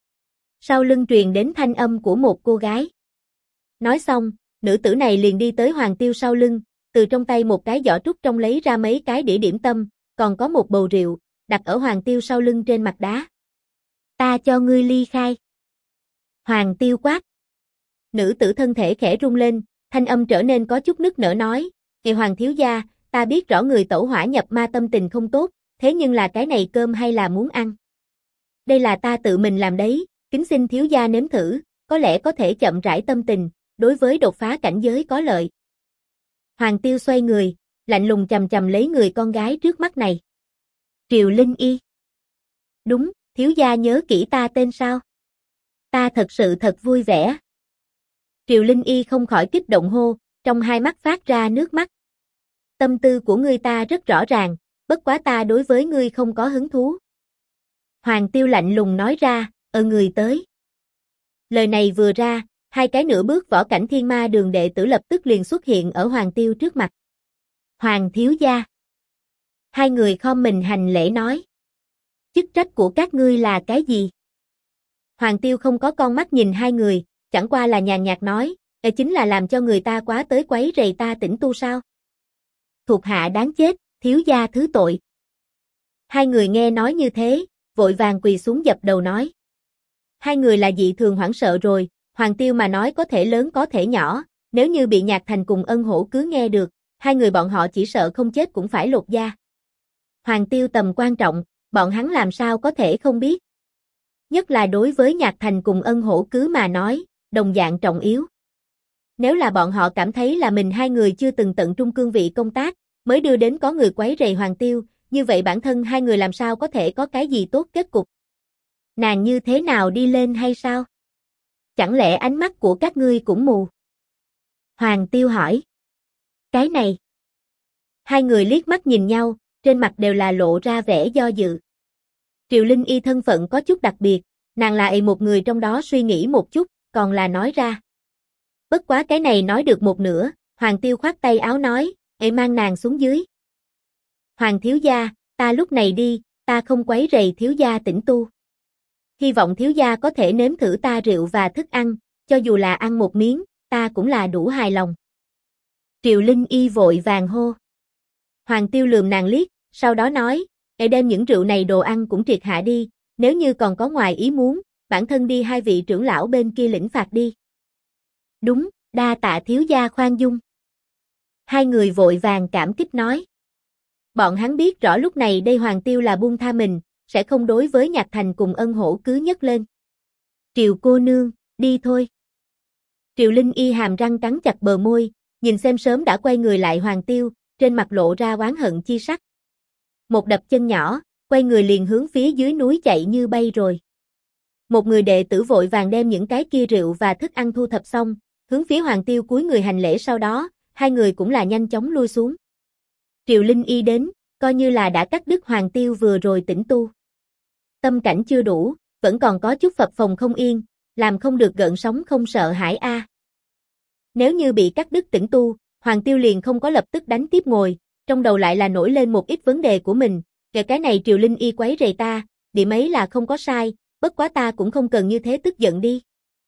Sau lưng truyền đến thanh âm của một cô gái. Nói xong, nữ tử này liền đi tới Hoàng Tiêu sau lưng, từ trong tay một cái giỏ trúc trong lấy ra mấy cái đĩa điểm tâm, còn có một bầu rượu, đặt ở Hoàng Tiêu sau lưng trên mặt đá. Ta cho ngươi ly khai. Hoàng Tiêu quát. Nữ tử thân thể khẽ rung lên, thanh âm trở nên có chút nức nở nói, Ngài Hoàng thiếu gia, ta biết rõ người tẩu hỏa nhập ma tâm tình không tốt, thế nhưng là cái này cơm hay là muốn ăn. Đây là ta tự mình làm đấy, kính xin thiếu gia nếm thử, có lẽ có thể chậm rãi tâm tình, đối với đột phá cảnh giới có lợi. Hoàng Tiêu xoay người, lạnh lùng chằm chằm lấy người con gái trước mắt này. Triều Linh Y. Đúng, thiếu gia nhớ kỹ ta tên sao? Ta thật sự thật vui vẻ. Triều Linh Y không khỏi kích động hô, trong hai mắt phát ra nước mắt. Tâm tư của ngươi ta rất rõ ràng, bất quá ta đối với ngươi không có hứng thú. Hoàng Tiêu lạnh lùng nói ra, người tới. Lời này vừa ra, hai cái nửa bước võ cảnh thiên ma đường đệ tử lập tức liền xuất hiện ở Hoàng Tiêu trước mặt. Hoàng thiếu gia. Hai người khom mình hành lễ nói. Chức trách của các ngươi là cái gì? Hoàng Tiêu không có con mắt nhìn hai người, chẳng qua là nhàn nhạt nói, chính là làm cho người ta quá tới quấy rầy ta tĩnh tu sao? Thuộc hạ đáng chết, thiếu gia thứ tội. Hai người nghe nói như thế, vội vàng quỳ xuống dập đầu nói. Hai người là dị thường hoảng sợ rồi, Hoàng Tiêu mà nói có thể lớn có thể nhỏ, nếu như bị Nhạc Thành cùng Ân Hổ cứ nghe được, hai người bọn họ chỉ sợ không chết cũng phải lột da. Hoàng Tiêu tầm quan trọng, bọn hắn làm sao có thể không biết. Nhất là đối với Nhạc Thành cùng Ân Hổ cứ mà nói, đồng dạng trọng yếu. Nếu là bọn họ cảm thấy là mình hai người chưa từng tận trung cương vị công tác, mới đưa đến có người quấy rầy Hoàng Tiêu, như vậy bản thân hai người làm sao có thể có cái gì tốt kết cục. Nàng như thế nào đi lên hay sao? Chẳng lẽ ánh mắt của các ngươi cũng mù? Hoàng Tiêu hỏi. Cái này. Hai người liếc mắt nhìn nhau, trên mặt đều là lộ ra vẻ do dự. Triều Linh Y thân phận có chút đặc biệt, nàng lại một người trong đó suy nghĩ một chút, còn là nói ra. Bất quá cái này nói được một nửa, Hoàng Tiêu khoát tay áo nói, mang nàng xuống dưới. Hoàng thiếu gia, ta lúc này đi, ta không quấy rầy thiếu gia tĩnh tu. Hy vọng thiếu gia có thể nếm thử ta rượu và thức ăn, cho dù là ăn một miếng, ta cũng là đủ hài lòng. Triều Linh Y vội vàng hô. Hoàng Tiêu lườm nàng liếc, sau đó nói, đem những rượu này đồ ăn cũng triệt hạ đi, nếu như còn có ngoài ý muốn, bản thân đi hai vị trưởng lão bên kia lĩnh phạt đi. Đúng, đa tạ thiếu gia khoan dung. Hai người vội vàng cảm kích nói. Bọn hắn biết rõ lúc này đây Hoàng Tiêu là buông tha mình, sẽ không đối với Nhạc Thành cùng Ân Hổ cứ nhấc lên. Triều cô nương, đi thôi. Triều Linh Y hàm răng cắn chặt bờ môi, nhìn xem sớm đã quay người lại Hoàng Tiêu, trên mặt lộ ra oán hận chi sắc. Một đập chân nhỏ, quay người liền hướng phía dưới núi chạy như bay rồi. Một người đệ tử vội vàng đem những cái kia rượu và thức ăn thu thập xong, hướng phía Hoàng Tiêu cúi người hành lễ, sau đó, hai người cũng là nhanh chóng lui xuống. Triều Linh Y đến, coi như là đã cắt đứt Hoàng Tiêu vừa rồi tĩnh tu. Tâm cảnh chưa đủ, vẫn còn có chút phập phồng không yên, làm không được gợn sóng không sợ hãi a. Nếu như bị cắt đứt tĩnh tu, Hoàng Tiêu liền không có lập tức đánh tiếp ngồi, trong đầu lại là nổi lên một ít vấn đề của mình, cái này Triều Linh Y quấy rầy ta, điểm ấy là không có sai, bất quá ta cũng không cần như thế tức giận đi.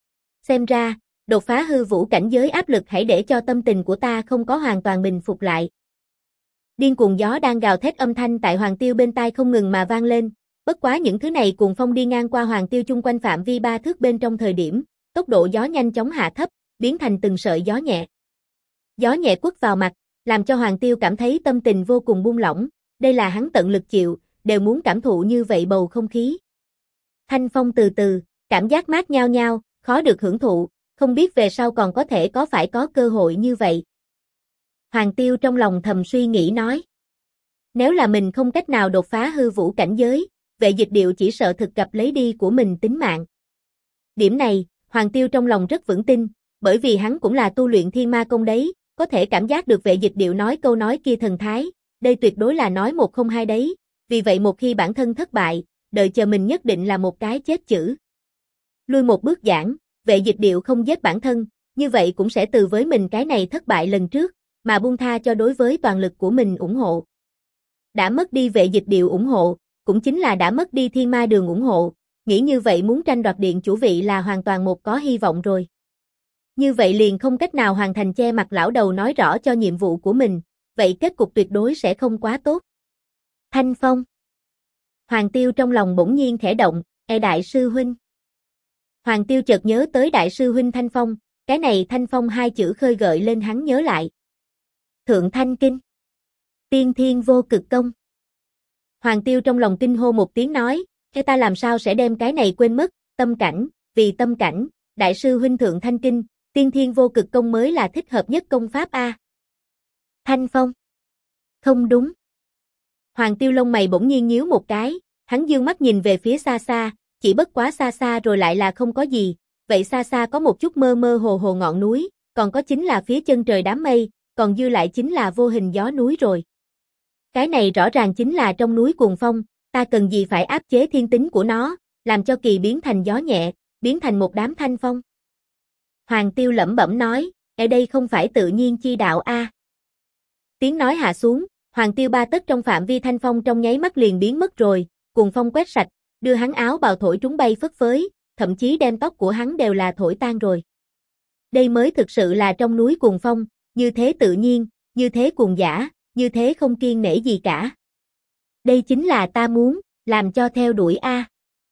Xem ra, đột phá hư vũ cảnh giới áp lực hãy để cho tâm tình của ta không có hoàn toàn bình phục lại. Điên cuồng gió đang gào thét âm thanh tại Hoàng Tiêu bên tai không ngừng mà vang lên, bất quá những thứ này cuồng phong đi ngang qua Hoàng Tiêu chung quanh phạm vi 3 thước bên trong thời điểm, tốc độ gió nhanh chóng hạ thấp, biến thành từng sợi gió nhẹ. Gió nhẹ quất vào mặt, làm cho Hoàng Tiêu cảm thấy tâm tình vô cùng buông lỏng, đây là hắn tận lực chịu, đều muốn cảm thụ như vậy bầu không khí. Thanh phong từ từ, cảm giác mát nhao nhao, khó được hưởng thụ, không biết về sau còn có phải có cơ hội như vậy. Hoàng Tiêu trong lòng thầm suy nghĩ nói. Nếu là mình không cách nào đột phá hư vũ cảnh giới, Vệ Dịch Điệu chỉ sợ thực gặp lấy đi của mình tính mạng. Điểm này, Hoàng Tiêu trong lòng rất vững tin, bởi vì hắn cũng là tu luyện thiên ma công đấy, có thể cảm giác được Vệ Dịch Điệu nói câu nói kia thần thái, đây tuyệt đối là nói một không hai đấy, vì vậy một khi bản thân thất bại, đợi chờ mình nhất định là một cái chết chữ. Lui một bước giảng, Vệ Dịch Điệu không giết bản thân, như vậy cũng sẽ từ với mình cái này thất bại lần trước, mà buông tha cho đối với toàn lực của mình ủng hộ. Đã mất đi Vệ Dịch Điệu ủng hộ, cũng chính là đã mất đi Thiên Ma Đường ủng hộ, nghĩ như vậy muốn tranh đoạt điện chủ vị là hoàn toàn một có hy vọng rồi. Như vậy liền không cách nào hoàn thành che mặt lão đầu nói rõ cho nhiệm vụ của mình, vậy kết cục tuyệt đối sẽ không quá tốt. Thanh Phong. Hoàng Tiêu trong lòng bỗng nhiên khẽ động, đại sư huynh. Hoàng Tiêu chợt nhớ tới đại sư huynh Thanh Phong, cái này Thanh Phong hai chữ khơi gợi lên hắn nhớ lại. Thượng Thanh Kinh. Tiên Thiên Vô Cực Công. Hoàng Tiêu trong lòng kinh hô một tiếng nói, ta làm sao sẽ đem cái này quên mất, tâm cảnh, vì tâm cảnh, đại sư huynh Thượng Thanh Kinh, Tiên Thiên Vô Cực Công mới là thích hợp nhất công pháp a. Thanh Phong. Không đúng. Hoàng Tiêu lông mày bỗng nhiên nhíu một cái, hắn dương mắt nhìn về phía xa xa, chỉ bất quá xa xa rồi lại là không có gì, vậy xa xa có một chút mơ mơ hồ hồ ngọn núi, còn có chính là phía chân trời đám mây, còn dư lại chính là vô hình gió núi rồi. Cái này rõ ràng chính là trong núi cuồng phong, ta cần gì phải áp chế thiên tính của nó, làm cho kỳ biến thành gió nhẹ, biến thành một đám thanh phong. Hoàng Tiêu lẩm bẩm nói, ở đây không phải tự nhiên chi đạo a. Tiếng nói hạ xuống, Hoàng Tiêu 3 tấc trong phạm vi thanh phong trong nháy mắt liền biến mất rồi, cuồng phong quét sạch, đưa hắn áo bào thổi trúng bay phất phới, thậm chí đem tóc của hắn đều là thổi tan rồi. Đây mới thực sự là trong núi cuồng phong, như thế tự nhiên, như thế cuồng dã, như thế không kiêng nể gì cả. Đây chính là ta muốn, làm cho theo đuổi a.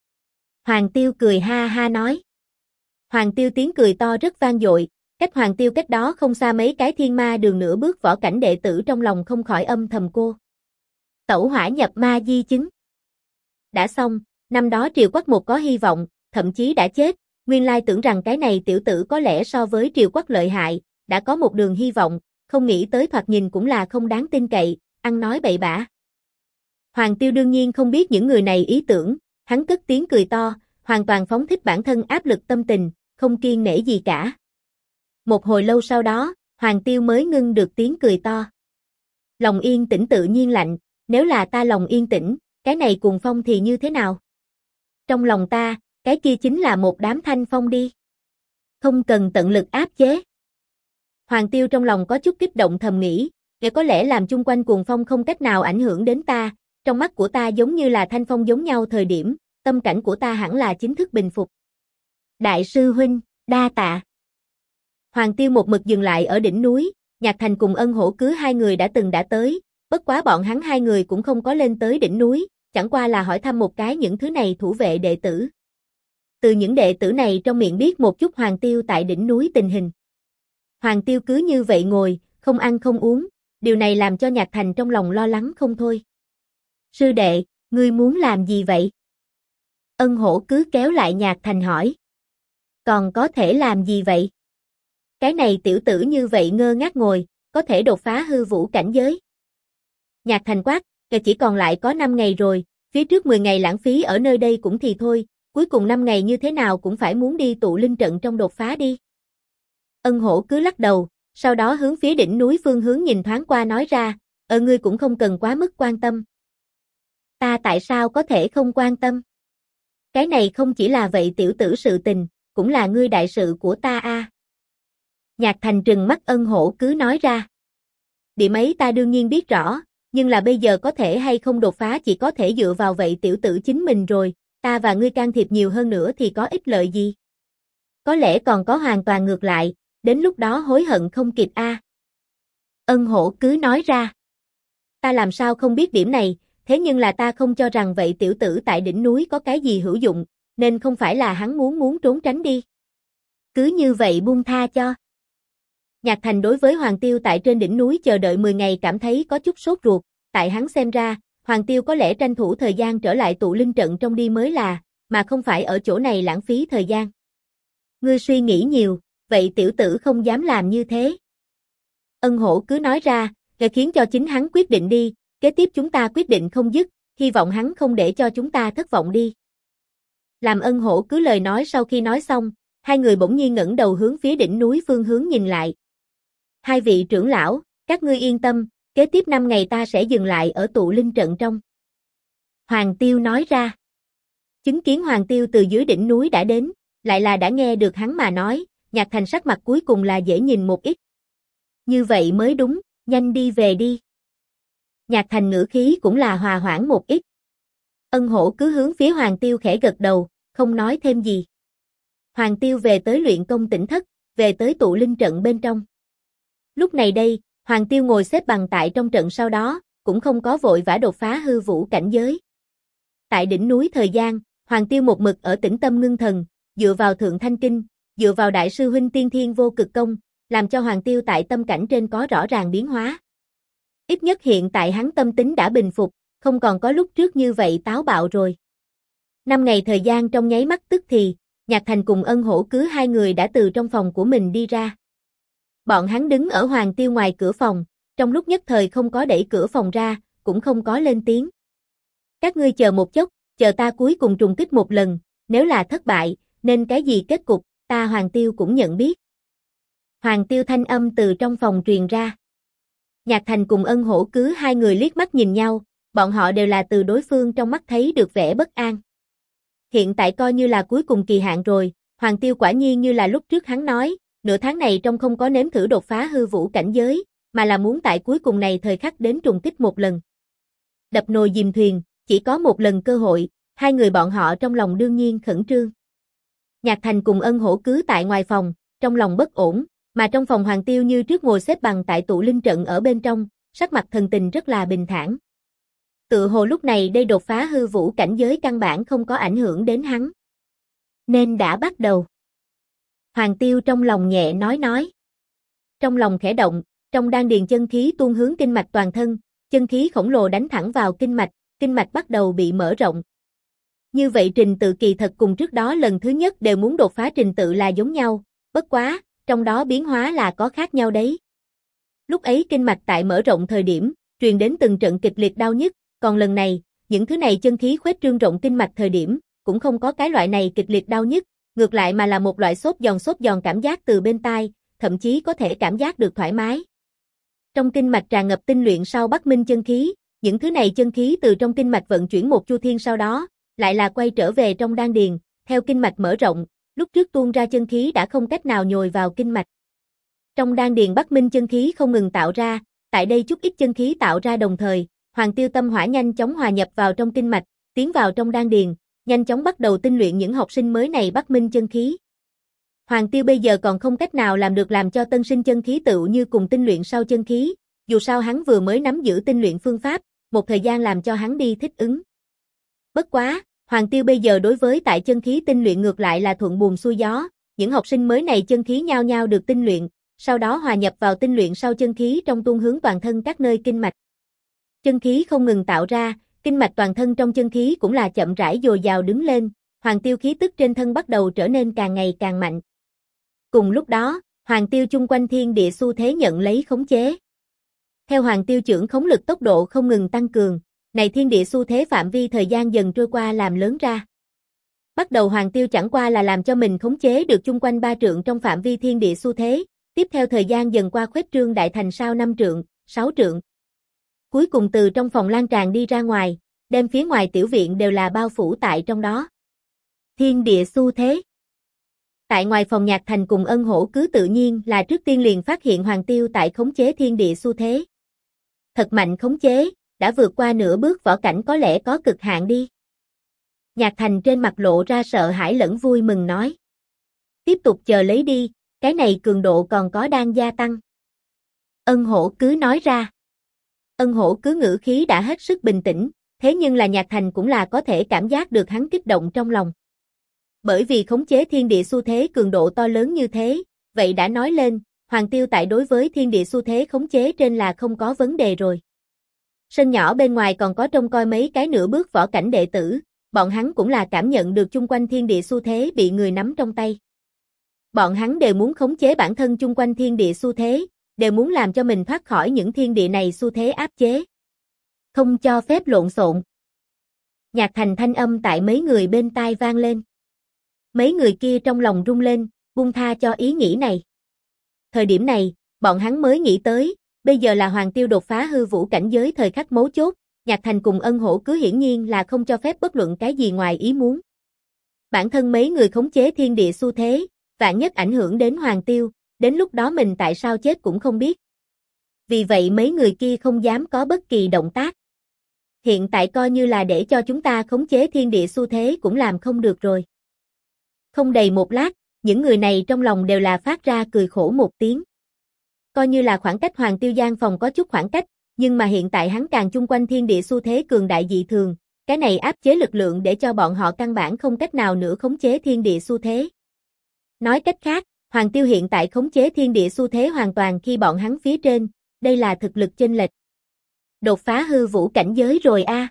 Hoàng Tiêu cười ha ha nói. Hoàng Tiêu tiếng cười to rất vang dội, cách Hoàng Tiêu cách đó không xa mấy cái thiên ma đường nửa bước võ cảnh đệ tử trong lòng không khỏi âm thầm cô. Tẩu hỏa nhập ma di chứng. Đã xong, năm đó Triều Quắc một có hy vọng, thậm chí đã chết, nguyên lai tưởng rằng cái này tiểu tử có lẽ so với Triều Quắc lợi hại, đã có một đường hy vọng, không nghĩ tới thoạt nhìn cũng là không đáng tin cậy, ăn nói bậy bạ. Hoàng Tiêu đương nhiên không biết những người này ý tưởng, hắn cất tiếng cười to, hoàn toàn phóng thích bản thân áp lực tâm tình, không kiêng nể gì cả. Một hồi lâu sau đó, Hoàng Tiêu mới ngưng được tiếng cười to. Lòng yên tĩnh tự nhiên lạnh, nếu là ta lòng yên tĩnh, cái này cuồng phong thì như thế nào? Trong lòng ta, cái kia chính là một đám thanh phong đi. Không cần tận lực áp chế. Hoàng Tiêu trong lòng có chút kích động thầm nghĩ, để có lẽ làm chung quanh cuồng phong không cách nào ảnh hưởng đến ta, trong mắt của ta giống như là thanh phong giống nhau thời điểm, tâm cảnh của ta hẳn là chính thức bình phục. Đại sư huynh, đa tạ. Hoàng Tiêu một mực dừng lại ở đỉnh núi, Nhạc Thành cùng Ân Hổ Cứ hai người đã tới, bất quá bọn hắn hai người cũng không có lên tới đỉnh núi, chẳng qua là hỏi thăm một cái những thứ này thủ vệ đệ tử. Từ những đệ tử này trong miệng biết một chút Hoàng Tiêu tại đỉnh núi tình hình. Hoàng Tiêu cứ như vậy ngồi, không ăn không uống, điều này làm cho Nhạc Thành trong lòng lo lắng không thôi. Sư đệ, ngươi muốn làm gì vậy? Ân Hổ Cứ kéo lại Nhạc Thành hỏi. Còn có thể làm gì vậy? Cái này tiểu tử như vậy ngơ ngác ngồi, có thể đột phá hư vũ cảnh giới. Nhạc Thành quát, chỉ còn lại có 5 ngày rồi, phía trước 10 ngày lãng phí ở nơi đây cũng thì thôi, cuối cùng 5 ngày như thế nào cũng phải muốn đi tụ linh trận trong đột phá đi. Ân Hổ Cứ lắc đầu, sau đó hướng phía đỉnh núi phương hướng nhìn thoáng qua nói ra, ngươi cũng không cần quá mức quan tâm. Ta tại sao có thể không quan tâm? Cái này không chỉ là vậy tiểu tử sự tình, cũng là ngươi đại sự của ta a. Nhạc Thành trừng mắt Ân Hổ Cứ nói ra. Điểm ấy ta đương nhiên biết rõ, Nhưng là bây giờ có thể hay không đột phá chỉ có thể dựa vào vậy tiểu tử chính mình rồi, ta và ngươi can thiệp nhiều hơn nữa thì có ích lợi gì? Có lẽ còn có hoàn toàn ngược lại, đến lúc đó hối hận không kịp a. Ân Hổ cứ nói ra. Ta làm sao không biết điểm này, thế nhưng là ta không cho rằng vậy tiểu tử tại đỉnh núi có cái gì hữu dụng, nên không phải là hắn muốn trốn tránh đi. Cứ như vậy buông tha cho. Nhạc Thành đối với Hoàng Tiêu tại trên đỉnh núi chờ đợi 10 ngày cảm thấy có chút sốt ruột, tại hắn xem ra, Hoàng Tiêu có lẽ tranh thủ thời gian trở lại tụ linh trận trong đi mới là, mà không phải ở chỗ này lãng phí thời gian. Ngươi suy nghĩ nhiều, vậy tiểu tử không dám làm như thế. Ân Hổ cứ nói ra, để khiến cho chính hắn quyết định đi, kế tiếp chúng ta quyết định không dứt, hy vọng hắn không để cho chúng ta thất vọng đi. Làm Ân Hổ cứ lời nói sau khi nói xong, hai người bỗng nhiên ngẩng đầu hướng phía đỉnh núi phương hướng nhìn lại. Hai vị trưởng lão, các ngươi yên tâm, kế tiếp 5 ngày ta sẽ dừng lại ở tụ linh trận trong. Hoàng Tiêu nói ra. Chứng kiến Hoàng Tiêu từ dưới đỉnh núi đã đến, lại là đã nghe được hắn mà nói, Nhạc Thành sắc mặt cuối cùng là dễ nhìn một ít. Như vậy mới đúng, nhanh đi về đi. Nhạc Thành ngữ khí cũng là hòa hoãn một ít. Ân Hổ cứ hướng phía Hoàng Tiêu khẽ gật đầu, không nói thêm gì. Hoàng Tiêu về tới luyện công tỉnh thất, về tới tụ linh trận bên trong. Lúc này đây, Hoàng Tiêu ngồi xếp bằng tại trong trận sau đó, cũng không có vội vã đột phá hư vũ cảnh giới. Tại đỉnh núi thời gian, Hoàng Tiêu một mực ở tĩnh tâm ngưng thần, dựa vào Thượng Thanh Kinh, dựa vào Đại sư huynh Tiên Thiên Vô Cực Công, làm cho Hoàng Tiêu tại tâm cảnh trên có rõ ràng biến hóa. Ít nhất hiện tại hắn tâm tính đã bình phục, không còn có lúc trước như vậy táo bạo rồi. 5 ngày thời gian trong nháy mắt tức thì, Nhạc Thành cùng Ân Hổ cứ hai người đã từ trong phòng của mình đi ra. Bọn hắn đứng ở Hoàng Tiêu ngoài cửa phòng, trong lúc nhất thời không có đẩy cửa phòng ra, cũng không có lên tiếng. Các ngươi chờ một chốc, chờ ta cuối cùng trùng kích một lần, nếu là thất bại, nên cái gì kết cục, ta Hoàng Tiêu cũng nhận biết. Hoàng Tiêu thanh âm từ trong phòng truyền ra. Nhạc Thành cùng Ân Hổ cứ hai người liếc mắt nhìn nhau, bọn họ đều là từ đối phương trong mắt thấy được vẻ bất an. Hiện tại coi như là cuối cùng kỳ hạn rồi, Hoàng Tiêu quả nhiên như là lúc trước hắn nói, nửa tháng này trong không có nếm thử đột phá hư vũ cảnh giới, mà là muốn tại cuối cùng này thời khắc đến trùng kích một lần. Đập nồi dìm thuyền, chỉ có một lần cơ hội, hai người bọn họ trong lòng đương nhiên khẩn trương. Nhạc Thành cùng Ân Hổ cứ tại ngoài phòng, trong lòng bất ổn, mà trong phòng Hoàng Tiêu như trước ngồi xếp bằng tại tụ linh trận ở bên trong, sắc mặt thần tình rất là bình thản. Tự hồ lúc này đây đột phá hư vũ cảnh giới căn bản không có ảnh hưởng đến hắn. Nên đã bắt đầu. Hoàng Tiêu trong lòng nhẹ nói. Trong lòng khẽ động, trong đan điền chân khí tuôn hướng kinh mạch toàn thân, chân khí khổng lồ đánh thẳng vào kinh mạch bắt đầu bị mở rộng. Như vậy trình tự kỳ thật cùng trước đó lần thứ nhất đều muốn đột phá trình tự là giống nhau, bất quá, trong đó biến hóa là có khác nhau đấy. Lúc ấy kinh mạch tại mở rộng thời điểm, truyền đến từng trận kịch liệt đau nhức, còn lần này, những thứ này chân khí khuếch trương rộng kinh mạch thời điểm, cũng không có cái loại này kịch liệt đau nhức, ngược lại mà là một loại sốt giòn cảm giác từ bên tai, thậm chí có thể cảm giác được thoải mái. Trong kinh mạch tràn ngập tinh luyện sau Bắc Minh chân khí, những thứ này chân khí từ trong kinh mạch vận chuyển một chu thiên sau đó, lại là quay trở về trong đan điền, theo kinh mạch mở rộng, lúc trước tuôn ra chân khí đã không cách nào nhồi vào kinh mạch. Trong đan điền Bắc Minh chân khí không ngừng tạo ra, tại đây chút ít chân khí tạo ra đồng thời, Hoàng Tiêu tâm hỏa nhanh chóng hòa nhập vào trong kinh mạch, tiến vào trong đan điền, nhanh chóng bắt đầu tinh luyện những học sinh mới này Bắc Minh chân khí. Hoàng Tiêu bây giờ còn không cách nào làm được làm cho tân sinh chân khí tựu như cùng tinh luyện sau chân khí, dù sao hắn vừa mới nắm giữ tinh luyện phương pháp, một thời gian làm cho hắn đi thích ứng. Bất quá, Hoàng Tiêu bây giờ đối với tại chân khí tinh luyện ngược lại là thuận buồm xuôi gió, những học sinh mới này chân khí nhao nhao được tinh luyện, sau đó hòa nhập vào tinh luyện sau chân khí trong tuôn hướng toàn thân các nơi kinh mạch. Chân khí không ngừng tạo ra, kinh mạch toàn thân trong chân khí cũng là chậm rãi dồi dào đứng lên, Hoàng Tiêu khí tức trên thân bắt đầu trở nên càng ngày càng mạnh. Cùng lúc đó, Hoàng Tiêu chung quanh thiên địa xu thế nhận lấy khống chế. Theo Hoàng Tiêu trưởng khống lực tốc độ không ngừng tăng cường, này thiên địa xu thế phạm vi thời gian dần trôi qua làm lớn ra. Bắt đầu Hoàng Tiêu chẳng qua là làm cho mình khống chế được chung quanh 3 trượng trong phạm vi thiên địa xu thế, tiếp theo thời gian dần qua khuếch trương đại thành sau 5 trượng, 6 trượng. Cuối cùng từ trong phòng lan tràn đi ra ngoài, đem phía ngoài tiểu viện đều là bao phủ tại trong đó. Thiên địa xu thế. Tại ngoài phòng Nhạc Thành cùng Ân Hổ cứ tự nhiên là trước tiên liền phát hiện Hoàng Tiêu tại khống chế thiên địa xu thế. Thật mạnh khống chế, đã vượt qua nửa bước võ cảnh có lẽ có cực hạn đi. Nhạc Thành trên mặt lộ ra sợ hãi lẫn vui mừng nói. Tiếp tục chờ lấy đi, cái này cường độ còn có đang gia tăng. Ân Hổ cứ nói ra. Ân Hổ cứ ngữ khí đã hết sức bình tĩnh, thế nhưng là Nhạc Thành cũng là có thể cảm giác được hắn kích động trong lòng. Bởi vì khống chế thiên địa xu thế cường độ to lớn như thế, vậy đã nói lên, Hoàng Tiêu tại đối với thiên địa xu thế khống chế trên là không có vấn đề rồi. Sân nhỏ bên ngoài còn có trông coi mấy cái nửa bước võ cảnh đệ tử, bọn hắn cũng là cảm nhận được chung quanh thiên địa xu thế bị người nắm trong tay. Bọn hắn đều muốn khống chế bản thân chung quanh thiên địa xu thế, đều muốn làm cho mình thoát khỏi những thiên địa này xu thế áp chế. Không cho phép lộn xộn. Nhạc Thành thanh âm tại mấy người bên tai vang lên. Mấy người kia trong lòng rung lên, buông tha cho ý nghĩ này. Thời điểm này, bọn hắn mới nghĩ tới, bây giờ là Hoàng Tiêu đột phá hư vũ cảnh giới thời khắc mấu chốt, Nhạc Thành cùng Ân Hổ cứ hiển nhiên là không cho phép bất luận cái gì ngoài ý muốn. Bản thân mấy người khống chế thiên địa xu thế, vạn nhất ảnh hưởng đến Hoàng Tiêu, đến lúc đó mình tại sao chết cũng không biết. Vì vậy mấy người kia không dám có bất kỳ động tác. Hiện tại coi như là để cho chúng ta khống chế thiên địa xu thế cũng làm không được rồi. Không đầy một lát, những người này trong lòng đều là phát ra cười khổ một tiếng. Coi như là khoảng cách Hoàng Tiêu gian phòng có chút khoảng cách, nhưng mà hiện tại hắn càng chung quanh thiên địa xu thế cường đại dị thường, cái này áp chế lực lượng để cho bọn họ căn bản không cách nào nữa khống chế thiên địa xu thế. Nói cách khác, Hoàng Tiêu hiện tại khống chế thiên địa xu thế hoàn toàn khi bọn hắn phía trên, đây là thực lực chênh lệch. Đột phá hư vũ cảnh giới rồi a.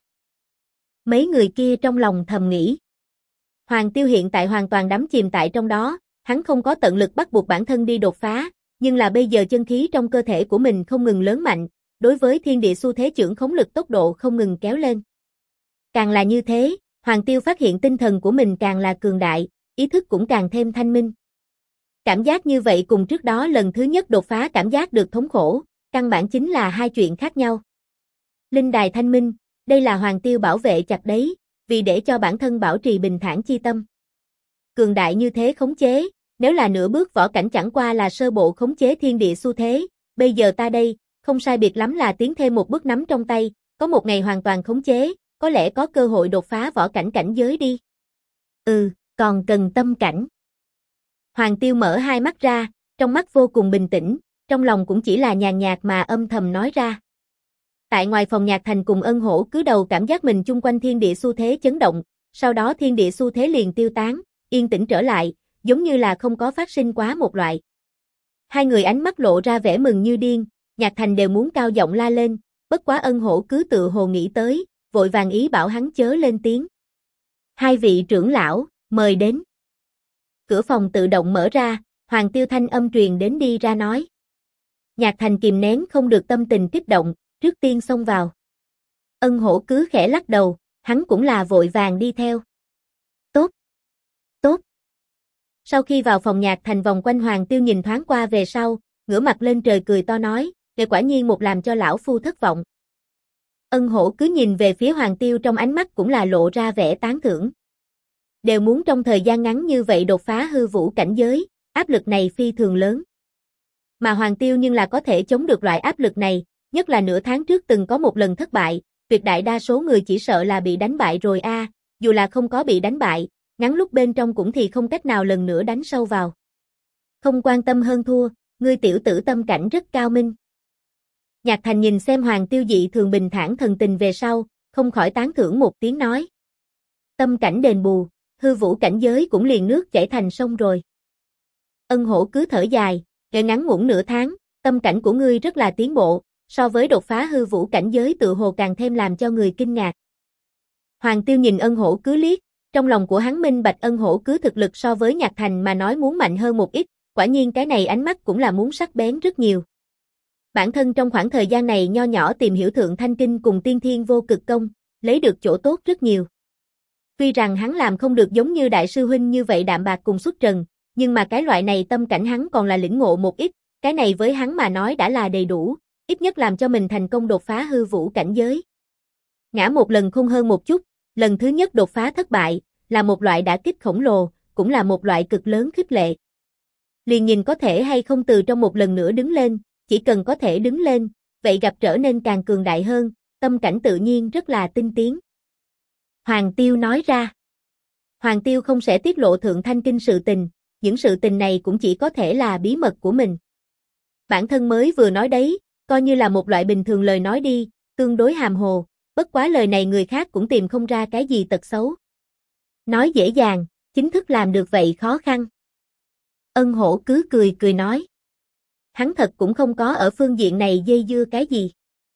Mấy người kia trong lòng thầm nghĩ. Hoàng Tiêu hiện tại hoàn toàn đắm chìm tại trong đó, hắn không có tận lực bắt buộc bản thân đi đột phá, nhưng là bây giờ chân khí trong cơ thể của mình không ngừng lớn mạnh, đối với thiên địa xu thế chưởng khống lực tốc độ không ngừng kéo lên. Càng là như thế, Hoàng Tiêu phát hiện tinh thần của mình càng là cường đại, ý thức cũng càng thêm thanh minh. Cảm giác như vậy cùng trước đó lần thứ nhất đột phá cảm giác được thống khổ, căn bản chính là hai chuyện khác nhau. Linh đài thanh minh, đây là Hoàng Tiêu bảo vệ chặt đấy, vì để cho bản thân bảo trì bình thản chi tâm. Cường đại như thế khống chế, nếu là nửa bước võ cảnh chẳng qua là sơ bộ khống chế thiên địa xu thế, bây giờ ta đây, không sai biệt lắm là tiến thêm một bước nắm trong tay, có một ngày hoàn toàn khống chế, có lẽ có cơ hội đột phá võ cảnh cảnh giới đi. Còn cần tâm cảnh. Hoàng Tiêu mở hai mắt ra, trong mắt vô cùng bình tĩnh, trong lòng cũng chỉ là nhàn nhạt mà âm thầm nói ra. Tại ngoài phòng Nhạc Thành cùng Ân Hổ cứ đầu cảm giác mình chung quanh thiên địa xu thế chấn động, sau đó thiên địa xu thế liền tiêu tán, yên tĩnh trở lại, giống như là không có phát sinh quá một loại. Hai người ánh mắt lộ ra vẻ mừng như điên, Nhạc Thành đều muốn cao giọng la lên, bất quá Ân Hổ cứ tự hồ nghĩ tới, vội vàng ý bảo hắn chớ lên tiếng. Hai vị trưởng lão, mời đến. Cửa phòng tự động mở ra, Hoàng Tiêu thanh âm truyền đến đi ra nói. Nhạc Thành kìm nén không được tâm tình kích động, trước tiên xông vào. Ân Hổ cứ khẽ lắc đầu, hắn cũng là vội vàng đi theo. Tốt. Sau khi vào phòng Nhạc Thành vòng quanh Hoàng Tiêu nhìn thoáng qua về sau, ngửa mặt lên trời cười to nói, để quả nhiên một làm cho lão phu thất vọng. Ân Hổ cứ nhìn về phía Hoàng Tiêu trong ánh mắt cũng là lộ ra vẻ tán thưởng. Đều muốn trong thời gian ngắn như vậy đột phá hư vũ cảnh giới, áp lực này phi thường lớn. Mà Hoàng Tiêu nhưng là có thể chống được loại áp lực này, nhất là nửa tháng trước từng có một lần thất bại, tuyệt đại đa số người chỉ sợ là bị đánh bại rồi a, dù là không có bị đánh bại, ngắn lúc bên trong cũng thì không cách nào lần nữa đánh sâu vào. Không quan tâm hơn thua, ngươi tiểu tử tâm cảnh rất cao minh. Nhạc Thành nhìn xem Hoàng Tiêu dị thường bình thản thần tình về sau, không khỏi tán thưởng một tiếng nói. Tâm cảnh đền bù, hư vũ cảnh giới cũng liền nước chảy thành sông rồi. Ân Hổ cứ thở dài, kể ngắn ngủn nửa tháng, tâm cảnh của ngươi rất là tiến bộ, so với đột phá hư vũ cảnh giới tự hồ càng thêm làm cho người kinh ngạc. Hoàng Tiêu nhìn Ân Hổ cứ liếc, trong lòng của hắn minh bạch Ân Hổ cứ thực lực so với Nhạc Thành mà nói muốn mạnh hơn một ít, quả nhiên cái này ánh mắt cũng là muốn sắc bén rất nhiều. Bản thân trong khoảng thời gian này nho nhỏ tìm hiểu Thượng Thanh Kinh cùng Tiên Thiên Vô Cực Công, lấy được chỗ tốt rất nhiều. Tuy rằng hắn làm không được giống như đại sư huynh như vậy đạm bạc cùng xuất trần, nhưng mà cái loại này tâm cảnh hắn còn là lĩnh ngộ một ít, cái này với hắn mà nói đã là đầy đủ, ít nhất làm cho mình thành công đột phá hư vũ cảnh giới. Ngã một lần không hơn một chút, lần thứ nhất đột phá thất bại, là một loại đả kích khổng lồ, cũng là một loại cực lớn khích lệ. Liền nhìn có thể hay không từ trong một lần nữa đứng lên, chỉ cần có thể đứng lên, vậy gặp trở nên càng cường đại hơn, tâm cảnh tự nhiên rất là tinh tiến. Hoàng Tiêu nói ra. Hoàng Tiêu không sẽ tiết lộ Thượng Thanh Kinh sự tình, những sự tình này cũng chỉ có thể là bí mật của mình. Bản thân mới vừa nói đấy, coi như là một loại bình thường lời nói đi, tương đối hàm hồ, bất quá lời này người khác cũng tìm không ra cái gì tật xấu. Nói dễ dàng, chính thức làm được vậy khó khăn. Ân Hổ cứ cười cười nói. Hắn thật cũng không có ở phương diện này dây dưa cái gì.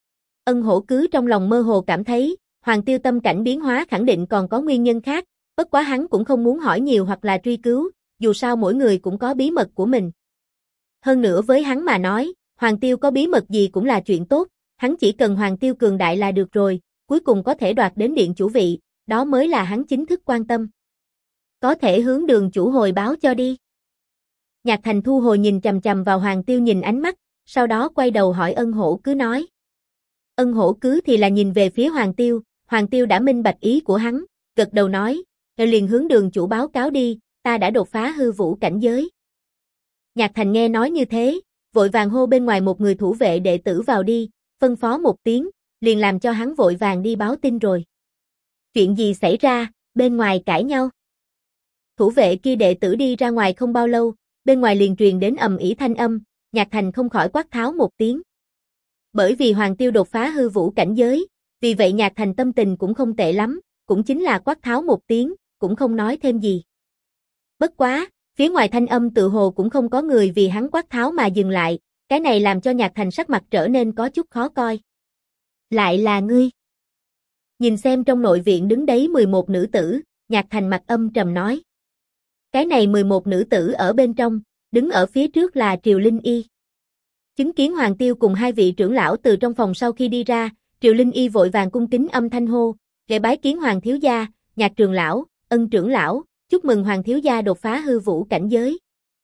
Ân Hổ cứ trong lòng mơ hồ cảm thấy, Hoàng Tiêu tâm cảnh biến hóa khẳng định còn có nguyên nhân khác, bất quá hắn cũng không muốn hỏi nhiều hoặc là truy cứu, dù sao mỗi người cũng có bí mật của mình. Hơn nữa với hắn mà nói, Hoàng Tiêu có bí mật gì cũng là chuyện tốt, hắn chỉ cần Hoàng Tiêu cường đại là được rồi, cuối cùng có thể đoạt đến điện chủ vị, đó mới là hắn chính thức quan tâm. Có thể hướng Đường chủ hồi báo cho đi. Nhạc Thành thu hồi nhìn chằm chằm vào Hoàng Tiêu nhìn ánh mắt, sau đó quay đầu hỏi Ân Hổ cứ nói. Ân Hổ cứ thì là nhìn về phía Hoàng Tiêu đã minh bạch ý của hắn, gật đầu nói, liền hướng Đường chủ báo cáo đi, ta đã đột phá hư vũ cảnh giới. Nhạc Thành nghe nói như thế, vội vàng hô bên ngoài một người thủ vệ đệ tử vào đi, phân phó một tiếng, liền làm cho hắn vội vàng đi báo tin rồi. Chuyện gì xảy ra, bên ngoài cãi nhau? Thủ vệ kia đệ tử đi ra ngoài không bao lâu, bên ngoài liền truyền đến ầm ĩ thanh âm, Nhạc Thành không khỏi quát tháo một tiếng. Bởi vì Hoàng Tiêu đột phá hư vũ cảnh giới, vì vậy Nhạc Thành tâm tình cũng không tệ lắm, cũng chính là quát tháo một tiếng, cũng không nói thêm gì. Bất quá, phía ngoài thanh âm tự hồ cũng không có người vì hắn quát tháo mà dừng lại, cái này làm cho Nhạc Thành sắc mặt trở nên có chút khó coi. Lại là ngươi. Nhìn xem trong nội viện đứng đấy 11 nữ tử, Nhạc Thành mặt âm trầm nói. Cái này 11 nữ tử ở bên trong, đứng ở phía trước là Triều Linh Y. Chứng kiến Hoàng Tiêu cùng hai vị trưởng lão từ trong phòng sau khi đi ra, Triều Linh Y vội vàng cung kính âm thanh hô, lễ bái kiến Hoàng thiếu gia, Nhạc trưởng lão, Ân trưởng lão, chúc mừng Hoàng thiếu gia đột phá hư vũ cảnh giới.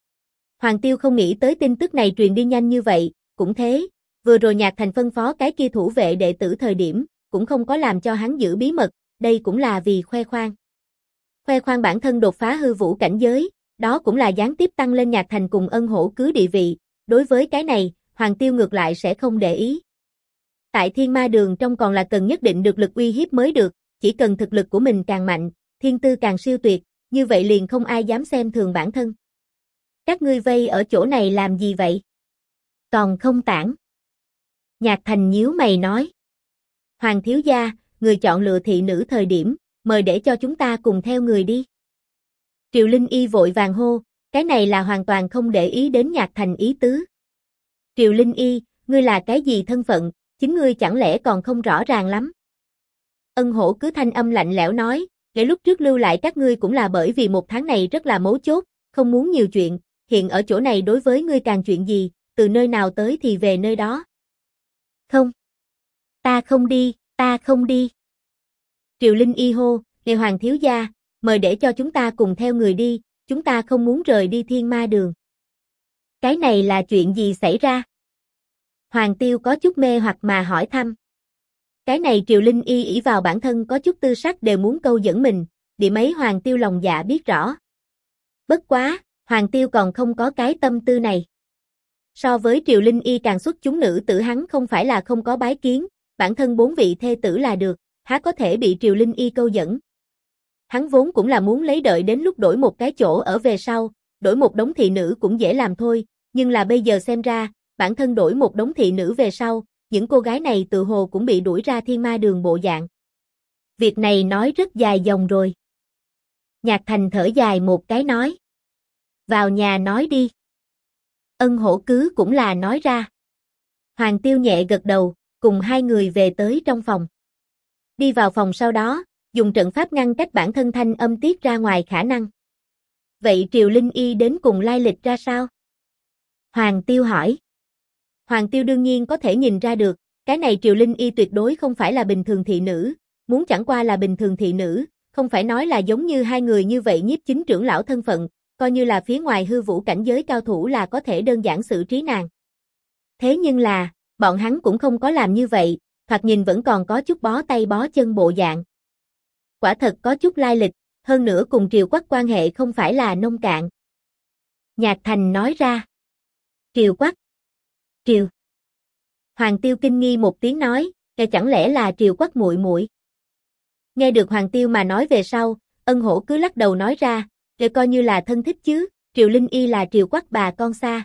Hoàng Tiêu không nghĩ tới tin tức này truyền đi nhanh như vậy, cũng thế, vừa rồi Nhạc Thành phân phó cái kia thủ vệ đệ tử thời điểm, cũng không có làm cho hắn giữ bí mật, đây cũng là vì khoe khoang. Khoe khoang bản thân đột phá hư vũ cảnh giới, đó cũng là gián tiếp tăng lên Nhạc Thành cùng Ân Hổ cứ địa vị, đối với cái này, Hoàng Tiêu ngược lại sẽ không để ý. Tại Thiên Ma Đường trong còn là cần nhất định được lực uy hiếp mới được, chỉ cần thực lực của mình càng mạnh, thiên tư càng siêu tuyệt, như vậy liền không ai dám xem thường bản thân. Các ngươi vây ở chỗ này làm gì vậy? Còn không tản. Nhạc Thành nhíu mày nói. Hoàng thiếu gia, người chọn lựa thị nữ thời điểm, mời để cho chúng ta cùng theo người đi. Triều Linh Y vội vàng hô, cái này là hoàn toàn không để ý đến Nhạc Thành ý tứ. Triều Linh Y, ngươi là cái gì thân phận, chính ngươi chẳng lẽ còn không rõ ràng lắm. Ân Hổ cứ thanh âm lạnh lẽo nói, để lúc trước lưu lại các ngươi cũng là bởi vì một tháng này rất là mấu chốt, không muốn nhiều chuyện, hiện ở chỗ này đối với ngươi càng chuyện gì, từ nơi nào tới thì về nơi đó. Không. Ta không đi, ta không đi. Triều Linh Y hô, nghe Hoàng thiếu gia, mời để cho chúng ta cùng theo người đi, chúng ta không muốn rời đi Thiên Ma Đường. Cái này là chuyện gì xảy ra? Hoàng Tiêu có chút mê hoặc mà hỏi thăm. Cái này Triều Linh Y ỷ vào bản thân có chút tư sắc đều muốn câu dẫn mình, điểm ấy Hoàng Tiêu lòng dạ biết rõ. Bất quá, Hoàng Tiêu còn không có cái tâm tư này. So với Triều Linh Y càng xuất chúng nữ tử hắn không phải là không có bái kiến, bản thân 4 vị thê tử là được, há có thể bị Triều Linh Y câu dẫn. Hắn vốn cũng là muốn lấy đợi đến lúc đổi một cái chỗ ở về sau, đổi một đống thị nữ cũng dễ làm thôi, nhưng là bây giờ xem ra, bản thân đổi một đống thị nữ về sau, những cô gái này tự hồ cũng bị đuổi ra Thiên Ma Đường bộ dạng. Việc này nói rất dài dòng rồi. Nhạc Thành thở dài một cái nói. Vào nhà nói đi. Ân Hổ cứ cũng là nói ra. Hoàng Tiêu nhẹ gật đầu, cùng hai người về tới trong phòng. Đi vào phòng sau đó, dùng trận pháp ngăn cách bản thân thanh âm tiết ra ngoài khả năng. Vậy Triều Linh Y đến cùng lai lịch ra sao? Hoàng Tiêu hỏi. Hoàng Tiêu đương nhiên có thể nhìn ra được, cái này Triều Linh Y tuyệt đối không phải là bình thường thị nữ, muốn chẳng qua là bình thường thị nữ, không phải nói là giống như hai người như vậy nhiếp chính trưởng lão thân phận, coi như là phía ngoài hư vũ cảnh giới cao thủ là có thể đơn giản xử trí nàng. Thế nhưng là, bọn hắn cũng không có làm như vậy, thoạt nhìn vẫn còn có chút bó tay bó chân bộ dạng. Quả thật có chút lai lịch, hơn nữa cùng Triều Quắc quan hệ không phải là nông cạn. Nhạc Thành nói ra. Triều Quắc. Triều. Hoàng Tiêu kinh nghi một tiếng nói, Chẳng lẽ là Triều Quắc muội muội? Nghe được Hoàng Tiêu mà nói về sau, Ân Hổ cứ lắc đầu nói ra, coi như là thân thích chứ, Triều Linh Y là Triều Quắc bà con xa.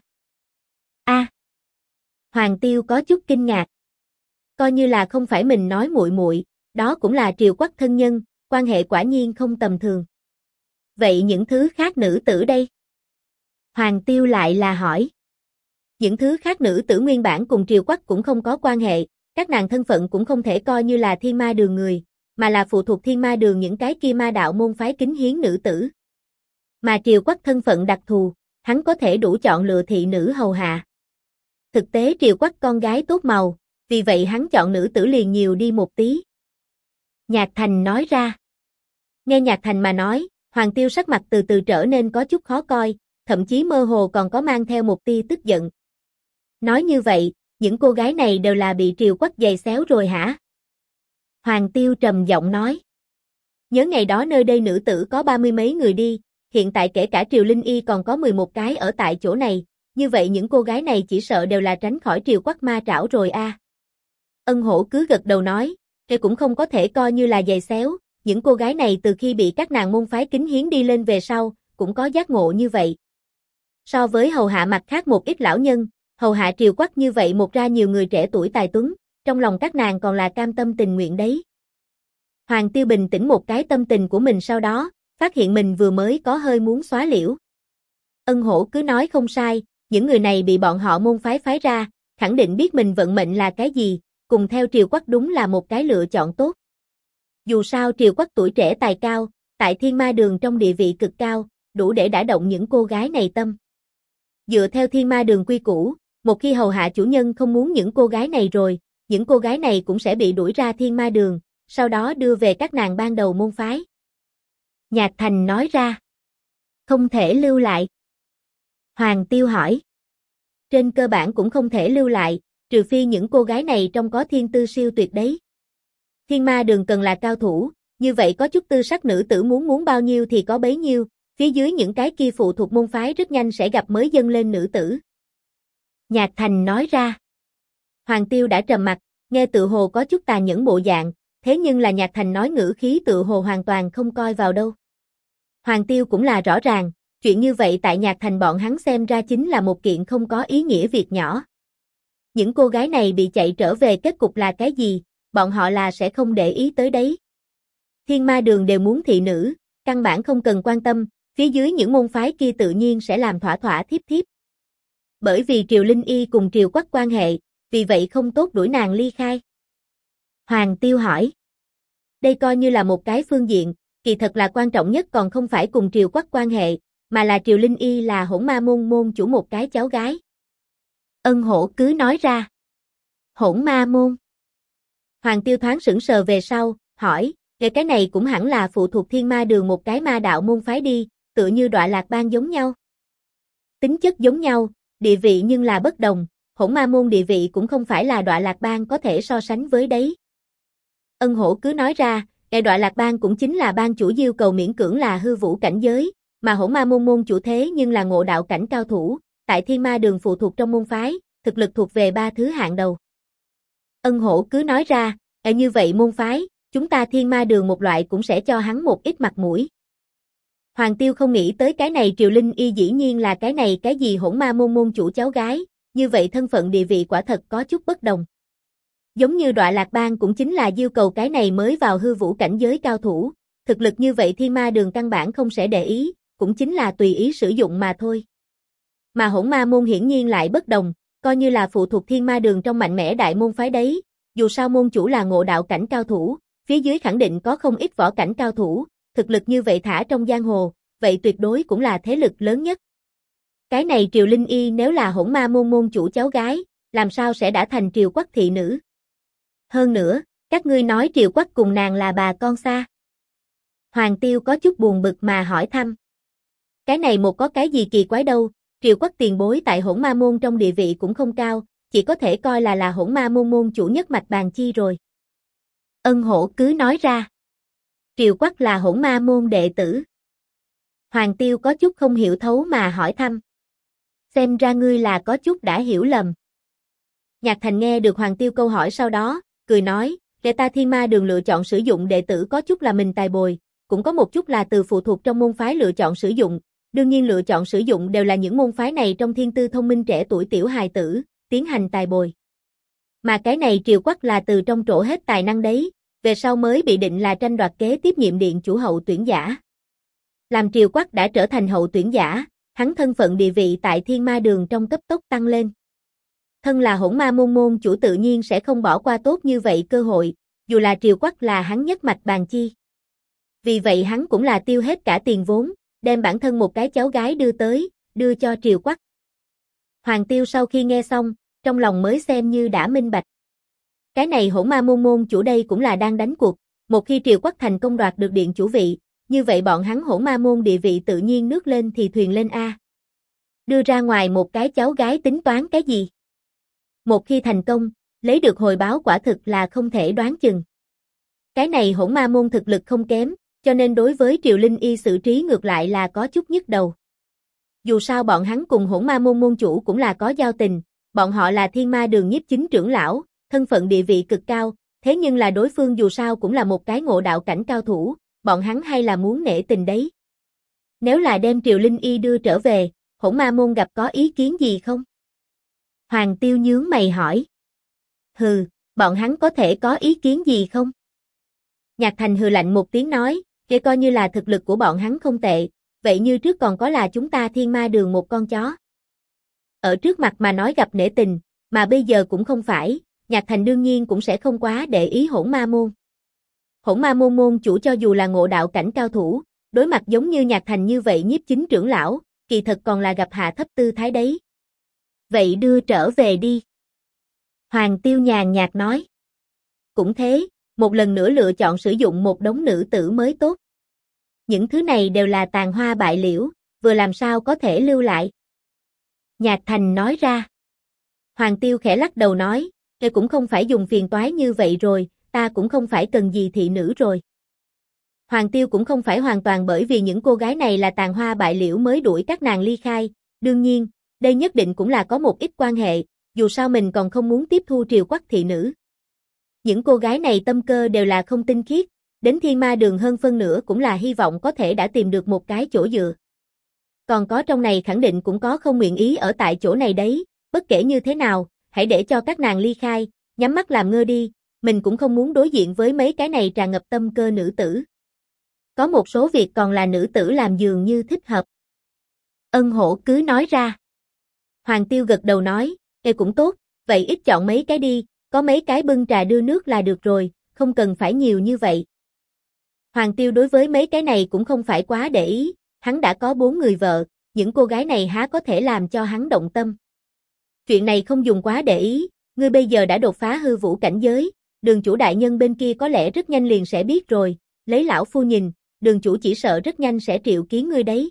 A. Hoàng Tiêu có chút kinh ngạc. Coi như là không phải mình nói muội muội, đó cũng là Triều Quắc thân nhân, quan hệ quả nhiên không tầm thường. Vậy những thứ khác nữ tử đây? Hoàng Tiêu lại là hỏi. Những thứ khác nữ tử nguyên bản cùng Triều Quắc cũng không có quan hệ, các nàng thân phận cũng không thể coi như là Thiên Ma Đường người, mà là phụ thuộc Thiên Ma Đường những cái kia ma đạo môn phái kính hiến nữ tử. Mà Triều Quắc thân phận đặc thù, hắn có thể đủ chọn lựa thị nữ hầu hạ. Thực tế Triều Quắc con gái tốt màu, vì vậy hắn chọn nữ tử liền nhiều đi một tí. Nhạc Thành nói ra. Nghe Nhạc Thành mà nói, Hoàng Tiêu sắc mặt từ từ trở nên có chút khó coi, thậm chí mơ hồ còn có mang theo một tia tức giận. Nói như vậy, những cô gái này đều là bị Triều Quắc giày xéo rồi hả? Hoàng Tiêu trầm giọng nói. Nhớ ngày đó nơi đây nữ tử có 30 mấy người đi, hiện tại kể cả Triều Linh Y còn có 11 cái ở tại chỗ này, như vậy những cô gái này chỉ sợ đều là tránh khỏi Triều Quắc ma trảo rồi a. Ân Hổ cứ gật đầu nói, cũng không có thể coi như là giày xéo, những cô gái này từ khi bị các nàng môn phái kính hiến đi lên về sau, cũng có giác ngộ như vậy. So với hầu hạ mặt khác một ít lão nhân, hầu hạ Triều Quắc như vậy một ra nhiều người trẻ tuổi tài tuấn, trong lòng các nàng còn là cam tâm tình nguyện đấy. Hoàng Tiêu bình tĩnh một cái tâm tình của mình sau đó, phát hiện mình vừa mới có hơi muốn xóa liễu. Ân Hổ cứ nói không sai, những người này bị bọn họ môn phái phái ra, khẳng định biết mình vận mệnh là cái gì, cùng theo Triều Quắc đúng là một cái lựa chọn tốt. Dù sao Triều Quắc tuổi trẻ tài cao, tại Thiên Ma Đường trong địa vị cực cao, đủ để đả động những cô gái này tâm. Dựa theo Thiên Ma Đường quy củ, một khi hầu hạ chủ nhân không muốn những cô gái này rồi, những cô gái này cũng sẽ bị đuổi ra Thiên Ma Đường, sau đó đưa về các nàng ban đầu môn phái. Nhạc Thành nói ra. Không thể lưu lại. Hoàng Tiêu hỏi. Trên cơ bản cũng không thể lưu lại, trừ phi những cô gái này trong có thiên tư siêu tuyệt đấy. Thiên Ma Đường cần là cao thủ, như vậy có chút tư sắc nữ tử muốn bao nhiêu thì có bấy nhiêu, phía dưới những cái kia phụ thuộc môn phái rất nhanh sẽ gặp mới dâng lên nữ tử. Nhạc Thành nói ra. Hoàng Tiêu đã trầm mặt, nghe tự hồ có chút tàn nhẫn bộ dạng, thế nhưng là Nhạc Thành nói ngữ khí tự hồ hoàn toàn không coi vào đâu. Hoàng Tiêu cũng là rõ ràng, chuyện như vậy tại Nhạc Thành bọn hắn xem ra chính là một kiện không có ý nghĩa việc nhỏ. Những cô gái này bị chạy trở về kết cục là cái gì, bọn họ là sẽ không để ý tới đấy. Thiên Ma Đường đều muốn thị nữ, căn bản không cần quan tâm, phía dưới những môn phái kia tự nhiên sẽ làm thỏa thỏa thiếp thiếp. Bởi vì Triều Linh Y cùng Triều Quắc quan hệ, vì vậy không tốt đuổi nàng ly khai. Hoàng Tiêu hỏi. Đây coi như là một cái phương diện, kỳ thật là quan trọng nhất còn không phải cùng Triều Quắc quan hệ, mà là Triều Linh Y là Hỗn Ma môn môn chủ một cái cháu gái. Ân Hổ cứ nói ra. Hỗn Ma môn. Hoàng Tiêu thoáng sững sờ về sau, hỏi, cái này cũng hẳn là phụ thuộc Thiên Ma Đường một cái ma đạo môn phái đi, tựa như Đọa Lạc Bang giống nhau. Tính chất giống nhau, địa vị nhưng là bất đồng, Hỗn Ma môn địa vị cũng không phải là Đọa Lạc Bang có thể so sánh với đấy. Ân Hổ cứ nói ra, Đọa Lạc Bang cũng chính là bang chủ yêu cầu miễn cưỡng là hư vũ cảnh giới, mà Hỗn Ma môn môn chủ thế nhưng là ngộ đạo cảnh cao thủ, tại Thiên Ma Đường phụ thuộc trong môn phái, thực lực thuộc về ba thứ hạng đầu. Ân Hổ cứ nói ra, như vậy môn phái, chúng ta Thiên Ma Đường một loại cũng sẽ cho hắn một ít mặt mũi. Hoàng Tiêu không nghĩ tới cái này Triều Linh Y dĩ nhiên là cái này cái gì Hỗn Ma môn môn chủ cháu gái, như vậy thân phận địa vị quả thật có chút bất đồng. Giống như Đọa Lạc Bang cũng chính là yêu cầu cái này mới vào hư vũ cảnh giới cao thủ, thực lực như vậy Thiên Ma Đường căn bản không sẽ để ý, cũng chính là tùy ý sử dụng mà thôi. Mà Hỗn Ma môn hiển nhiên lại bất đồng, coi như là phụ thuộc Thiên Ma Đường trong mạnh mẽ đại môn phái đấy, dù sao môn chủ là ngộ đạo cảnh cao thủ, phía dưới khẳng định có không ít võ cảnh cao thủ, thực lực như vậy thả trong giang hồ, vậy tuyệt đối cũng là thế lực lớn nhất. Cái này Triều Linh Y nếu là Hỗn Ma môn môn chủ cháu gái, làm sao sẽ đã thành Triều Quắc thị nữ? Hơn nữa, các ngươi nói Triều Quắc cùng nàng là bà con xa. Hoàng Tiêu có chút buồn bực mà hỏi thăm. Cái này một có cái gì kỳ quái đâu, Triều Quắc tiền bối tại Hỗn Ma môn trong địa vị cũng không cao, chỉ có thể coi là Hỗn Ma môn môn chủ nhất mạch bàn chi rồi. Ân Hổ cứ nói ra. Triều Quắc là Hỗn Ma môn đệ tử. Hoàng Tiêu có chút không hiểu thấu mà hỏi thăm. Xem ra ngươi là có chút đã hiểu lầm. Nhạc Thành nghe được Hoàng Tiêu câu hỏi sau đó, cười nói, để ta Thiên Ma Đường lựa chọn sử dụng đệ tử có chút là mình tài bồi, cũng có một chút là từ phụ thuộc trong môn phái lựa chọn sử dụng, đương nhiên lựa chọn sử dụng đều là những môn phái này trong thiên tư thông minh trẻ tuổi tiểu hài tử, tiến hành tài bồi. Mà cái này Triều Quắc là từ trong trổ hết tài năng đấy, về sau mới bị định là tranh đoạt kế tiếp nhiệm điện chủ hậu tuyển giả. Làm Triều Quắc đã trở thành hậu tuyển giả, hắn thân phận địa vị tại Thiên Ma Đường trong cấp tốc tăng lên. Thân là Hỗn Ma môn môn chủ tự nhiên sẽ không bỏ qua tốt như vậy cơ hội, dù là Triều Quắc là hắn nhất mạch bàn chi. Vì vậy hắn cũng là tiêu hết cả tiền vốn, đem bản thân một cái cháu gái đưa cho Triều Quắc. Hoàng Tiêu sau khi nghe xong, trong lòng mới xem như đã minh bạch. Cái này Hỗn Ma môn môn chủ đây cũng là đang đánh cuộc, một khi Triều Quắc thành công đoạt được điện chủ vị, như vậy bọn hắn Hỗn Ma môn địa vị tự nhiên nước lên thì thuyền lên a. Đưa ra ngoài một cái cháu gái tính toán cái gì? Một khi thành công, lấy được hồi báo quả thực là không thể đoán chừng. Cái này Hỗn Ma môn thực lực không kém, cho nên đối với Triều Linh Y xử trí ngược lại là có chút nhức đầu. Dù sao bọn hắn cùng Hỗn Ma môn môn chủ cũng là có giao tình, bọn họ là Thiên Ma Đường nhiếp chính trưởng lão, thân phận địa vị cực cao, thế nhưng là đối phương dù sao cũng là một cái ngộ đạo cảnh cao thủ, bọn hắn hay là muốn nể tình đấy. Nếu là đem Triều Linh Y đưa trở về, Hỗn Ma môn gặp có ý kiến gì không? Hoàng Tiêu nhướng mày hỏi. Hừ, bọn hắn có thể có ý kiến gì không? Nhạc Thành hừ lạnh một tiếng nói, để coi như là thực lực của bọn hắn không tệ, vậy như trước còn có là chúng ta Thiên Ma Đường một con chó. Ở trước mặt mà nói gặp nể tình, mà bây giờ cũng không phải, Nhạc Thành đương nhiên cũng sẽ không quá để ý Hỗn Ma môn. Hỗn Ma môn môn chủ cho dù là ngộ đạo cảnh cao thủ, đối mặt giống như Nhạc Thành như vậy nhiếp chính trưởng lão, kỳ thật còn là gặp hạ thấp tư thái đấy. Vậy đưa trở về đi. Hoàng Tiêu nhàn nhạt nói. Cũng thế, một lần nữa lựa chọn sử dụng một đống nữ tử mới tốt. Những thứ này đều là tàn hoa bại liễu, vừa làm sao có thể lưu lại. Nhạc Thành nói ra. Hoàng Tiêu khẽ lắc đầu nói, tôi cũng không phải dùng phiền toái như vậy rồi, ta cũng không phải cần gì thị nữ rồi. Hoàng Tiêu cũng không phải hoàn toàn bởi vì những cô gái này là tàn hoa bại liễu mới đuổi các nàng ly khai, đương nhiên, đây nhất định cũng là có một ít quan hệ, dù sao mình còn không muốn tiếp thu Triều Quắc thị nữ. Những cô gái này tâm cơ đều là không tinh khiết, đến Thiên Ma Đường hơn phân nửa cũng là hy vọng có thể đã tìm được một cái chỗ dựa. Còn có trong này khẳng định cũng có không nguyện ý ở tại chỗ này đấy, bất kể như thế nào, hãy để cho các nàng ly khai, nhắm mắt làm ngơ đi, mình cũng không muốn đối diện với mấy cái này tràn ngập tâm cơ nữ tử. Có một số việc còn là nữ tử làm dường như thích hợp. Ân Hổ cứ nói ra. Hoàng Tiêu gật đầu nói, cũng tốt, vậy ít chọn mấy cái đi, có mấy cái bưng trà đưa nước là được rồi, không cần phải nhiều như vậy. Hoàng Tiêu đối với mấy cái này cũng không phải quá để ý, hắn đã có 4 người vợ, những cô gái này há có thể làm cho hắn động tâm. Chuyện này không dùng quá để ý, ngươi bây giờ đã đột phá hư vũ cảnh giới, Đường chủ đại nhân bên kia có lẽ rất nhanh liền sẽ biết rồi, lấy lão phu nhìn, Đường chủ chỉ sợ rất nhanh sẽ triệu kiến ngươi đấy.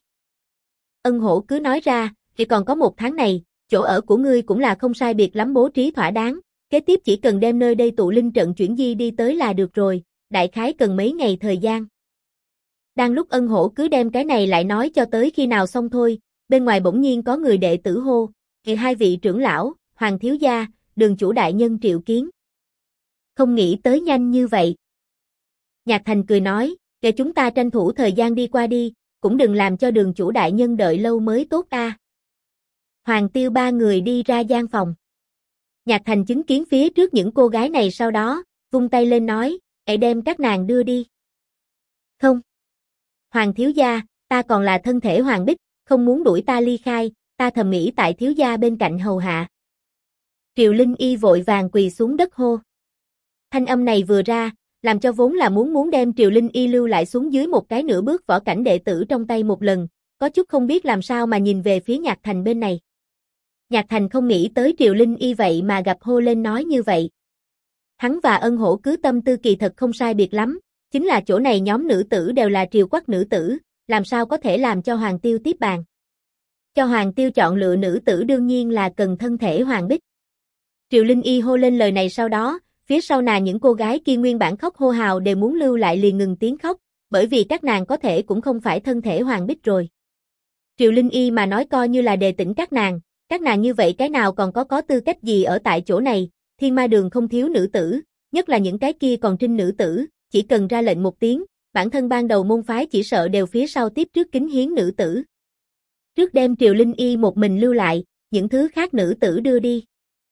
Ân Hổ cứ nói ra, thì còn có 1 tháng này, chỗ ở của ngươi cũng là không sai biệt lắm bố trí thỏa đáng, kế tiếp chỉ cần đem nơi đây tụ linh trận chuyển di đi tới là được rồi, đại khái cần mấy ngày thời gian. Đang lúc Ân Hổ cứ đem cái này lại nói cho tới khi nào xong thôi, bên ngoài bỗng nhiên có người đệ tử hô, hai vị trưởng lão, Hoàng thiếu gia, Đường chủ đại nhân triệu kiến. Không nghĩ tới nhanh như vậy. Nhạc Thành cười nói, để chúng ta tranh thủ thời gian đi qua đi, cũng đừng làm cho Đường chủ đại nhân đợi lâu mới tốt a. Hoàng Tiêu 3 người đi ra gian phòng. Nhạc Thành chứng kiến phía trước những cô gái này sau đó, vung tay lên nói, hãy đem các nàng đưa đi. Không. Hoàng thiếu gia, ta còn là thân thể Hoàng Bích, không muốn đuổi ta ly khai, ta thầm nghĩ tại thiếu gia bên cạnh hầu hạ. Triều Linh Y vội vàng quỳ xuống đất hô. Thanh âm này vừa ra, làm cho vốn là muốn đem Triều Linh Y lưu lại xuống dưới một cái nửa bước võ cảnh đệ tử trong tay một lần, có chút không biết làm sao mà nhìn về phía Nhạc Thành bên này. Nhạc Thành không nghĩ tới Triều Linh Y vậy mà gặp hô lên nói như vậy. Hắn và Ân Hổ cứ tâm tư kỳ thật không sai biệt lắm, chính là chỗ này nhóm nữ tử đều là Triều Quắc nữ tử, làm sao có thể làm cho Hoàng Tiêu tiếp bàn. Cho Hoàng Tiêu chọn lựa nữ tử đương nhiên là cần thân thể Hoàng Bích. Triều Linh Y hô lên lời này sau đó, phía sau nàng những cô gái kia nguyên bản khóc hô hào đều muốn lưu lại liền ngừng tiếng khóc, bởi vì các nàng có thể cũng không phải thân thể Hoàng Bích rồi. Triều Linh Y mà nói coi như là đề tỉnh các nàng như vậy cái nào còn có tư cách gì ở tại chỗ này, Thiên Ma Đường không thiếu nữ tử, nhất là những cái kia còn trinh nữ tử, chỉ cần ra lệnh một tiếng, bản thân ban đầu môn phái chỉ sợ đều phía sau tiếp trước kính hiến nữ tử. Trước đem Triều Linh Y một mình lưu lại, những thứ khác nữ tử đưa đi.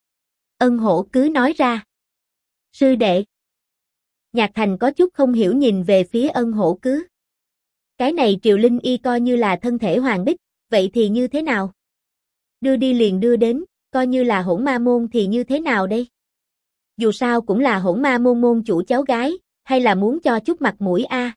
Ân Hổ cứ nói ra. Sư đệ. Nhạc Thành có chút không hiểu nhìn về phía Ân Hổ cứ. Cái này Triều Linh Y coi như là thân thể hoàng bích, vậy thì như thế nào? Đưa đi liền đưa đến, coi như là Hỗn Ma môn thì như thế nào đây? Dù sao cũng là Hỗn Ma môn môn chủ cháu gái, hay là muốn cho chút mặt mũi a?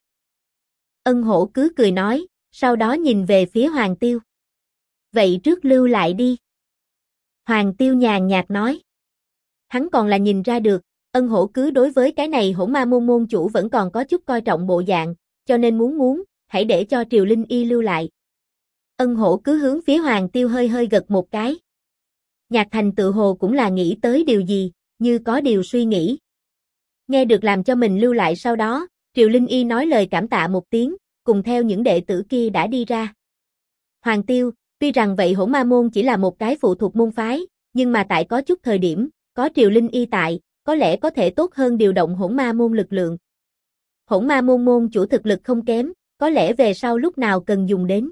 Ân Hổ cứ cười nói, sau đó nhìn về phía Hoàng Tiêu. Vậy trước lưu lại đi. Hoàng Tiêu nhàn nhạt nói. Hắn còn là nhìn ra được, Ân Hổ cứ đối với cái này Hỗn Ma môn môn chủ vẫn còn có chút coi trọng bộ dạng, cho nên muốn, hãy để cho Triều Linh Y lưu lại. Ân Hổ cứ hướng phía Hoàng Tiêu hơi hơi gật một cái. Nhạc Thành tự hồ cũng là nghĩ tới điều gì, như có điều suy nghĩ. Nghe được làm cho mình lưu lại sau đó, Triều Linh Y nói lời cảm tạ một tiếng, cùng theo những đệ tử kia đã đi ra. Hoàng Tiêu, tuy rằng vậy Hỗn Ma môn chỉ là một cái phụ thuộc môn phái, nhưng mà tại có chút thời điểm, có Triều Linh Y tại, có lẽ có thể tốt hơn điều động Hỗn Ma môn lực lượng. Hỗn Ma môn môn chủ thực lực không kém, có lẽ về sau lúc nào cần dùng đến.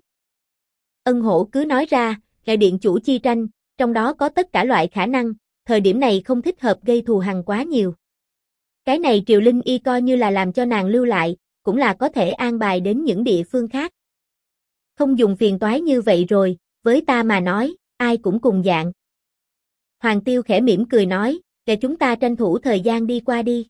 Ân Hổ cứ nói ra, ngài điện chủ chi tranh, trong đó có tất cả loại khả năng, thời điểm này không thích hợp gây thù hằn quá nhiều. Cái này Triều Linh Y coi như là làm cho nàng lưu lại, cũng là có thể an bài đến những địa phương khác. Không dùng phiền toái như vậy rồi, với ta mà nói, ai cũng cùng dạng. Hoàng Tiêu khẽ mỉm cười nói, để chúng ta tranh thủ thời gian đi qua đi.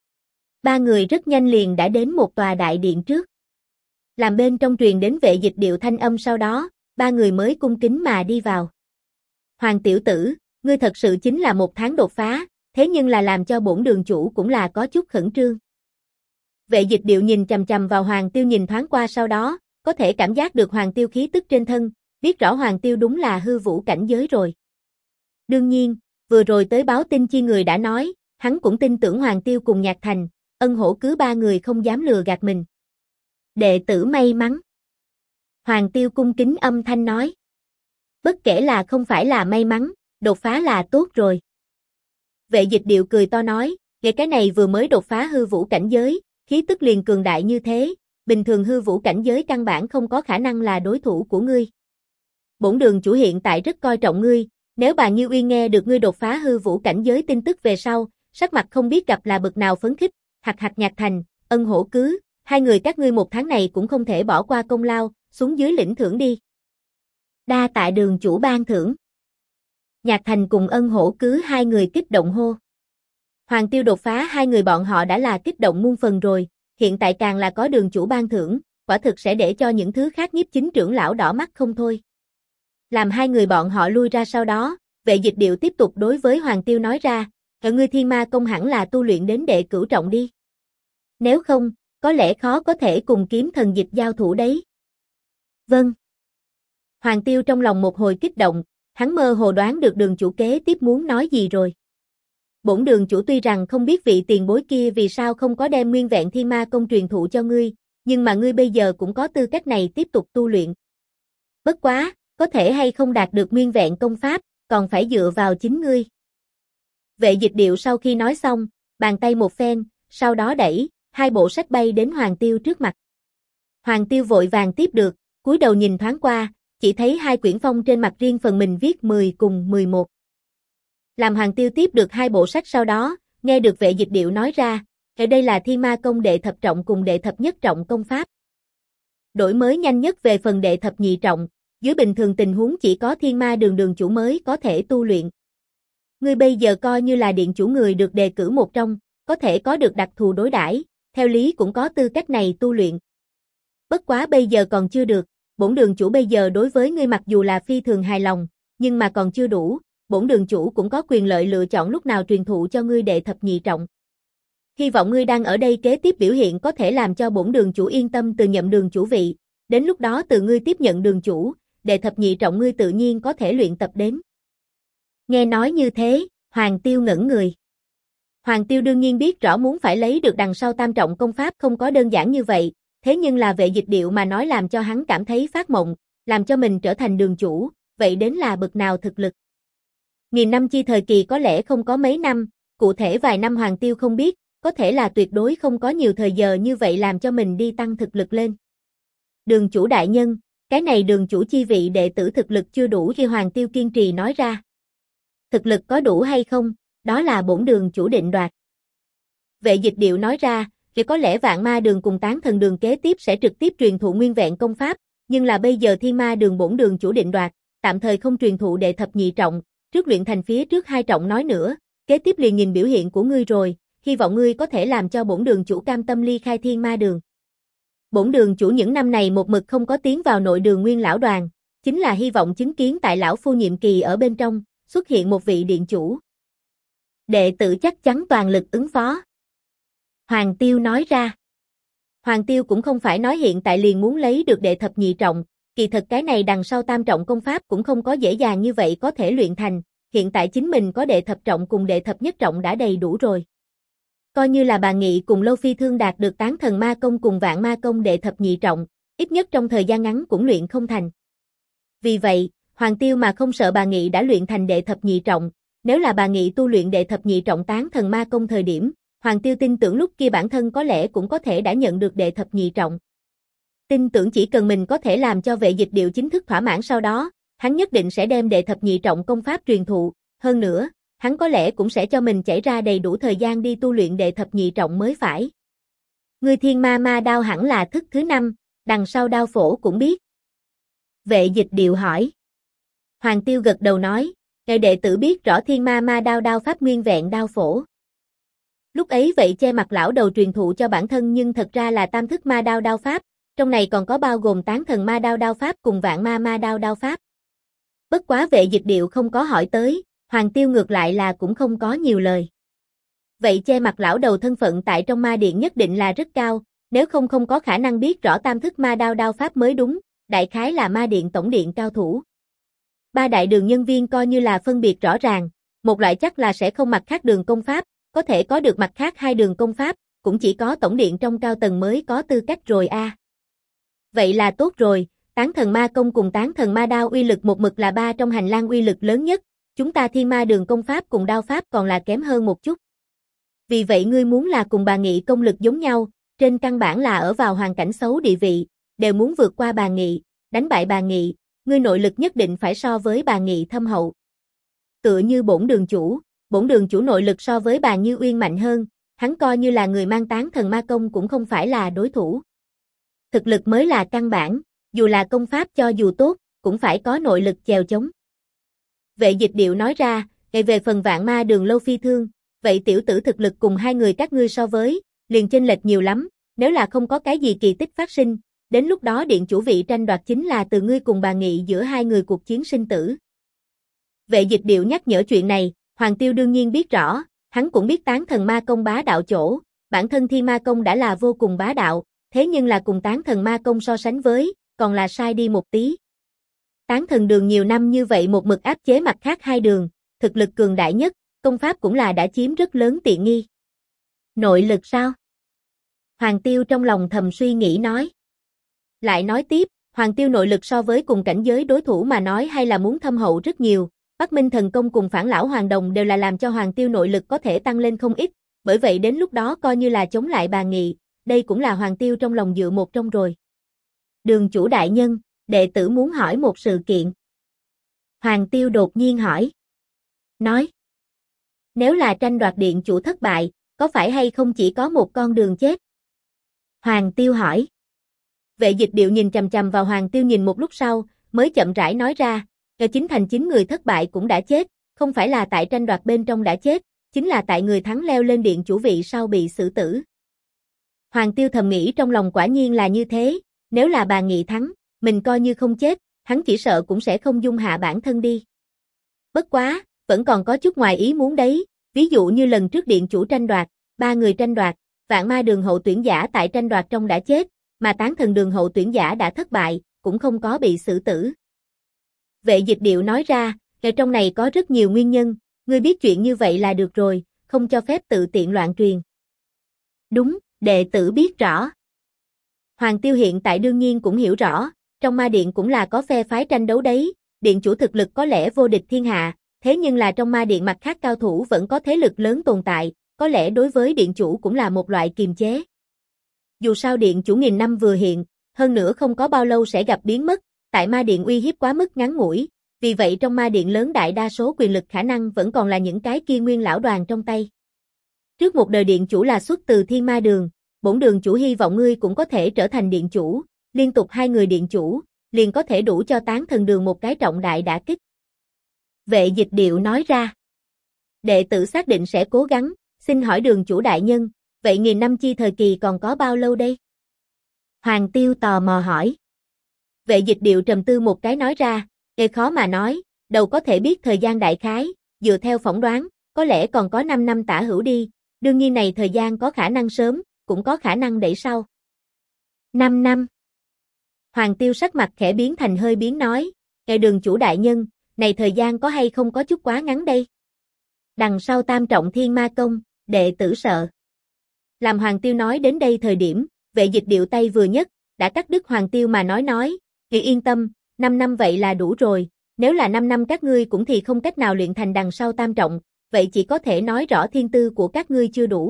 Ba người rất nhanh liền đã đến một tòa đại điện trước. Làm bên trong truyền đến vệ dịch điệu thanh âm sau đó, ba người mới cung kính mà đi vào. Hoàng tiểu tử, ngươi thật sự chính là một tháng đột phá, thế nhưng là làm cho bổn đường chủ cũng là có chút khẩn trương. Vệ dịch điệu nhìn chằm chằm vào Hoàng Tiêu nhìn thoáng qua sau đó, có thể cảm giác được Hoàng Tiêu khí tức trên thân, biết rõ Hoàng Tiêu đúng là hư vũ cảnh giới rồi. Đương nhiên, vừa rồi tới báo tin chi người đã nói, hắn cũng tin tưởng Hoàng Tiêu cùng Nhạc Thành, Ân Hổ cứ ba người không dám lừa gạt mình. Đệ tử may mắn. Hoàng Tiêu cung kính âm thanh nói. Bất kể là không phải là may mắn, đột phá là tốt rồi. Vệ dịch điệu cười to nói, nghe cái này vừa mới đột phá hư vũ cảnh giới, khí tức liền cường đại như thế, bình thường hư vũ cảnh giới căn bản không có khả năng là đối thủ của ngươi. Bổn đường chủ hiện tại rất coi trọng ngươi, nếu bà Như Uyên nghe được ngươi đột phá hư vũ cảnh giới tin tức về sau, sắc mặt không biết gặp là bực nào phấn khích, hạc Nhạc Thành, Ân Hổ cứ, hai người các ngươi một tháng này cũng không thể bỏ qua công lao, xuống dưới lĩnh thưởng đi. Đa tạ đường chủ ban thưởng. Nhạc Thành cùng Ân Hổ cứ hai người kích động hô. Hoàng Tiêu đột phá hai người bọn họ đã là kích động muôn phần rồi, hiện tại càng là có đường chủ ban thưởng, quả thực sẽ để cho những thứ khác nhiếp chính trưởng lão đỏ mắt không thôi. Làm hai người bọn họ lui ra sau đó, vệ dịch điệu tiếp tục đối với Hoàng Tiêu nói ra, ở ngươi Thiên Ma công hẳn là tu luyện đến đệ cửu trọng đi. Nếu không, có lẽ khó có thể cùng kiếm thần dịch giao thủ đấy. Vâng. Hoàng Tiêu trong lòng một hồi kích động, hắn mơ hồ đoán được đường chủ kế tiếp muốn nói gì rồi. Bổn đường chủ tuy rằng không biết vị tiền bối kia vì sao không có đem nguyên vẹn Thiên Ma công truyền thụ cho ngươi, nhưng mà ngươi bây giờ cũng có tư cách này tiếp tục tu luyện. Bất quá, có thể hay không đạt được nguyên vẹn công pháp, còn phải dựa vào chính ngươi. Vệ dịch điệu sau khi nói xong, bàn tay một phen, sau đó đẩy, hai bộ sách bay đến Hoàng Tiêu trước mặt. Hoàng Tiêu vội vàng tiếp được, cúi đầu nhìn thoáng qua, chỉ thấy hai quyển phong trên mặt riêng phần mình viết 10 cùng 11. Làm Hoàng Tiêu tiếp được hai bộ sách sau đó, nghe được vệ dịch điệu nói ra, ở đây là Thiên Ma công đệ thập trọng cùng đệ thập nhất trọng công pháp. Đổi mới nhanh nhất về phần đệ thập nhị trọng, dưới bình thường tình huống chỉ có Thiên Ma đường đường chủ mới có thể tu luyện. Ngươi bây giờ coi như là điện chủ người được đề cử một trong, có thể có được đặc thù đối đãi, theo lý cũng có tư cách này tu luyện. Bất quá bây giờ còn chưa được, bổn đường chủ bây giờ đối với ngươi mặc dù là phi thường hài lòng, nhưng mà còn chưa đủ, bổn đường chủ cũng có quyền lợi lựa chọn lúc nào truyền thụ cho ngươi đệ thập nhị trọng. Hy vọng ngươi đang ở đây kế tiếp biểu hiện có thể làm cho bổn đường chủ yên tâm từ nhậm đường chủ vị, đến lúc đó từ ngươi tiếp nhận đường chủ, đệ thập nhị trọng ngươi tự nhiên có thể luyện tập đến. Nghe nói như thế, Hoàng Tiêu ngẩn người. Hoàng Tiêu đương nhiên biết rõ muốn phải lấy được đằng sau tam trọng công pháp không có đơn giản như vậy, thế nhưng là vệ dịch điệu mà nói làm cho hắn cảm thấy phát mộng, làm cho mình trở thành đường chủ, vậy đến là bực nào thực lực. Nghìn năm chi thời kỳ có lẽ không có mấy năm, cụ thể vài năm Hoàng Tiêu không biết, có thể là tuyệt đối không có nhiều thời giờ như vậy làm cho mình đi tăng thực lực lên. Đường chủ đại nhân, cái này đường chủ chi vị đệ tử thực lực chưa đủ khi Hoàng Tiêu kiên trì nói ra. Thực lực có đủ hay không, đó là bổn đường chủ định đoạt. Vệ Dịch Điệu nói ra, vì có lẽ Vạn Ma Đường cùng Tán Thần Đường kế tiếp sẽ trực tiếp truyền thụ nguyên vẹn công pháp, nhưng là bây giờ Thiên Ma Đường bổn đường chủ định đoạt, tạm thời không truyền thụ đệ thập nhị trọng, trước luyện thành phía trước hai trọng nói nữa, kế tiếp liền nhìn biểu hiện của ngươi rồi, hy vọng ngươi có thể làm cho bổn đường chủ cam tâm ly khai Thiên Ma Đường. Bổn đường chủ những năm này một mực không có tiến vào nội đường Nguyên lão đoàn, chính là hy vọng chứng kiến tại lão phu nhiệm kỳ ở bên trong, xuất hiện một vị điện chủ. Đệ tử chắc chắn toàn lực ứng phó. Hoàng Tiêu nói ra. Hoàng Tiêu cũng không phải nói hiện tại liền muốn lấy được đệ thập nhị trọng, kỳ thật cái này đằng sau tam trọng công pháp cũng không có dễ dàng như vậy có thể luyện thành, hiện tại chính mình có đệ thập trọng cùng đệ thập nhất trọng đã đầy đủ rồi. Coi như là bà Nghị cùng Lâu Phi Thương đạt được Tán Thần Ma Công cùng Vạn Ma Công đệ thập nhị trọng, ít nhất trong thời gian ngắn cũng luyện không thành. Vì vậy, Hoàng Tiêu mà không sợ bà Nghị đã luyện thành đệ thập nhị trọng, nếu là bà Nghị tu luyện đệ thập nhị trọng Tán Thần Ma Công thời điểm, Hoàng Tiêu tin tưởng lúc kia bản thân có lẽ cũng có thể đã nhận được đệ thập nhị trọng. Tin tưởng chỉ cần mình có thể làm cho Vệ Dịch Điệu chính thức thỏa mãn sau đó, hắn nhất định sẽ đem đệ thập nhị trọng công pháp truyền thụ, hơn nữa, hắn có lẽ cũng sẽ cho mình chảy ra đầy đủ thời gian đi tu luyện đệ thập nhị trọng mới phải. Ngươi Thiên Ma Ma đao hẳn là thức thứ 5, đằng sau đao phổ cũng biết. Vệ Dịch Điệu hỏi. Hoàng Tiêu gật đầu nói, ngài đệ tử biết rõ Thiên Ma Ma đao đao pháp nguyên vẹn đao phổ. Lúc ấy vậy che mặt lão đầu truyền thụ cho bản thân nhưng thật ra là tam thức ma đao đao pháp, trong này còn có bao gồm Tán Thần Ma đao đao pháp cùng Vạn Ma Ma đao đao pháp. Bất quá Vệ Dịch Điệu không có hỏi tới, Hoàng Tiêu ngược lại là cũng không có nhiều lời. Vậy che mặt lão đầu thân phận tại trong ma điện nhất định là rất cao, nếu không có khả năng biết rõ tam thức ma đao đao pháp mới đúng, đại khái là ma điện tổng điện cao thủ. Ba đại đường nhân viên coi như là phân biệt rõ ràng, một loại chắc là sẽ không mặt khác đường công pháp, có thể có được mặt khác hai đường công pháp, cũng chỉ có tổng điện trong cao tầng mới có tư cách rồi a. Vậy là tốt rồi, Tán Thần Ma Công cùng Tán Thần Ma Đao uy lực một mực là ba trong hành lang uy lực lớn nhất, chúng ta Thiên Ma Đường công pháp cùng đao pháp còn là kém hơn một chút. Vì vậy ngươi muốn là cùng bà Nghị công lực giống nhau, trên căn bản là ở vào hoàn cảnh xấu địa vị, đều muốn vượt qua bà Nghị, đánh bại bà Nghị, ngươi nội lực nhất định phải so với bà Nghị thâm hậu. Tựa như bổn đường chủ nội lực so với bà Như Uyên mạnh hơn, hắn coi như là người mang Tán Thần Ma Công cũng không phải là đối thủ. Thực lực mới là căn bản, dù là công pháp cho dù tốt, cũng phải có nội lực chèo chống. Vệ Dịch Điệu nói ra, ngày về phần Vạn Ma Đường Lâu Phi Thương, vậy tiểu tử thực lực cùng hai người các ngươi so với, liền chênh lệch nhiều lắm, nếu là không có cái gì kỳ tích phát sinh, đến lúc đó điện chủ vị tranh đoạt chính là từ ngươi cùng bà Nghị giữa hai người cuộc chiến sinh tử. Vệ Dịch Điệu nhắc nhở chuyện này, Hoàng Tiêu đương nhiên biết rõ, hắn cũng biết Tán Thần Ma Công bá đạo chỗ, bản thân Thiên Ma Công đã là vô cùng bá đạo, thế nhưng là cùng Tán Thần Ma Công so sánh với, còn là sai đi một tí. Tán Thần Đường nhiều năm như vậy một mực áp chế mặt khác hai đường, thực lực cường đại nhất, công pháp cũng là đã chiếm rất lớn tiện nghi. Nội lực sao? Hoàng Tiêu trong lòng thầm suy nghĩ nói. Lại nói tiếp, Hoàng Tiêu nội lực so với cùng cảnh giới đối thủ mà nói hay là muốn thâm hậu rất nhiều, Bắc Minh Thần Công cùng Phản Lão Hoàng Đồng đều là làm cho Hoàng Tiêu nội lực có thể tăng lên không ít, bởi vậy đến lúc đó coi như là chống lại bà Nghị, đây cũng là Hoàng Tiêu trong lòng dựa một trong rồi. Đường chủ đại nhân, đệ tử muốn hỏi một sự kiện. Hoàng Tiêu đột nhiên hỏi. Nói. Nếu là tranh đoạt điện chủ thất bại, có phải hay không chỉ có một con đường chết? Hoàng Tiêu hỏi. Vệ Dịch Điệu nhìn chằm chằm vào Hoàng Tiêu nhìn một lúc sau, mới chậm rãi nói ra, chính thành 9 người thất bại cũng đã chết, không phải là tại tranh đoạt bên trong đã chết, chính là tại người thắng leo lên điện chủ vị sau bị xử tử. Hoàng Tiêu thầm nghĩ trong lòng quả nhiên là như thế, nếu là bà Nghị thắng, mình coi như không chết, hắn chỉ sợ cũng sẽ không dung hạ bản thân đi. Bất quá, vẫn còn có chút ngoài ý muốn đấy, ví dụ như lần trước điện chủ tranh đoạt, 3 người tranh đoạt, Vạn Ma Đường hậu tuyển giả tại tranh đoạt trong đã chết, mà Tán Thần Đường hậu tuyển giả đã thất bại, cũng không có bị xử tử. Vệ Dịch Điệu nói ra, ở trong này có rất nhiều nguyên nhân, ngươi biết chuyện như vậy là được rồi, không cho phép tự tiện loạn truyền. Đúng, đệ tử biết rõ. Hoàng Tiêu hiện tại đương nhiên cũng hiểu rõ, trong ma điện cũng là có phe phái tranh đấu đấy, điện chủ thực lực có lẽ vô địch thiên hạ, thế nhưng là trong ma điện mặt khác cao thủ vẫn có thế lực lớn tồn tại, có lẽ đối với điện chủ cũng là một loại kiềm chế. Dù sao điện chủ nghìn năm vừa hiện, hơn nữa không có bao lâu sẽ gặp biến mất, tại ma điện uy hiếp quá mức ngắn ngủi, vì vậy trong ma điện lớn đại đa số quyền lực khả năng vẫn còn là những cái kia nguyên lão đoàn trong tay. Trước một đời điện chủ là xuất từ Thiên Ma Đường, bổn đường chủ hy vọng ngươi cũng có thể trở thành điện chủ, liên tục 2 người điện chủ, liền có thể đủ cho Tán Thần Đường một cái trọng đại đả kích. Vệ Dịch Điệu nói ra. Đệ tử xác định sẽ cố gắng, xin hỏi đường chủ đại nhân, vậy nghìn năm chi thời kỳ còn có bao lâu đây? Hoàng Tiêu tò mò hỏi. Vệ Dịch Điệu trầm tư một cái nói ra, khó mà nói, đâu có thể biết thời gian đại khái, dựa theo phỏng đoán, có lẽ còn có 5 năm tả hữu đi, đương nhiên này thời gian có khả năng sớm, cũng có khả năng đẩy sau. 5 năm. Hoàng Tiêu sắc mặt khẽ biến thành hơi biến nói, đường chủ đại nhân, này thời gian có hay không có chút quá ngắn đây? Đằng sau tam trọng thiên ma công, đệ tử sợ. Làm Hoàng Tiêu nói đến đây thời điểm, Vệ Dịch Điệu tay vừa nhấc, đã cắt đứt Hoàng Tiêu mà nói, yên tâm, 5 năm vậy là đủ rồi, nếu là 5 năm các ngươi cũng thì không cách nào luyện thành đằng sau tam trọng, vậy chỉ có thể nói rõ thiên tư của các ngươi chưa đủ.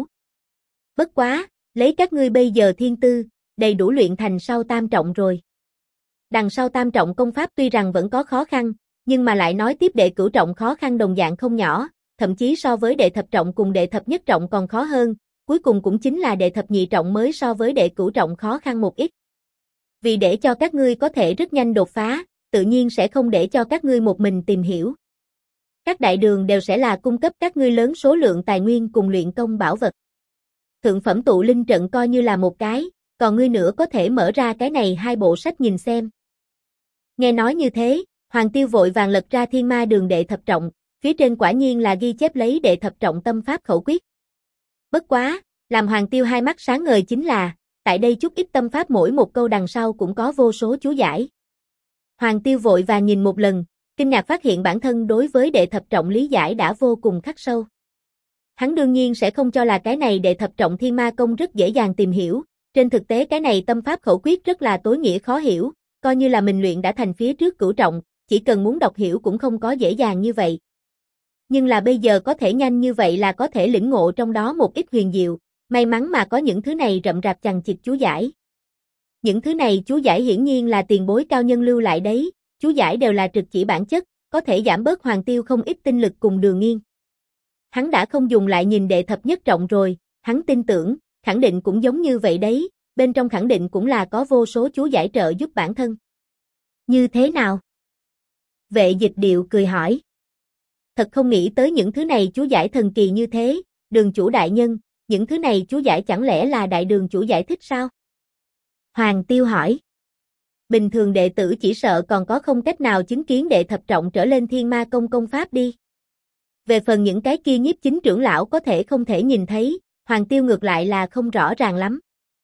Bất quá, lấy các ngươi bây giờ thiên tư, đầy đủ luyện thành sau tam trọng rồi. Đằng sau tam trọng công pháp tuy rằng vẫn có khó khăn, nhưng mà lại nói tiếp đệ cửu trọng khó khăn đồng dạng không nhỏ, thậm chí so với đệ thập trọng cùng đệ thập nhất trọng còn khó hơn, cuối cùng cũng chính là đệ thập nhị trọng mới so với đệ cửu trọng khó khăn một ít. Vì để cho các ngươi có thể rất nhanh đột phá, tự nhiên sẽ không để cho các ngươi một mình tìm hiểu. Các đại đường đều sẽ là cung cấp các ngươi lớn số lượng tài nguyên cùng luyện công bảo vật. Thượng phẩm tụ linh trận coi như là một cái, còn ngươi nữa có thể mở ra cái này 2 bộ sách nhìn xem. Nghe nói như thế, Hoàng Tiêu vội vàng lật ra Thiên Ma Đường đệ thập trọng, phía trên quả nhiên là ghi chép lấy đệ thập trọng tâm pháp khẩu quyết. Bất quá, làm Hoàng Tiêu hai mắt sáng ngời chính là, tại đây chút ít tâm pháp mỗi một câu đằng sau cũng có vô số chú giải. Hoàng Tiêu vội vàng nhìn một lần, kinh ngạc phát hiện bản thân đối với đệ thập trọng lý giải đã vô cùng khắc sâu. Hắn đương nhiên sẽ không cho là cái này đệ thập trọng thiên ma công rất dễ dàng tìm hiểu, trên thực tế cái này tâm pháp khẩu quyết rất là tối nghĩa khó hiểu, coi như là mình luyện đã thành phía trước cửu trọng, chỉ cần muốn đọc hiểu cũng không có dễ dàng như vậy. Nhưng là bây giờ có thể nhanh như vậy là có thể lĩnh ngộ trong đó một ít huyền diệu, may mắn mà có những thứ này rậm rạp chằng chịt chú giải. Những thứ này chú giải hiển nhiên là tiền bối cao nhân lưu lại đấy, chú giải đều là trực chỉ bản chất, có thể giảm bớt Hoàng Tiêu không ít tinh lực cùng Đường Nghiên. Hắn đã không dùng lại nhìn đệ thập nhất trọng rồi, hắn tin tưởng, khẳng định cũng giống như vậy đấy, bên trong khẳng định cũng là có vô số chú giải trợ giúp bản thân. Như thế nào? Vệ Dịch Điệu cười hỏi. Thật không nghĩ tới những thứ này chú giải thần kỳ như thế, đường chủ đại nhân, những thứ này chú giải chẳng lẽ là đại đường chủ giải thích sao? Hoàng Tiêu hỏi. Bình thường đệ tử chỉ sợ còn có không cách nào chứng kiến đệ thập trọng trở lên thiên ma công công pháp đi. Về phần những cái kia nhiếp chính trưởng lão có thể không thể nhìn thấy, Hoàng Tiêu ngược lại là không rõ ràng lắm.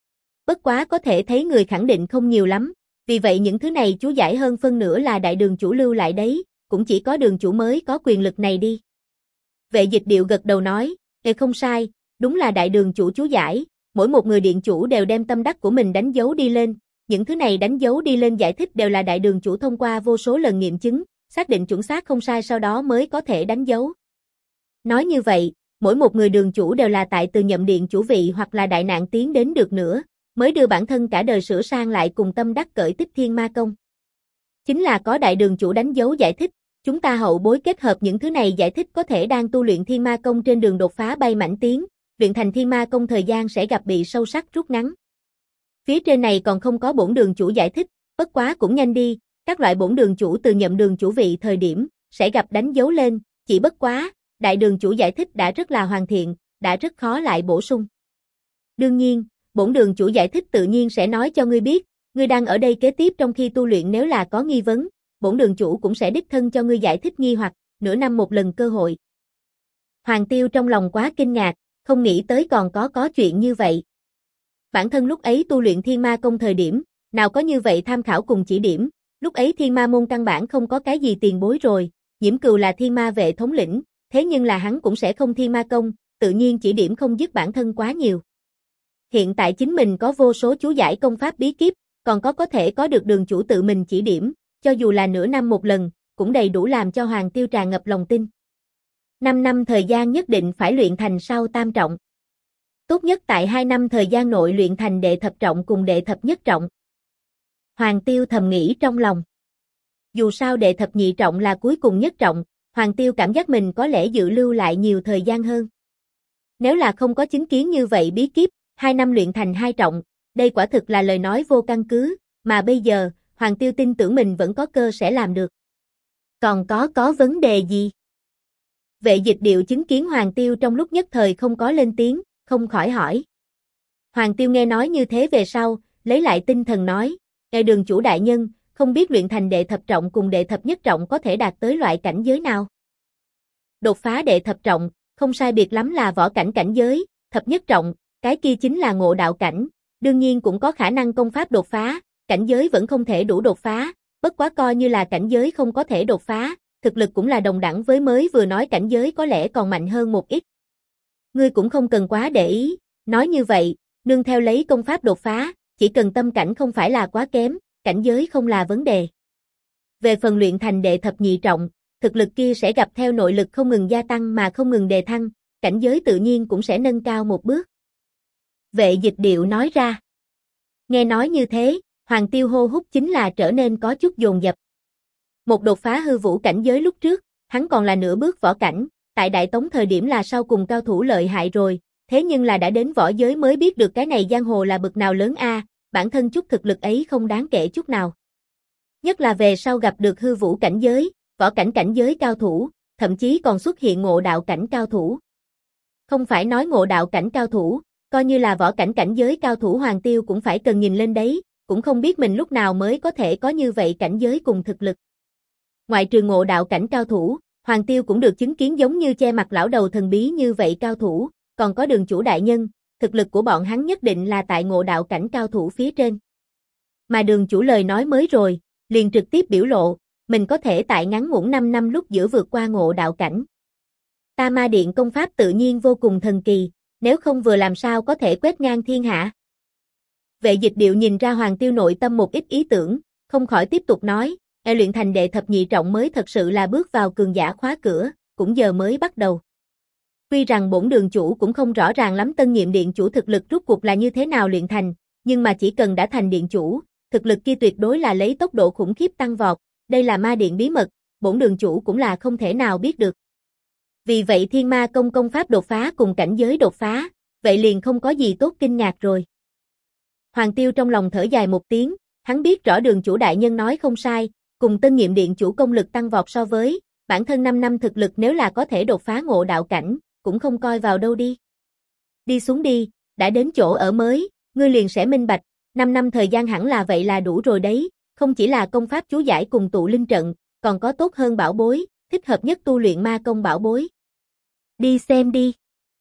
Bất quá có thể thấy người khẳng định không nhiều lắm, vì vậy những thứ này chú giải hơn phân nửa là đại đường chủ lưu lại đấy, cũng chỉ có đường chủ mới có quyền lực này đi. Vệ Dịch Điệu gật đầu nói, không sai, đúng là đại đường chủ chú giải, mỗi một người điện chủ đều đem tâm đắc của mình đánh dấu đi lên, những thứ này đánh dấu đi lên giải thích đều là đại đường chủ thông qua vô số lần nghiệm chứng, xác định chuẩn xác không sai sau đó mới có thể đánh dấu. Nói như vậy, mỗi một người đường chủ đều là tại từ nhậm điện chủ vị hoặc là đại nạn tiến đến được nữa, mới đưa bản thân cả đời sửa sang lại cùng tâm đắc cởi tích thiên ma công. Chính là có đại đường chủ đánh dấu giải thích, chúng ta hậu bối kết hợp những thứ này giải thích có thể đang tu luyện thiên ma công trên đường đột phá bay mãnh tiến, luyện thành thiên ma công thời gian sẽ gặp bị sâu sắc rút ngắn. Phía trên này còn không có bổn đường chủ giải thích, bất quá cũng nhanh đi, các loại bổn đường chủ từ nhậm đường chủ vị thời điểm, sẽ gặp đánh dấu lên, chỉ bất quá, đại đường chủ giải thích đã rất là hoàn thiện, đã rất khó lại bổ sung. Đương nhiên, bổn đường chủ giải thích tự nhiên sẽ nói cho ngươi biết, ngươi đang ở đây kế tiếp trong khi tu luyện nếu là có nghi vấn, bổn đường chủ cũng sẽ đích thân cho ngươi giải thích nghi hoặc, nửa năm một lần cơ hội. Hoàng Tiêu trong lòng quá kinh ngạc, không nghĩ tới còn có chuyện như vậy. Bản thân lúc ấy tu luyện thiên ma công thời điểm, nào có như vậy tham khảo cùng chỉ điểm, lúc ấy thiên ma môn căn bản không có cái gì tiền bối rồi, Nhiễm Cừu là thiên ma vệ thống lĩnh, thế nhưng là hắn cũng sẽ không thiên ma công, tự nhiên chỉ điểm không dứt bản thân quá nhiều. Hiện tại chính mình có vô số chú giải công pháp bí kíp, còn có thể có được đường chủ tự mình chỉ điểm, cho dù là nửa năm một lần, cũng đầy đủ làm cho Hoàng Tiêu tràn ngập lòng tin. 5 năm thời gian nhất định phải luyện thành sau tam trọng. Tốt nhất tại 2 năm thời gian nội luyện thành đệ thập trọng cùng đệ thập nhất trọng. Hoàng Tiêu thầm nghĩ trong lòng. Dù sao đệ thập nhị trọng là cuối cùng nhất trọng, Hoàng Tiêu cảm giác mình có lẽ dự lưu lại nhiều thời gian hơn. Nếu là không có chứng kiến như vậy bí kíp, 2 năm luyện thành 2 trọng, đây quả thực là lời nói vô căn cứ, mà bây giờ, Hoàng Tiêu tin tưởng mình vẫn có cơ sẽ làm được. Còn có vấn đề gì? Vệ Dịch Điệu chứng kiến Hoàng Tiêu trong lúc nhất thời không có lên tiếng, không khỏi hỏi. Hoàng Tiêu nghe nói như thế về sau, lấy lại tinh thần nói, Đường chủ đại nhân, không biết luyện thành đệ thập trọng cùng đệ thập nhất trọng có thể đạt tới loại cảnh giới nào? Đột phá đệ thập trọng, không sai biệt lắm là võ cảnh cảnh giới, thập nhất trọng, cái kia chính là ngộ đạo cảnh, đương nhiên cũng có khả năng công pháp đột phá, cảnh giới vẫn không thể đủ đột phá, bất quá coi như là cảnh giới không có thể đột phá, thực lực cũng là đồng đẳng với mới vừa nói cảnh giới có lẽ còn mạnh hơn một ít. Ngươi cũng không cần quá để ý, nói như vậy, nương theo lấy công pháp đột phá, chỉ cần tâm cảnh không phải là quá kém, cảnh giới không là vấn đề. Về phần luyện thành đệ thập nhị trọng, thực lực kia sẽ gặp theo nội lực không ngừng gia tăng mà không ngừng đề thăng, cảnh giới tự nhiên cũng sẽ nâng cao một bước. Vệ Dịch Điệu nói ra. Nghe nói như thế, Hoàng Tiêu hô hút chính là trở nên có chút dồn dập. Một đột phá hư vũ cảnh giới lúc trước, hắn còn là nửa bước võ cảnh, tại Đại Tống thời điểm là sau cùng cao thủ lợi hại rồi, thế nhưng là đã đến võ giới mới biết được cái này giang hồ là bực nào lớn a, bản thân chút thực lực ấy không đáng kể chút nào. Nhất là về sau gặp được hư vũ cảnh giới, võ cảnh cảnh giới cao thủ, thậm chí còn xuất hiện ngộ đạo cảnh cao thủ. Không phải nói ngộ đạo cảnh cao thủ, coi như là võ cảnh cảnh giới cao thủ Hoàng Tiêu cũng phải cần nhìn lên đấy, cũng không biết mình lúc nào mới có thể có như vậy cảnh giới cùng thực lực. Ngoại trừ ngộ đạo cảnh cao thủ, Hoàng Tiêu cũng được chứng kiến giống như che mặt lão đầu thần bí như vậy cao thủ, còn có Đường chủ đại nhân, thực lực của bọn hắn nhất định là tại ngộ đạo cảnh cao thủ phía trên. Mà Đường chủ lời nói mới rồi, liền trực tiếp biểu lộ, mình có thể tại ngắn ngủn 5 năm lúc giữa vượt qua ngộ đạo cảnh. Ta Ma Điện công pháp tự nhiên vô cùng thần kỳ, nếu không vừa làm sao có thể quét ngang thiên hạ. Vệ Dịch Điệu nhìn ra Hoàng Tiêu nội tâm một ít ý tưởng, không khỏi tiếp tục nói, luyện thành đệ thập nhị trọng mới thật sự là bước vào cường giả khóa cửa, cũng giờ mới bắt đầu. Tuy rằng bổn đường chủ cũng không rõ ràng lắm tân nhiệm điện chủ thực lực rốt cuộc là như thế nào luyện thành, nhưng mà chỉ cần đã thành điện chủ, thực lực kia tuyệt đối là lấy tốc độ khủng khiếp tăng vọt, đây là ma điện bí mật, bổn đường chủ cũng là không thể nào biết được. Vì vậy Thiên Ma công công pháp đột phá cùng cảnh giới đột phá, vậy liền không có gì tốt kinh ngạc rồi. Hoàng Tiêu trong lòng thở dài một tiếng, hắn biết rõ đường chủ đại nhân nói không sai, cùng tân nhiệm điện chủ công lực tăng vọt so với, bản thân 5 năm thực lực nếu là có thể đột phá ngộ đạo cảnh, cũng không coi vào đâu đi. Đi xuống đi, đã đến chỗ ở mới, ngươi liền sẽ minh bạch, 5 năm thời gian hẳn là vậy là đủ rồi đấy, không chỉ là công pháp chú giải cùng tụ linh trận, còn có tốt hơn bảo bối, thích hợp nhất tu luyện ma công bảo bối. Đi xem đi.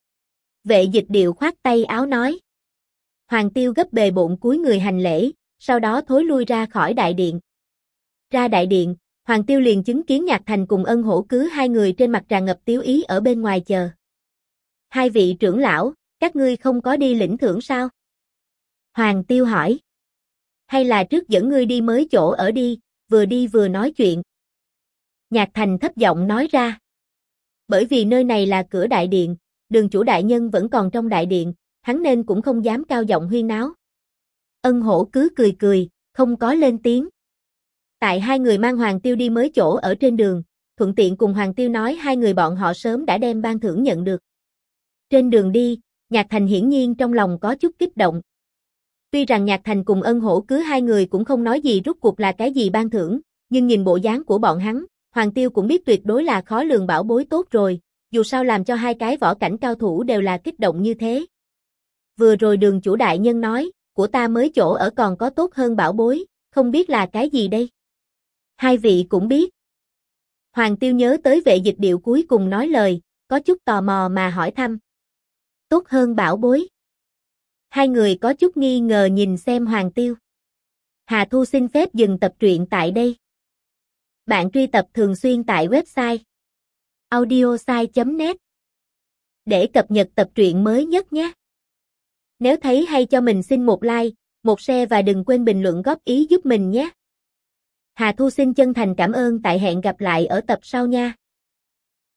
Vệ Dịch Điệu khoát tay áo nói. Hoàng Tiêu gấp bề bộn cúi người hành lễ, sau đó thối lui ra khỏi đại điện. Ra đại điện, Hoàng Tiêu liền chứng kiến Nhạc Thành cùng Ân Hổ Cứ hai người trên mặt tràn ngập tiếu ý ở bên ngoài chờ. Hai vị trưởng lão, các ngươi không có đi lĩnh thưởng sao? Hoàng Tiêu hỏi. Hay là trước dẫn ngươi đi mới chỗ ở đi vừa nói chuyện. Nhạc Thành thấp giọng nói ra. Bởi vì nơi này là cửa đại điện, đường chủ đại nhân vẫn còn trong đại điện, hắn nên cũng không dám cao giọng huyên náo. Ân Hổ Cứ cười cười, không có lên tiếng. Tại hai người mang Hoàng Tiêu đi mới chỗ ở trên đường, thuận tiện cùng Hoàng Tiêu nói hai người bọn họ sớm đã đem ban thưởng nhận được. Trên đường đi, Nhạc Thành hiển nhiên trong lòng có chút kích động. Tuy rằng Nhạc Thành cùng Ân Hổ Cứ hai người cũng không nói gì rốt cuộc là cái gì ban thưởng, nhưng nhìn bộ dáng của bọn hắn, Hoàng Tiêu cũng biết tuyệt đối là khó lường bảo bối tốt rồi, dù sao làm cho hai cái võ cảnh cao thủ đều là kích động như thế. Vừa rồi đường chủ đại nhân nói, của ta mới chỗ ở còn có tốt hơn bảo bối, không biết là cái gì đây? Hai vị cũng biết. Hoàng Tiêu nhớ tới Vệ Dịch Điệu cuối cùng nói lời, có chút tò mò mà hỏi thăm. Tốt hơn bảo bối. Hai người có chút nghi ngờ nhìn xem Hoàng Tiêu. Hà Thu xin phép dừng tập truyện tại đây. Bạn truy tập thường xuyên tại website audiosai.net để cập nhật tập truyện mới nhất nhé. Nếu thấy hay cho mình xin một like, một share và đừng quên bình luận góp ý giúp mình nhé. Hà Thu xin chân thành cảm ơn, tại hẹn gặp lại ở tập sau nha.